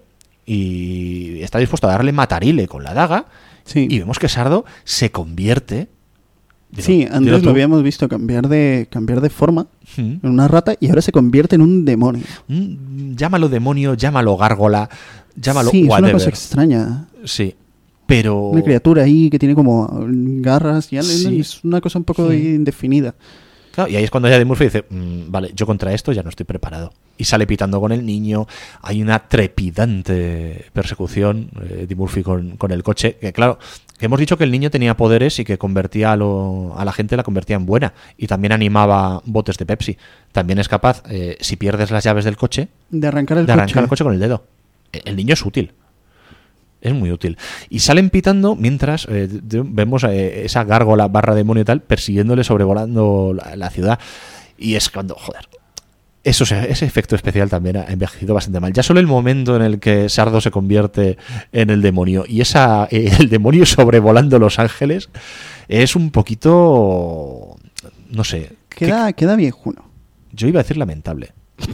[SPEAKER 1] y está dispuesto a darle matarile con la daga.
[SPEAKER 2] Sí,
[SPEAKER 1] Y vemos que Sardo se convierte. Dilo-
[SPEAKER 2] sí
[SPEAKER 1] dilo
[SPEAKER 2] antes
[SPEAKER 1] tú.
[SPEAKER 2] lo habíamos visto cambiar de, cambiar de forma
[SPEAKER 1] Mm.
[SPEAKER 2] en una rata y ahora se convierte en un demonio.
[SPEAKER 1] Mm, llámalo demonio, llámalo gárgola, llámalo
[SPEAKER 2] sí, es una
[SPEAKER 1] whatever.
[SPEAKER 2] cosa extraña.
[SPEAKER 1] Sí, pero
[SPEAKER 2] Una criatura ahí que tiene como garras. Ya
[SPEAKER 1] Sí.
[SPEAKER 2] es una cosa un poco
[SPEAKER 1] Sí.
[SPEAKER 2] indefinida.
[SPEAKER 1] claro, y ahí es cuando ya Eddie Murphy dice, "Mm, vale, yo contra esto ya no estoy preparado". Y sale pitando con el niño. Hay una trepidante persecución, eh, Eddie Murphy con, con el coche. Que claro, que hemos dicho que el niño tenía poderes y que convertía a, lo- a la gente, la convertía en buena. Y también animaba botes de Pepsi. También es capaz, eh, si pierdes las llaves del coche,
[SPEAKER 2] De arrancar el
[SPEAKER 1] de arrancar
[SPEAKER 2] coche.
[SPEAKER 1] el coche con el dedo. Eh, El niño es útil. Es muy útil. Y salen pitando mientras eh, de- vemos eh, esa gárgola barra demonio y tal persiguiéndole, sobrevolando la, la ciudad. Y es cuando, joder, eso, se- ese efecto especial también ha envejecido bastante mal. Ya solo el momento en el que Sardo se convierte en el demonio y esa eh, el demonio sobrevolando Los Ángeles es un poquito, no sé,
[SPEAKER 2] Queda, queda viejuno.
[SPEAKER 1] yo iba a decir lamentable.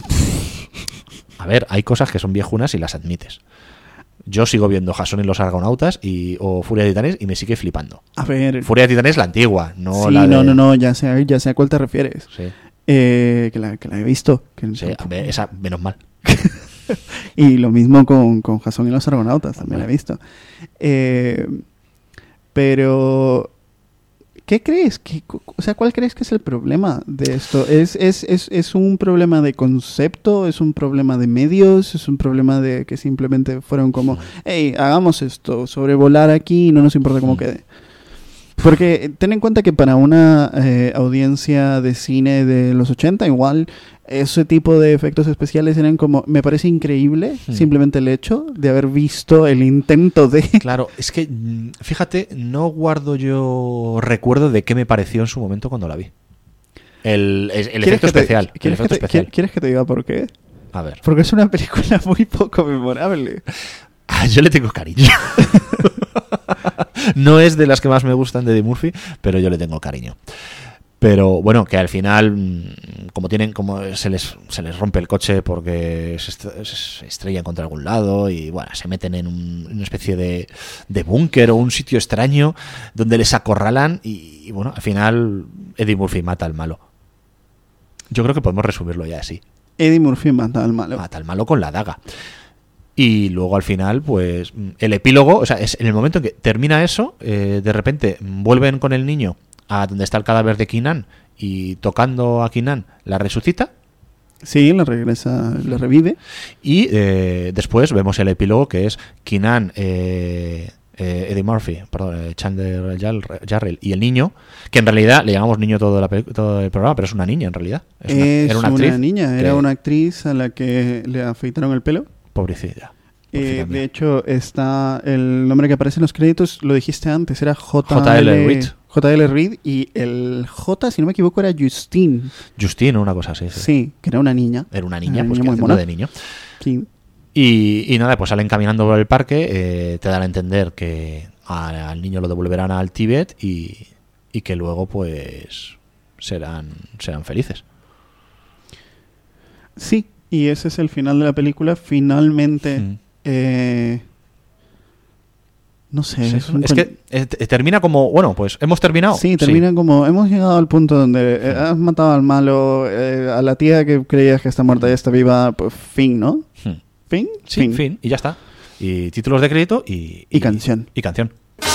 [SPEAKER 1] A ver, hay cosas que son viejunas y las admites. Yo sigo viendo Jason y los Argonautas y, o Furia de Titanes y me sigue flipando.
[SPEAKER 2] A ver.
[SPEAKER 1] Furia de Titanes la antigua, no
[SPEAKER 2] sí,
[SPEAKER 1] la de...
[SPEAKER 2] no, no, no, ya sé, ya sé a cuál te refieres.
[SPEAKER 1] Sí,
[SPEAKER 2] Eh, que, la, que la he visto. Que-
[SPEAKER 1] sí, a ver, esa, menos mal.
[SPEAKER 2] Y lo mismo con, con Jason y los Argonautas, también la he visto. Eh, pero, ¿qué crees? ¿Qué, o sea, ¿cuál crees que es el problema de esto? ¿Es, es, es, ¿Es un problema de concepto? ¿Es un problema de medios? ¿Es un problema de que simplemente fueron como, hey, hagamos esto, sobrevolar aquí y no nos importa cómo quede? Porque ten en cuenta que para una eh, audiencia de cine de los ochenta, igual ese tipo de efectos especiales eran como, me parece increíble
[SPEAKER 1] Hmm.
[SPEAKER 2] simplemente el hecho de haber visto el intento de...
[SPEAKER 1] Claro, es que, mm, fíjate, no guardo yo recuerdo de qué me pareció en su momento cuando la vi. El, el, el efecto
[SPEAKER 2] que te-
[SPEAKER 1] especial. El
[SPEAKER 2] ¿quieres,
[SPEAKER 1] efecto
[SPEAKER 2] que te,
[SPEAKER 1] especial.
[SPEAKER 2] ¿quieres- ¿Quieres que te diga por qué?
[SPEAKER 1] A ver.
[SPEAKER 2] Porque es una película muy poco memorable.
[SPEAKER 1] Ah, yo le tengo cariño. No es de las que más me gustan de Eddie Murphy, pero yo le tengo cariño. Pero bueno, que al final, mm, como tienen, como se les, se les rompe el coche porque se, est- se estrellan contra algún lado y bueno, se meten en un- una especie de, de búnker o un sitio extraño donde les acorralan y, y bueno, al final Eddie Murphy mata al malo. Yo creo que podemos resumirlo ya así.
[SPEAKER 2] Eddie Murphy mata al malo.
[SPEAKER 1] Mata al malo con la daga. Y luego al final, pues, el epílogo, o sea, es en el momento en que termina eso, eh, de repente vuelven con el niño a donde está el cadáver de Keenan y tocando a Keenan la resucita.
[SPEAKER 2] Sí, la regresa, la revive.
[SPEAKER 1] Y eh, después vemos el epílogo que es Keenan, eh, eh, Eddie Murphy, perdón, eh, Chandler Jarrell y el niño, que en realidad le llamamos niño todo, la, todo el programa, pero es una niña en realidad. Es una,
[SPEAKER 2] es
[SPEAKER 1] era una,
[SPEAKER 2] una
[SPEAKER 1] actriz
[SPEAKER 2] niña,
[SPEAKER 1] que,
[SPEAKER 2] era una actriz a la que le afeitaron el pelo.
[SPEAKER 1] Pobrecilla.
[SPEAKER 2] Eh, de hecho, está el nombre que aparece en los créditos, lo dijiste antes, era
[SPEAKER 1] J L Reid.
[SPEAKER 2] J L Reid y el J, si no me equivoco, era Justine.
[SPEAKER 1] Justine, una cosa así. Sí,
[SPEAKER 2] sí que era una niña.
[SPEAKER 1] Era una niña,
[SPEAKER 2] una
[SPEAKER 1] pues
[SPEAKER 2] niña
[SPEAKER 1] que
[SPEAKER 2] muy
[SPEAKER 1] hace de niño.
[SPEAKER 2] Sí.
[SPEAKER 1] Y, y nada, pues salen caminando por el parque, eh, te dan a entender que a, al niño lo devolverán al Tíbet y, y que luego pues serán, serán felices.
[SPEAKER 2] Sí, y ese es el final de la película. Finalmente... Mm. Eh, no sé.
[SPEAKER 1] Sí,
[SPEAKER 2] es,
[SPEAKER 1] es que eh, termina como, bueno, pues hemos terminado.
[SPEAKER 2] Sí, termina sí. como, hemos llegado al punto donde eh, has matado al malo, eh, a la tía que creías que está muerta y está viva, pues fin, ¿no?
[SPEAKER 1] Hmm.
[SPEAKER 2] ¿Fin?
[SPEAKER 1] Sí, fin. fin. Y ya está. Y títulos de crédito y...
[SPEAKER 2] Y, y canción.
[SPEAKER 1] Y canción.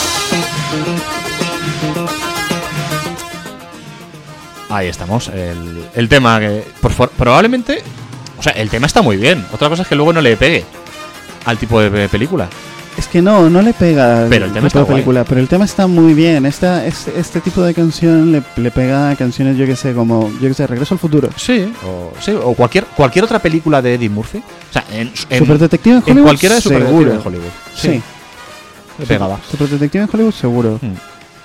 [SPEAKER 1] Ahí estamos. El, el tema que... Por, probablemente... O sea, el tema está muy bien. Otra cosa es que luego no le pegue al tipo de película.
[SPEAKER 2] Es que no, no le pega
[SPEAKER 1] pero el tema
[SPEAKER 2] tipo
[SPEAKER 1] está
[SPEAKER 2] de película, guay. Pero el tema está muy bien. Esta, este, este tipo de canción le, le pega a canciones, yo que sé, como, yo que sé, Regreso al Futuro.
[SPEAKER 1] Sí, o, sí, o cualquier cualquier otra película de Eddie Murphy. O sea, en, en
[SPEAKER 2] Superdetective en Hollywood,
[SPEAKER 1] en cualquiera de Superdetective en Hollywood.
[SPEAKER 2] Sí.
[SPEAKER 1] sí. Le pegaba.
[SPEAKER 2] Superdetective en Hollywood, seguro.
[SPEAKER 1] Hmm.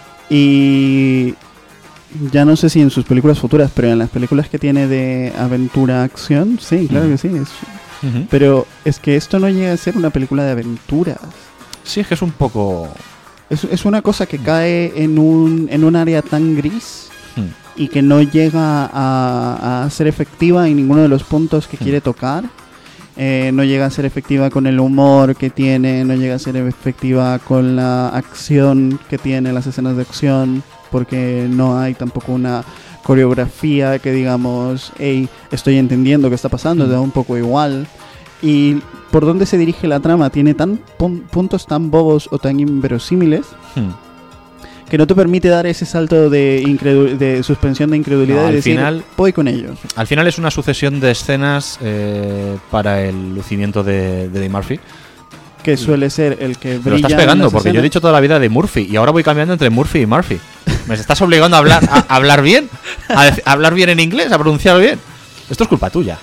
[SPEAKER 2] Y... Ya no sé si en sus películas futuras, pero en las películas que tiene de aventura, acción, sí, claro uh-huh. que sí. Es, uh-huh. Pero es que esto no llega a ser una película de aventuras.
[SPEAKER 1] Sí, es que es un poco...
[SPEAKER 2] Es, es una cosa que cae en un, en un área tan gris uh-huh. y que no llega a, a ser efectiva en ninguno de los puntos que uh-huh. quiere tocar. Eh, no llega a ser efectiva con el humor que tiene, no llega a ser efectiva con la acción que tiene, las escenas de acción, porque no hay tampoco una coreografía que digamos, hey, estoy entendiendo qué está pasando, mm. te da un poco igual. Y por dónde se dirige la trama tiene tan pun- puntos tan bobos o tan inverosímiles mm. que no te permite dar ese salto de, incredu- de suspensión de incredulidad no, y decir, final, voy con ellos.
[SPEAKER 1] Al final es una sucesión de escenas eh, para el lucimiento de, de Eddie Murphy.
[SPEAKER 2] Que suele ser el que brilla.
[SPEAKER 1] Lo estás pegando, porque escenas. Yo he dicho toda la vida de Murphy y ahora voy cambiando entre Murphy y Murphy. Me estás obligando a hablar a, a hablar bien, a, dec- a hablar bien en inglés, a pronunciar bien. Esto es culpa tuya.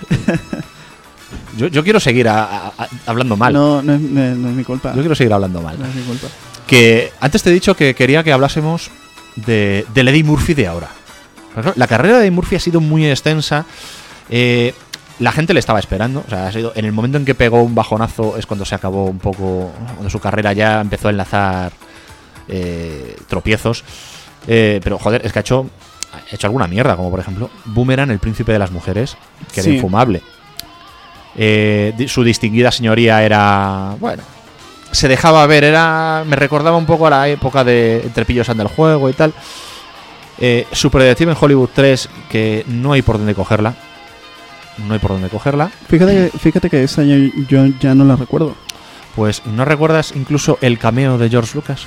[SPEAKER 1] Yo, yo quiero seguir a, a, a, hablando mal.
[SPEAKER 2] No, no es, no es mi culpa.
[SPEAKER 1] Yo quiero seguir hablando mal.
[SPEAKER 2] No es mi culpa.
[SPEAKER 1] Que antes te he dicho que quería que hablásemos de, del Eddie Murphy de ahora. La carrera de Eddie Murphy ha sido muy extensa. Eh... La gente le estaba esperando, o sea, ha sido en el momento en que pegó un bajonazo es cuando se acabó un poco, cuando su carrera ya empezó a enlazar eh, tropiezos. Eh, pero joder, es que ha hecho, ha hecho alguna mierda, como por ejemplo Boomerang, el príncipe de las mujeres, que sí. Era infumable. Eh, su distinguida señoría era, bueno, se dejaba ver, era, me recordaba un poco a la época de Entre pillos anda el juego y tal. Eh, Superdetective en Hollywood tres, que no hay por dónde cogerla. No hay por dónde cogerla.
[SPEAKER 2] Fíjate, fíjate que esa yo, yo ya no la recuerdo.
[SPEAKER 1] Pues, ¿no recuerdas incluso el cameo de George Lucas?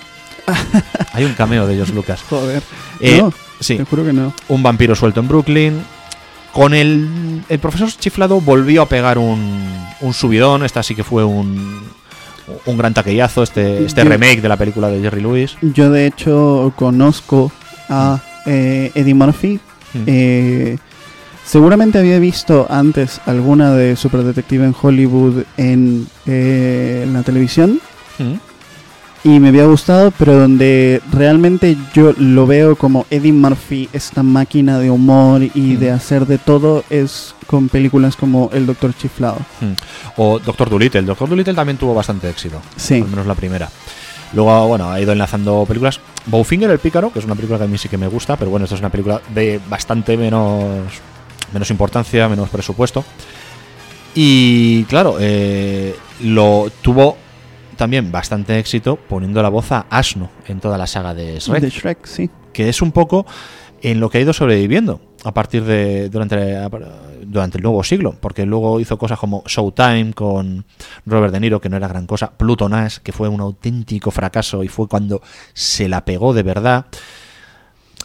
[SPEAKER 1] Hay un cameo de George Lucas.
[SPEAKER 2] Joder.
[SPEAKER 1] Eh,
[SPEAKER 2] no,
[SPEAKER 1] sí.
[SPEAKER 2] Te juro que no.
[SPEAKER 1] Un vampiro suelto en Brooklyn. Con el... El profesor Chiflado volvió a pegar un, un subidón. Esta sí que fue un... Un gran taquillazo. Este, este yo, remake de la película de Jerry Lewis.
[SPEAKER 2] Yo, de hecho, conozco a eh, Eddie Murphy. Mm. Eh... Seguramente había visto antes alguna de Superdetective en Hollywood en, eh, en la televisión ¿Mm? Y me había gustado, pero donde realmente yo lo veo como Eddie Murphy, esta máquina de humor y ¿Mm? de hacer de todo, es con películas como El Doctor Chiflado.
[SPEAKER 1] ¿Mm? O Doctor Dolittle. Doctor Dolittle también tuvo bastante éxito,
[SPEAKER 2] sí.
[SPEAKER 1] Al menos la primera. Luego, bueno, ha ido enlazando películas. Bowfinger el Pícaro, que es una película que a mí sí que me gusta, pero bueno, esto es una película de bastante menos... menos importancia, menos presupuesto. Y claro, eh, lo tuvo también bastante éxito poniendo la voz a Asno en toda la saga de Shrek.
[SPEAKER 2] De Shrek, sí.
[SPEAKER 1] Que es un poco en lo que ha ido sobreviviendo a partir de durante, durante el nuevo siglo, porque luego hizo cosas como Showtime con Robert De Niro, que no era gran cosa, Pluto Nash, que fue un auténtico fracaso y fue cuando se la pegó de verdad.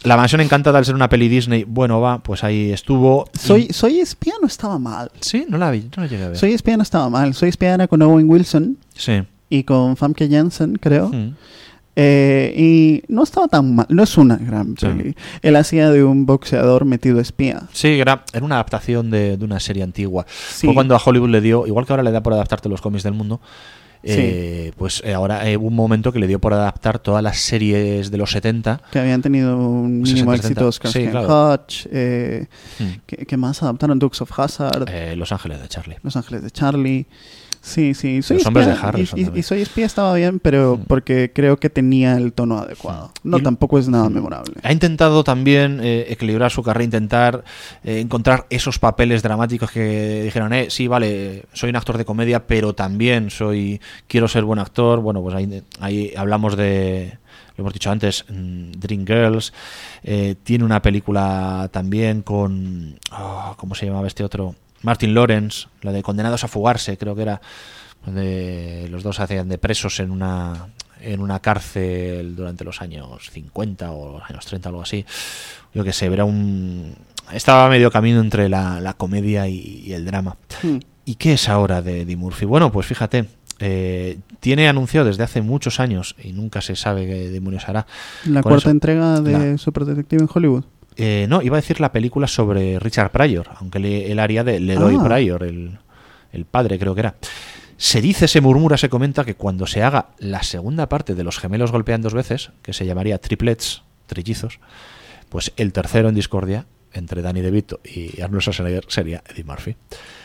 [SPEAKER 1] La mansión encantada, al ser una peli Disney, bueno, va, pues ahí estuvo.
[SPEAKER 2] Soy, soy espía no estaba mal.
[SPEAKER 1] Sí, no la vi, no la llegué a ver.
[SPEAKER 2] Soy espía no estaba mal. Soy espía era con Owen Wilson.
[SPEAKER 1] Sí.
[SPEAKER 2] Y con Famke Janssen, creo.
[SPEAKER 1] Mm.
[SPEAKER 2] Eh, y no estaba tan mal. No es una gran peli. Sí. Él hacía de un boxeador metido espía.
[SPEAKER 1] Sí, era, era una adaptación de, de una serie antigua. Sí. Fue cuando a Hollywood le dio, igual que ahora le da por adaptarte los cómics del mundo, Eh, sí. Pues eh, ahora eh, hubo un momento que le dio por adaptar todas las series de los setenta
[SPEAKER 2] que habían tenido un mínimo éxito. Starsky and Hutch, eh, hmm. ¿qué, ¿qué más adaptaron? Dukes of Hazzard,
[SPEAKER 1] eh, Los Ángeles de Charlie.
[SPEAKER 2] Los Ángeles de Charlie. Sí, sí. Soy
[SPEAKER 1] los
[SPEAKER 2] espía,
[SPEAKER 1] hombres de Harrison.
[SPEAKER 2] Y, y, y Soy espía estaba bien, pero hmm. porque creo que tenía el tono adecuado. No, y, tampoco es nada memorable.
[SPEAKER 1] Ha intentado también eh, equilibrar su carrera, intentar eh, encontrar esos papeles dramáticos que dijeron, eh, sí, vale, soy un actor de comedia, pero también soy quiero ser buen actor. Bueno, pues ahí, ahí hablamos de, lo hemos dicho antes, Dreamgirls. Eh, tiene una película también con, oh, ¿cómo se llamaba este otro? Martin Lawrence, la de Condenados a fugarse, creo que era, donde los dos hacían de presos en una en una cárcel durante los años cincuenta o los años treinta, algo así. Yo que sé, era un estaba a medio camino entre la, la comedia y, y el drama. Hmm. ¿Y qué es ahora de Eddie Murphy? Bueno, pues fíjate, eh, tiene anunciado desde hace muchos años y nunca se sabe qué demonios hará.
[SPEAKER 2] La cuarta eso, entrega de la... Super Detective en Hollywood.
[SPEAKER 1] Eh, no, iba a decir la película sobre Richard Pryor, aunque le, él haría de Leroy ah. Pryor, el, el padre creo que era. Se dice, se murmura, se comenta que cuando se haga la segunda parte de Los gemelos golpean dos veces, que se llamaría Triplets, trillizos, pues el tercero en discordia entre Danny DeVito y Arnold Schwarzenegger sería Eddie Murphy.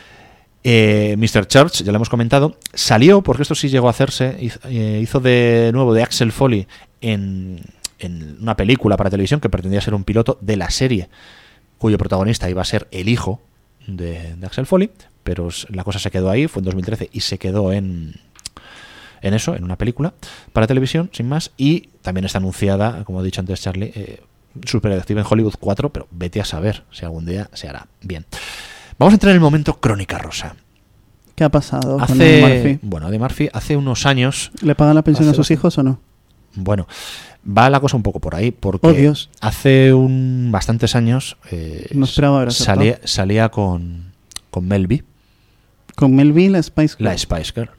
[SPEAKER 1] Eh, mister Church, ya lo hemos comentado, salió, porque esto sí llegó a hacerse, hizo, eh, hizo de nuevo de Axel Foley en... en una película para televisión que pretendía ser un piloto de la serie, cuyo protagonista iba a ser el hijo de, de Axel Foley, pero la cosa se quedó ahí, fue en dos mil trece y se quedó en, en eso, en una película para televisión, sin más, y también está anunciada, como ha dicho antes Charlie, eh, Super Detective en Hollywood cuatro, pero vete a saber si algún día se hará. Bien, vamos a entrar en el momento Crónica Rosa.
[SPEAKER 2] ¿Qué ha pasado
[SPEAKER 1] hace,
[SPEAKER 2] con Eddie Murphy?
[SPEAKER 1] Bueno, Eddie Murphy hace unos años...
[SPEAKER 2] ¿Le pagan la pensión a sus hijos o no?
[SPEAKER 1] Bueno, va la cosa un poco por ahí, porque
[SPEAKER 2] oh, Dios.
[SPEAKER 1] hace un bastantes años eh,
[SPEAKER 2] no esperaba ver
[SPEAKER 1] salía, salía con, con Mel B.
[SPEAKER 2] ¿Con Mel B, la Spice Girl?
[SPEAKER 1] La Spice Girl.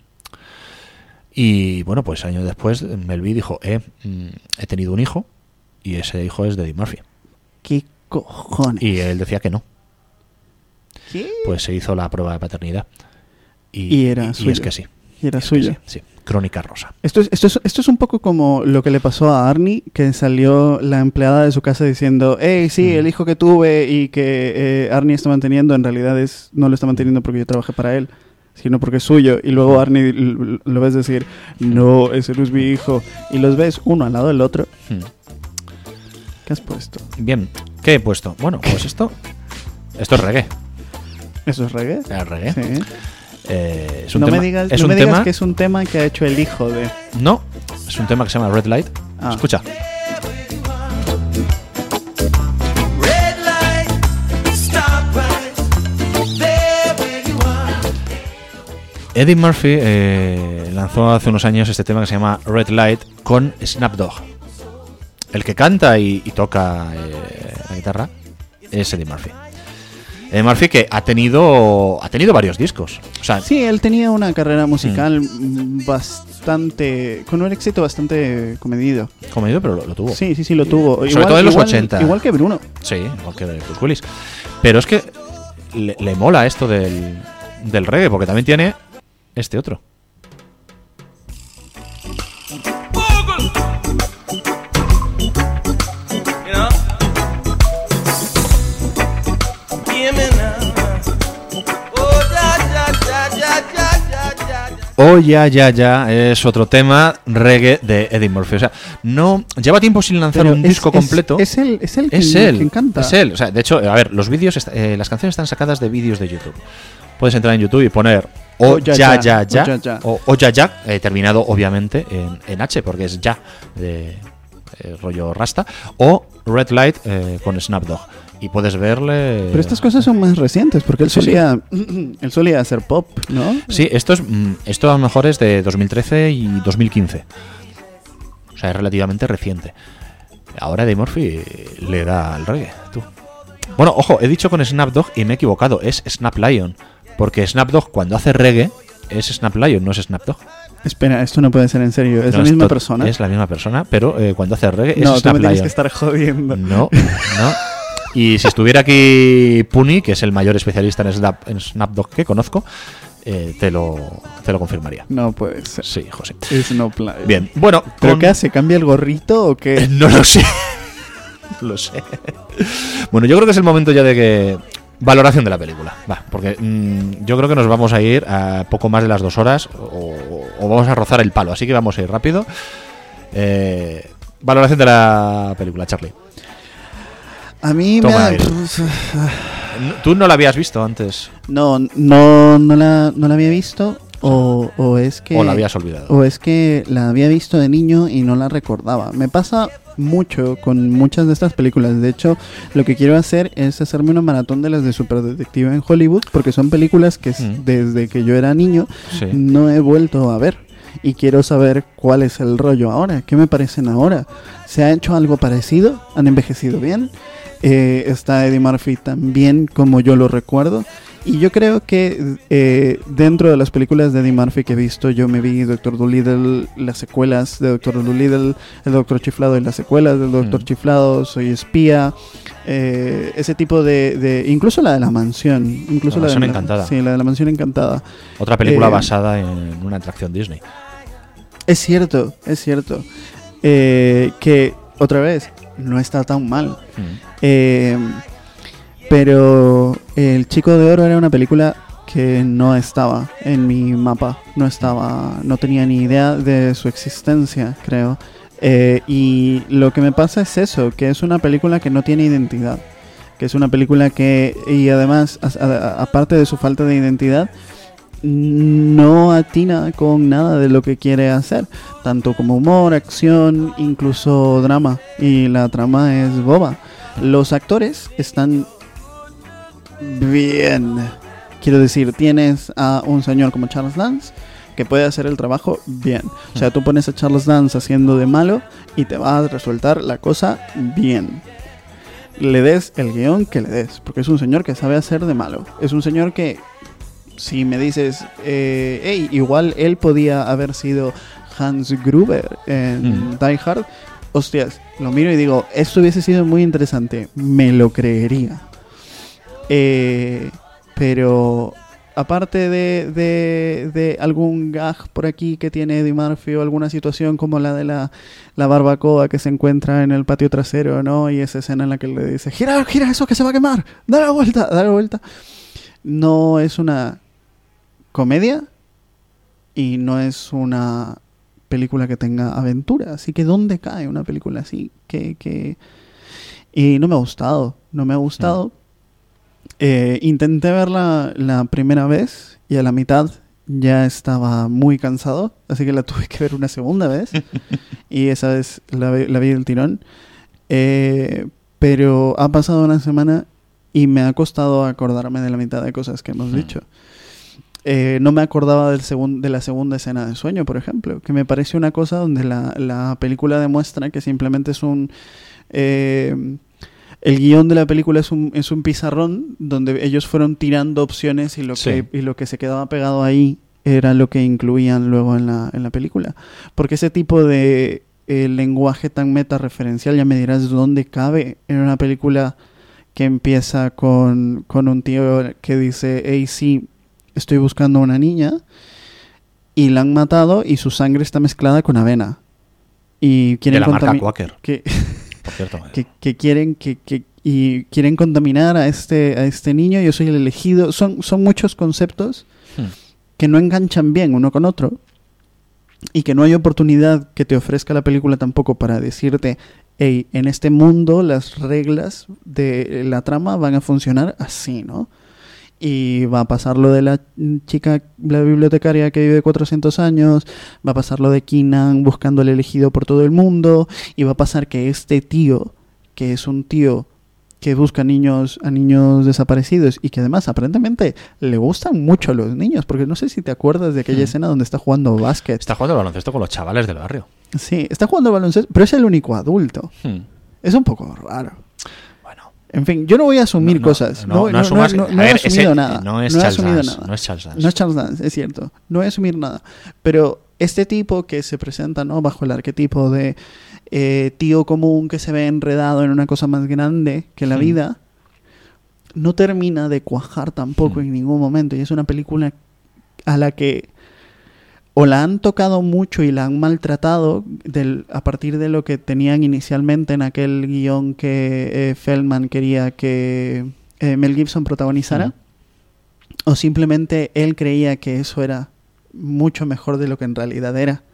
[SPEAKER 1] Y bueno, pues años después Mel B dijo, eh, he tenido un hijo y ese hijo es de Eddie Murphy.
[SPEAKER 2] ¿Qué cojones?
[SPEAKER 1] Y él decía que no.
[SPEAKER 2] ¿Qué?
[SPEAKER 1] Pues se hizo la prueba de paternidad. Y,
[SPEAKER 2] y era
[SPEAKER 1] y,
[SPEAKER 2] suyo.
[SPEAKER 1] Y es que sí.
[SPEAKER 2] Y era suyo.
[SPEAKER 1] Sí, sí. Crónica Rosa.
[SPEAKER 2] Esto es, esto, es, esto es un poco como lo que le pasó a Arnie, que salió la empleada de su casa diciendo, hey, sí, mm. el hijo que tuve y que eh, Arnie está manteniendo, en realidad es no lo está manteniendo porque yo trabajé para él, sino porque es suyo. Y luego Arnie lo, lo ves decir, no, ese no es mi hijo. Y los ves uno al lado del otro. Mm. ¿Qué has puesto?
[SPEAKER 1] Bien, ¿qué he puesto? Bueno, pues esto, esto es reggae.
[SPEAKER 2] ¿Eso es reggae?
[SPEAKER 1] Es reggae.
[SPEAKER 2] Sí.
[SPEAKER 1] Eh, es un
[SPEAKER 2] no
[SPEAKER 1] tema,
[SPEAKER 2] me digas,
[SPEAKER 1] es
[SPEAKER 2] no
[SPEAKER 1] un
[SPEAKER 2] me digas
[SPEAKER 1] tema,
[SPEAKER 2] que es un tema que ha hecho el hijo de...
[SPEAKER 1] No, es un tema que se llama Red Light. Ah. Escucha. Eddie Murphy eh, lanzó hace unos años este tema que se llama Red Light con Snoop Dogg. El que canta y, y toca eh, la guitarra es Eddie Murphy. Eddie Murphy, que ha tenido ha tenido varios discos. O sea,
[SPEAKER 2] sí, él tenía una carrera musical mm. bastante... con un éxito bastante comedido.
[SPEAKER 1] Comedido, pero lo, lo tuvo.
[SPEAKER 2] Sí, sí, sí, lo tuvo.
[SPEAKER 1] Sobre
[SPEAKER 2] igual,
[SPEAKER 1] todo en los
[SPEAKER 2] igual,
[SPEAKER 1] ochenta.
[SPEAKER 2] Igual que Bruno.
[SPEAKER 1] Sí, igual que Bruce Willis. Pero es que le, le mola esto del, del reggae, porque también tiene este otro. Oh, ya, ya, ya, es otro tema reggae de Eddie Murphy. O sea, no lleva tiempo sin lanzar Pero un es, disco
[SPEAKER 2] es,
[SPEAKER 1] completo.
[SPEAKER 2] Es él, es él,
[SPEAKER 1] es
[SPEAKER 2] que,
[SPEAKER 1] él,
[SPEAKER 2] que encanta.
[SPEAKER 1] Es él. O sea, de hecho, a ver, los vídeos, eh, las canciones están sacadas de vídeos de YouTube. Puedes entrar en YouTube y poner Oh, ya, ya, ya, ya, ya, ya. o Oh, ya, ya, eh, terminado obviamente en, en H, porque es ya, de eh, rollo rasta, o Red Light eh, con Snoop Dogg. Y puedes verle...
[SPEAKER 2] Pero estas cosas son más recientes, porque él
[SPEAKER 1] sí,
[SPEAKER 2] solía sí. él solía hacer pop, ¿no?
[SPEAKER 1] Sí, esto, es, esto a lo mejor es de dos mil trece y dos mil quince. O sea, es relativamente reciente. Ahora Eddie Murphy le da al reggae, tú. Bueno, ojo, he dicho con Snap Dogg y me he equivocado, es Snap Lion. Porque Snap Dogg cuando hace reggae es Snap Lion, no es Snap Dogg.
[SPEAKER 2] Espera, esto no puede ser en serio, ¿es
[SPEAKER 1] no,
[SPEAKER 2] la misma
[SPEAKER 1] esto,
[SPEAKER 2] persona?
[SPEAKER 1] Es la misma persona, pero eh, cuando hace reggae
[SPEAKER 2] no,
[SPEAKER 1] es Snap Lion.
[SPEAKER 2] No, tú me tienes que estar jodiendo.
[SPEAKER 1] No, no. Y si estuviera aquí Puni, que es el mayor especialista en Snap, en Snap Dogg que conozco, eh, te lo te lo confirmaría.
[SPEAKER 2] No puede ser.
[SPEAKER 1] Sí, José.
[SPEAKER 2] Es no play.
[SPEAKER 1] Bien, bueno.
[SPEAKER 2] ¿Pero con... qué hace? ¿Cambia el gorrito o qué?
[SPEAKER 1] No lo sé. Lo sé. Bueno, yo creo que es el momento ya de que... Valoración de la película. Va, porque mmm, yo creo que nos vamos a ir a poco más de las dos horas o, o vamos a rozar el palo. Así que vamos a ir rápido. Eh, valoración de la película, Charlie.
[SPEAKER 2] A mí
[SPEAKER 1] Toma
[SPEAKER 2] me...
[SPEAKER 1] ¿Tú no la habías visto antes?
[SPEAKER 2] No, no, no la, no la había visto. O, o es que...
[SPEAKER 1] O la habías olvidado.
[SPEAKER 2] O es que la había visto de niño y no la recordaba. Me pasa mucho con muchas de estas películas. De hecho, lo que quiero hacer es hacerme una maratón de las de Superdetective en Hollywood, porque son películas que mm. desde que yo era niño sí. no he vuelto a ver. Y quiero saber cuál es el rollo ahora. ¿Qué me parecen ahora? ¿Se ha hecho algo parecido? ¿Han envejecido bien? Eh, ¿Está Eddie Murphy tan bien como yo lo recuerdo? Y yo creo que eh, dentro de las películas de Eddie Murphy que he visto, yo me vi Doctor Dolittle, las secuelas de Doctor Dolittle, el Doctor Chiflado y las secuelas del Doctor mm. Chiflado, Soy Espía, eh, ese tipo de, de... Incluso la de la mansión. Incluso
[SPEAKER 1] la,
[SPEAKER 2] la
[SPEAKER 1] mansión
[SPEAKER 2] de la,
[SPEAKER 1] encantada.
[SPEAKER 2] Sí, la de la mansión encantada.
[SPEAKER 1] Otra película
[SPEAKER 2] eh,
[SPEAKER 1] basada en una atracción Disney.
[SPEAKER 2] Es cierto, es cierto. Eh, que, otra vez, no está tan mal. Mm. Eh... Pero El Chico de Oro era una película que no estaba en mi mapa, no estaba, no tenía ni idea de su existencia, creo. Eh, y lo que me pasa es eso, que es una película que no tiene identidad, que es una película que, y además, a, a, aparte de su falta de identidad, no atina con nada de lo que quiere hacer, tanto como humor, acción, incluso drama, y la trama es boba. Los actores están bien, quiero decir, tienes a un señor como Charles Dance que puede hacer el trabajo bien. O sea, tú pones a Charles Dance haciendo de malo y te va a resultar la cosa bien. Le des el guión que le des, porque es un señor que sabe hacer de malo. Es un señor que, si me dices, eh, hey, igual él podía haber sido Hans Gruber en mm. Die Hard, hostias, lo miro y digo, esto hubiese sido muy interesante, me lo creería. Eh, pero aparte de, de, de algún gag por aquí que tiene Eddie Murphy o alguna situación como la de la, la barbacoa que se encuentra en el patio trasero, ¿no? Y esa escena en la que le dice, gira, gira eso que se va a quemar, dale la vuelta, dale la vuelta. No es una comedia y no es una película que tenga aventura, así que ¿dónde cae una película así? Que, que... Y no me ha gustado, no me ha gustado. Mm. Eh, intenté verla la primera vez y a la mitad ya estaba muy cansado, así que la tuve que ver una segunda vez y esa vez la, la vi del tirón. Eh, pero ha pasado una semana y me ha costado acordarme de la mitad de cosas que hemos hmm. dicho. Eh, no me acordaba del segun- de la segunda escena de sueño, por ejemplo, que me parece una cosa donde la, la película demuestra que simplemente es un... Eh, el guión de la película es un, es un pizarrón donde ellos fueron tirando opciones y lo, sí. que, y lo que se quedaba pegado ahí era lo que incluían luego en la, en la película. Porque ese tipo de eh, lenguaje tan meta-referencial, ya me dirás dónde cabe en una película que empieza con, con un tío que dice, hey, sí, estoy buscando a una niña y la han matado y su sangre está mezclada con avena. Y quieren
[SPEAKER 1] de la marca
[SPEAKER 2] contami-
[SPEAKER 1] Quaker.
[SPEAKER 2] Que
[SPEAKER 1] Por cierto,
[SPEAKER 2] que, que quieren que, que y quieren contaminar a este a este niño. Yo soy el elegido. Son son muchos conceptos hmm. que no enganchan bien uno con otro y que no hay oportunidad que te ofrezca la película tampoco para decirte, hey, en este mundo las reglas de la trama van a funcionar así, ¿no? Y va a pasar lo de la chica, la bibliotecaria que vive cuatrocientos años, va a pasar lo de Keenan buscando el elegido por todo el mundo, y va a pasar que este tío, que es un tío que busca niños a niños desaparecidos y que además aparentemente le gustan mucho a los niños, porque no sé si te acuerdas de aquella hmm. escena donde está jugando básquet.
[SPEAKER 1] Está jugando al baloncesto con los chavales del barrio.
[SPEAKER 2] Sí, está jugando al baloncesto, pero es el único adulto. Hmm. Es un poco raro. En fin, yo no voy a asumir
[SPEAKER 1] no, no,
[SPEAKER 2] cosas.
[SPEAKER 1] No,
[SPEAKER 2] No,
[SPEAKER 1] no,
[SPEAKER 2] no,
[SPEAKER 1] asumas,
[SPEAKER 2] no, no, no
[SPEAKER 1] a
[SPEAKER 2] he
[SPEAKER 1] ver,
[SPEAKER 2] asumido
[SPEAKER 1] ese,
[SPEAKER 2] nada.
[SPEAKER 1] No es
[SPEAKER 2] no he
[SPEAKER 1] Charles
[SPEAKER 2] asumido
[SPEAKER 1] Dance,
[SPEAKER 2] nada.
[SPEAKER 1] no es Charles Dance.
[SPEAKER 2] No es Charles Dance, es cierto. No voy a asumir nada. Pero este tipo que se presenta, ¿no?, bajo el arquetipo de eh, tío común que se ve enredado en una cosa más grande que la
[SPEAKER 1] sí.
[SPEAKER 2] vida, no termina de cuajar tampoco
[SPEAKER 1] sí.
[SPEAKER 2] en ningún momento. Y es una película a la que o la han tocado mucho y la han maltratado del, a partir de lo que tenían inicialmente en aquel guión que eh, Feldman quería que eh, Mel Gibson protagonizara, uh-huh. o simplemente él creía que eso era mucho mejor de lo que en realidad era.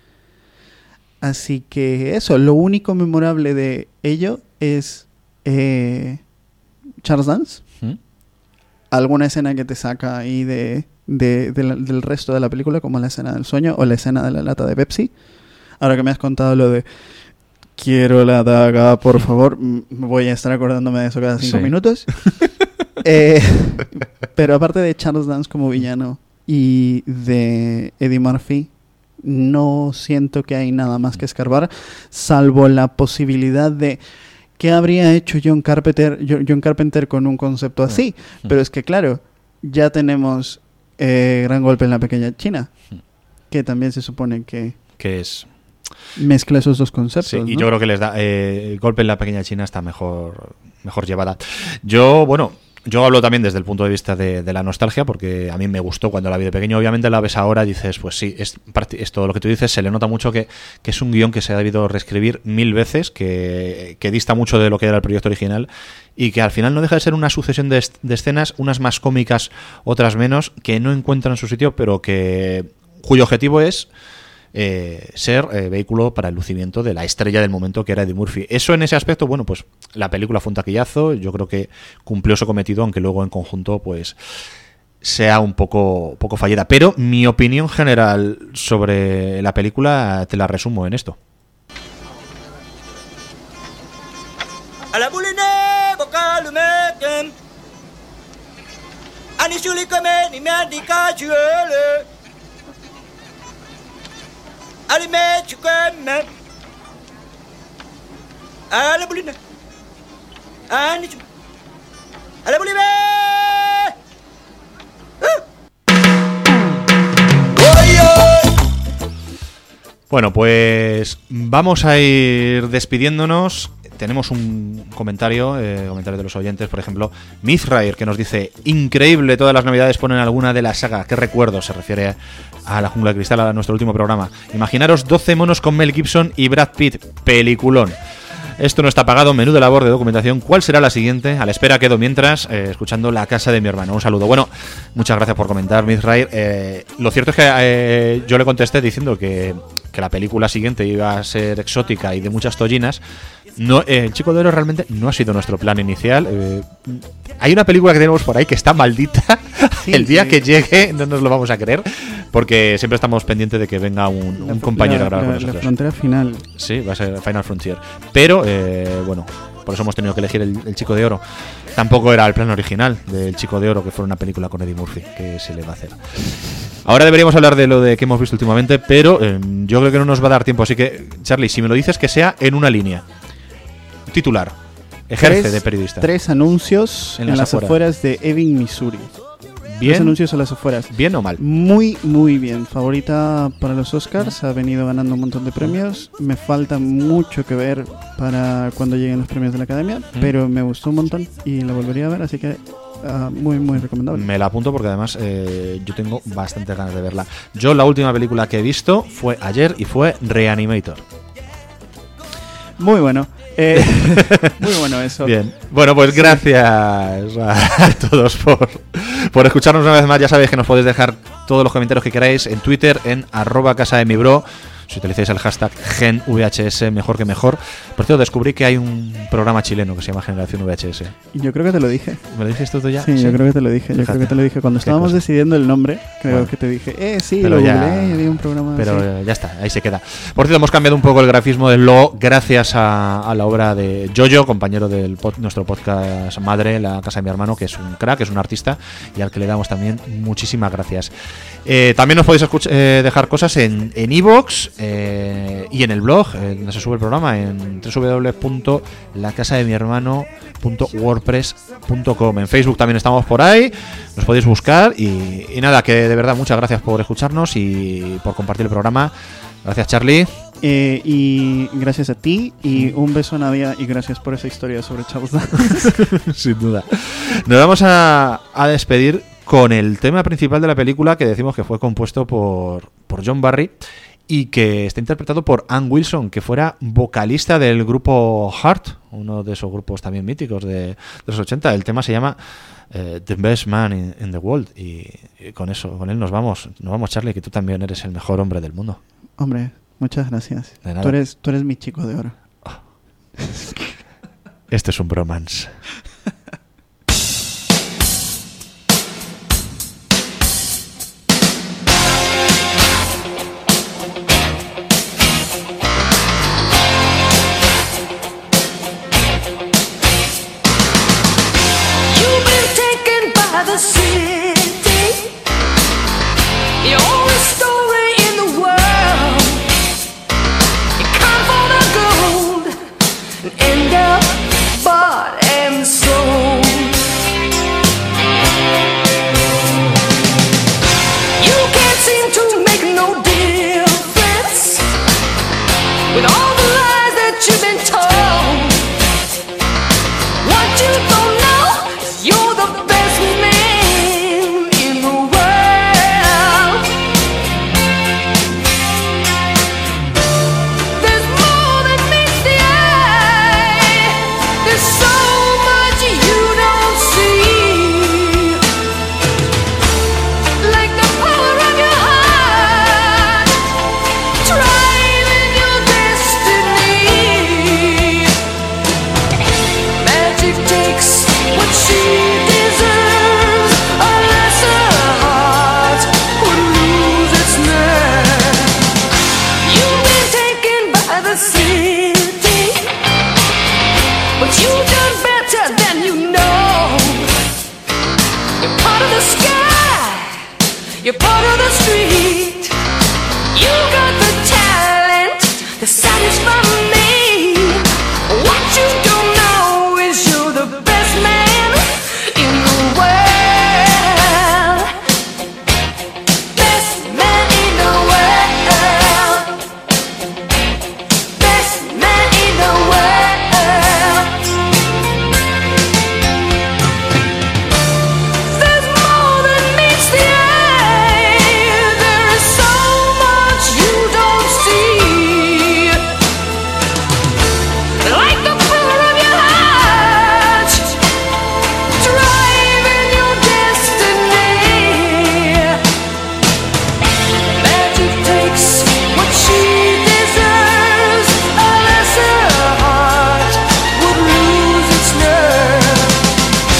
[SPEAKER 2] Así que eso, lo único memorable de ello es eh, Charles Dance, uh-huh. alguna escena que te saca ahí de... De, de la, del resto de la película, como la escena del sueño o la escena de la lata de Pepsi. Ahora que me has contado lo de quiero la daga, por favor, m- voy a estar acordándome de eso cada cinco sí. minutos. eh, pero aparte de Charles Dance como villano y de Eddie Murphy, no siento que hay nada más que escarbar, salvo la posibilidad de qué habría hecho John Carpenter, John Carpenter con un concepto así. Pero es que claro, ya tenemos Eh, Gran Golpe en la Pequeña China, que también se supone que
[SPEAKER 1] que es
[SPEAKER 2] mezcla esos dos conceptos,
[SPEAKER 1] sí, y
[SPEAKER 2] ¿no?
[SPEAKER 1] yo creo que les da eh, Golpe en la Pequeña China está mejor mejor llevada. Yo, bueno, yo hablo también desde el punto de vista de, de la nostalgia, porque a mí me gustó cuando la vi de pequeño. Obviamente la ves ahora y dices, pues sí, es, es todo lo que tú dices. Se le nota mucho que, que es un guión que se ha debido reescribir mil veces, que, que dista mucho de lo que era el proyecto original, y que al final no deja de ser una sucesión de, de escenas, unas más cómicas, otras menos, que no encuentran su sitio, pero que cuyo objetivo es eh, ser eh, vehículo para el lucimiento de la estrella del momento, que era Eddie Murphy. Eso en ese aspecto, bueno, pues la película fue un taquillazo, yo creo que cumplió su cometido, aunque luego en conjunto pues sea un poco, poco fallida. Pero mi opinión general sobre la película te la resumo en esto.
[SPEAKER 6] A la buline vocal meken ani suli kame ni me andika chuele ali me chukeme a la buline ani a la buline
[SPEAKER 1] Bueno, pues vamos a ir despidiéndonos. Tenemos un comentario, eh, comentario de los oyentes, por ejemplo, Mithrair, que nos dice: increíble, todas las navidades ponen alguna de la saga. ¿Qué recuerdo? Se refiere a La Jungla de Cristal, a nuestro último programa. Imaginaros doce monos con Mel Gibson y Brad Pitt. Peliculón. Esto no está pagado, menú de labor de documentación. ¿Cuál será la siguiente? A la espera quedo mientras, eh, escuchando La Casa de mi hermano. Un saludo. Bueno, muchas gracias por comentar, Mithrair. Eh, lo cierto es que eh, yo le contesté diciendo que, que la película siguiente iba a ser exótica y de muchas tollinas. No, eh, el Chico de Oro realmente no ha sido nuestro plan inicial. Eh, hay una película que tenemos por ahí que está maldita. Sí, el día sí. que llegue no nos lo vamos a creer, porque siempre estamos pendientes de que venga un, un compañero
[SPEAKER 2] la,
[SPEAKER 1] a grabar
[SPEAKER 2] la,
[SPEAKER 1] con nosotros.
[SPEAKER 2] La frontera final.
[SPEAKER 1] Sí, va a ser Final Frontier. Pero, eh, bueno, por eso hemos tenido que elegir el, el Chico de Oro. Tampoco era el plan original del Chico de Oro que fuera una película con Eddie Murphy, que se le va a hacer. Ahora deberíamos hablar de lo de que hemos visto últimamente, pero eh, yo creo que no nos va a dar tiempo. Así que, Charlie, si me lo dices, que sea en una línea. Titular. Ejerce
[SPEAKER 2] tres,
[SPEAKER 1] de periodista.
[SPEAKER 2] Tres anuncios en, en las, las afueras. afueras de Ebbing, Missouri. Bien. Tres anuncios a las afueras.
[SPEAKER 1] ¿Bien o mal?
[SPEAKER 2] Muy, muy bien. Favorita para los Oscars. Ha venido ganando un montón de premios. Me falta mucho que ver para cuando lleguen los premios de la Academia. ¿Mm? Pero me gustó un montón y la volvería a ver. Así que uh, muy, muy recomendable.
[SPEAKER 1] Me la apunto porque además eh, yo tengo bastantes ganas de verla. Yo la última película que he visto fue ayer y fue Reanimator.
[SPEAKER 2] Muy bueno. Eh, muy bueno eso.
[SPEAKER 1] Bien. Bueno, pues gracias a todos por, por escucharnos una vez más. Ya sabéis que nos podéis dejar todos los comentarios que queráis en Twitter, en arroba casa de mi bro. Si utilizáis el hashtag Gen V H S, mejor que mejor. Por cierto, descubrí que hay un programa chileno que se llama Generación V H S.
[SPEAKER 2] Yo creo que te lo dije.
[SPEAKER 1] ¿Me lo dijiste tú ya?
[SPEAKER 2] Sí, ¿Sí? yo creo que te lo dije. Yo Fíjate. creo que te lo dije. Cuando estábamos cosa? decidiendo el nombre, creo bueno. que te dije, eh, sí, pero lo ya, googleé y había un programa
[SPEAKER 1] Pero
[SPEAKER 2] así.
[SPEAKER 1] ya está, ahí se queda. Por cierto, hemos cambiado un poco el grafismo del logo gracias a, a la obra de Jojo, compañero de pod, nuestro podcast madre, La Casa de mi hermano, que es un crack, es un artista y al que le damos también muchísimas gracias. Eh, también nos podéis escuch- eh, dejar cosas en en iVoox, eh, y en el blog, eh, donde se sube el programa, en doble u doble u doble u punto la casa de mi hermano punto wordpress punto com. En Facebook también estamos por ahí, nos podéis buscar. Y, y nada, que de verdad muchas gracias por escucharnos y por compartir el programa. Gracias, Charlie.
[SPEAKER 2] Eh, y gracias a ti, y un beso a Nadia, y gracias por esa historia sobre Charles Dance.
[SPEAKER 1] Sin duda. Nos vamos a, a despedir con el tema principal de la película, que decimos que fue compuesto por, por John Barry y que está interpretado por Ann Wilson, que fuera vocalista del grupo Heart, uno de esos grupos también míticos de, de los ochenta. El tema se llama uh, The Best Man in, in the World, y, y con eso, con él nos vamos. Nos vamos, Charlie, que tú también eres el mejor hombre del mundo.
[SPEAKER 2] Hombre, muchas gracias. Tú eres, tú eres mi chico de oro. Oh.
[SPEAKER 1] Este es un bromance.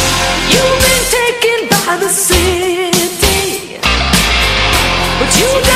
[SPEAKER 7] You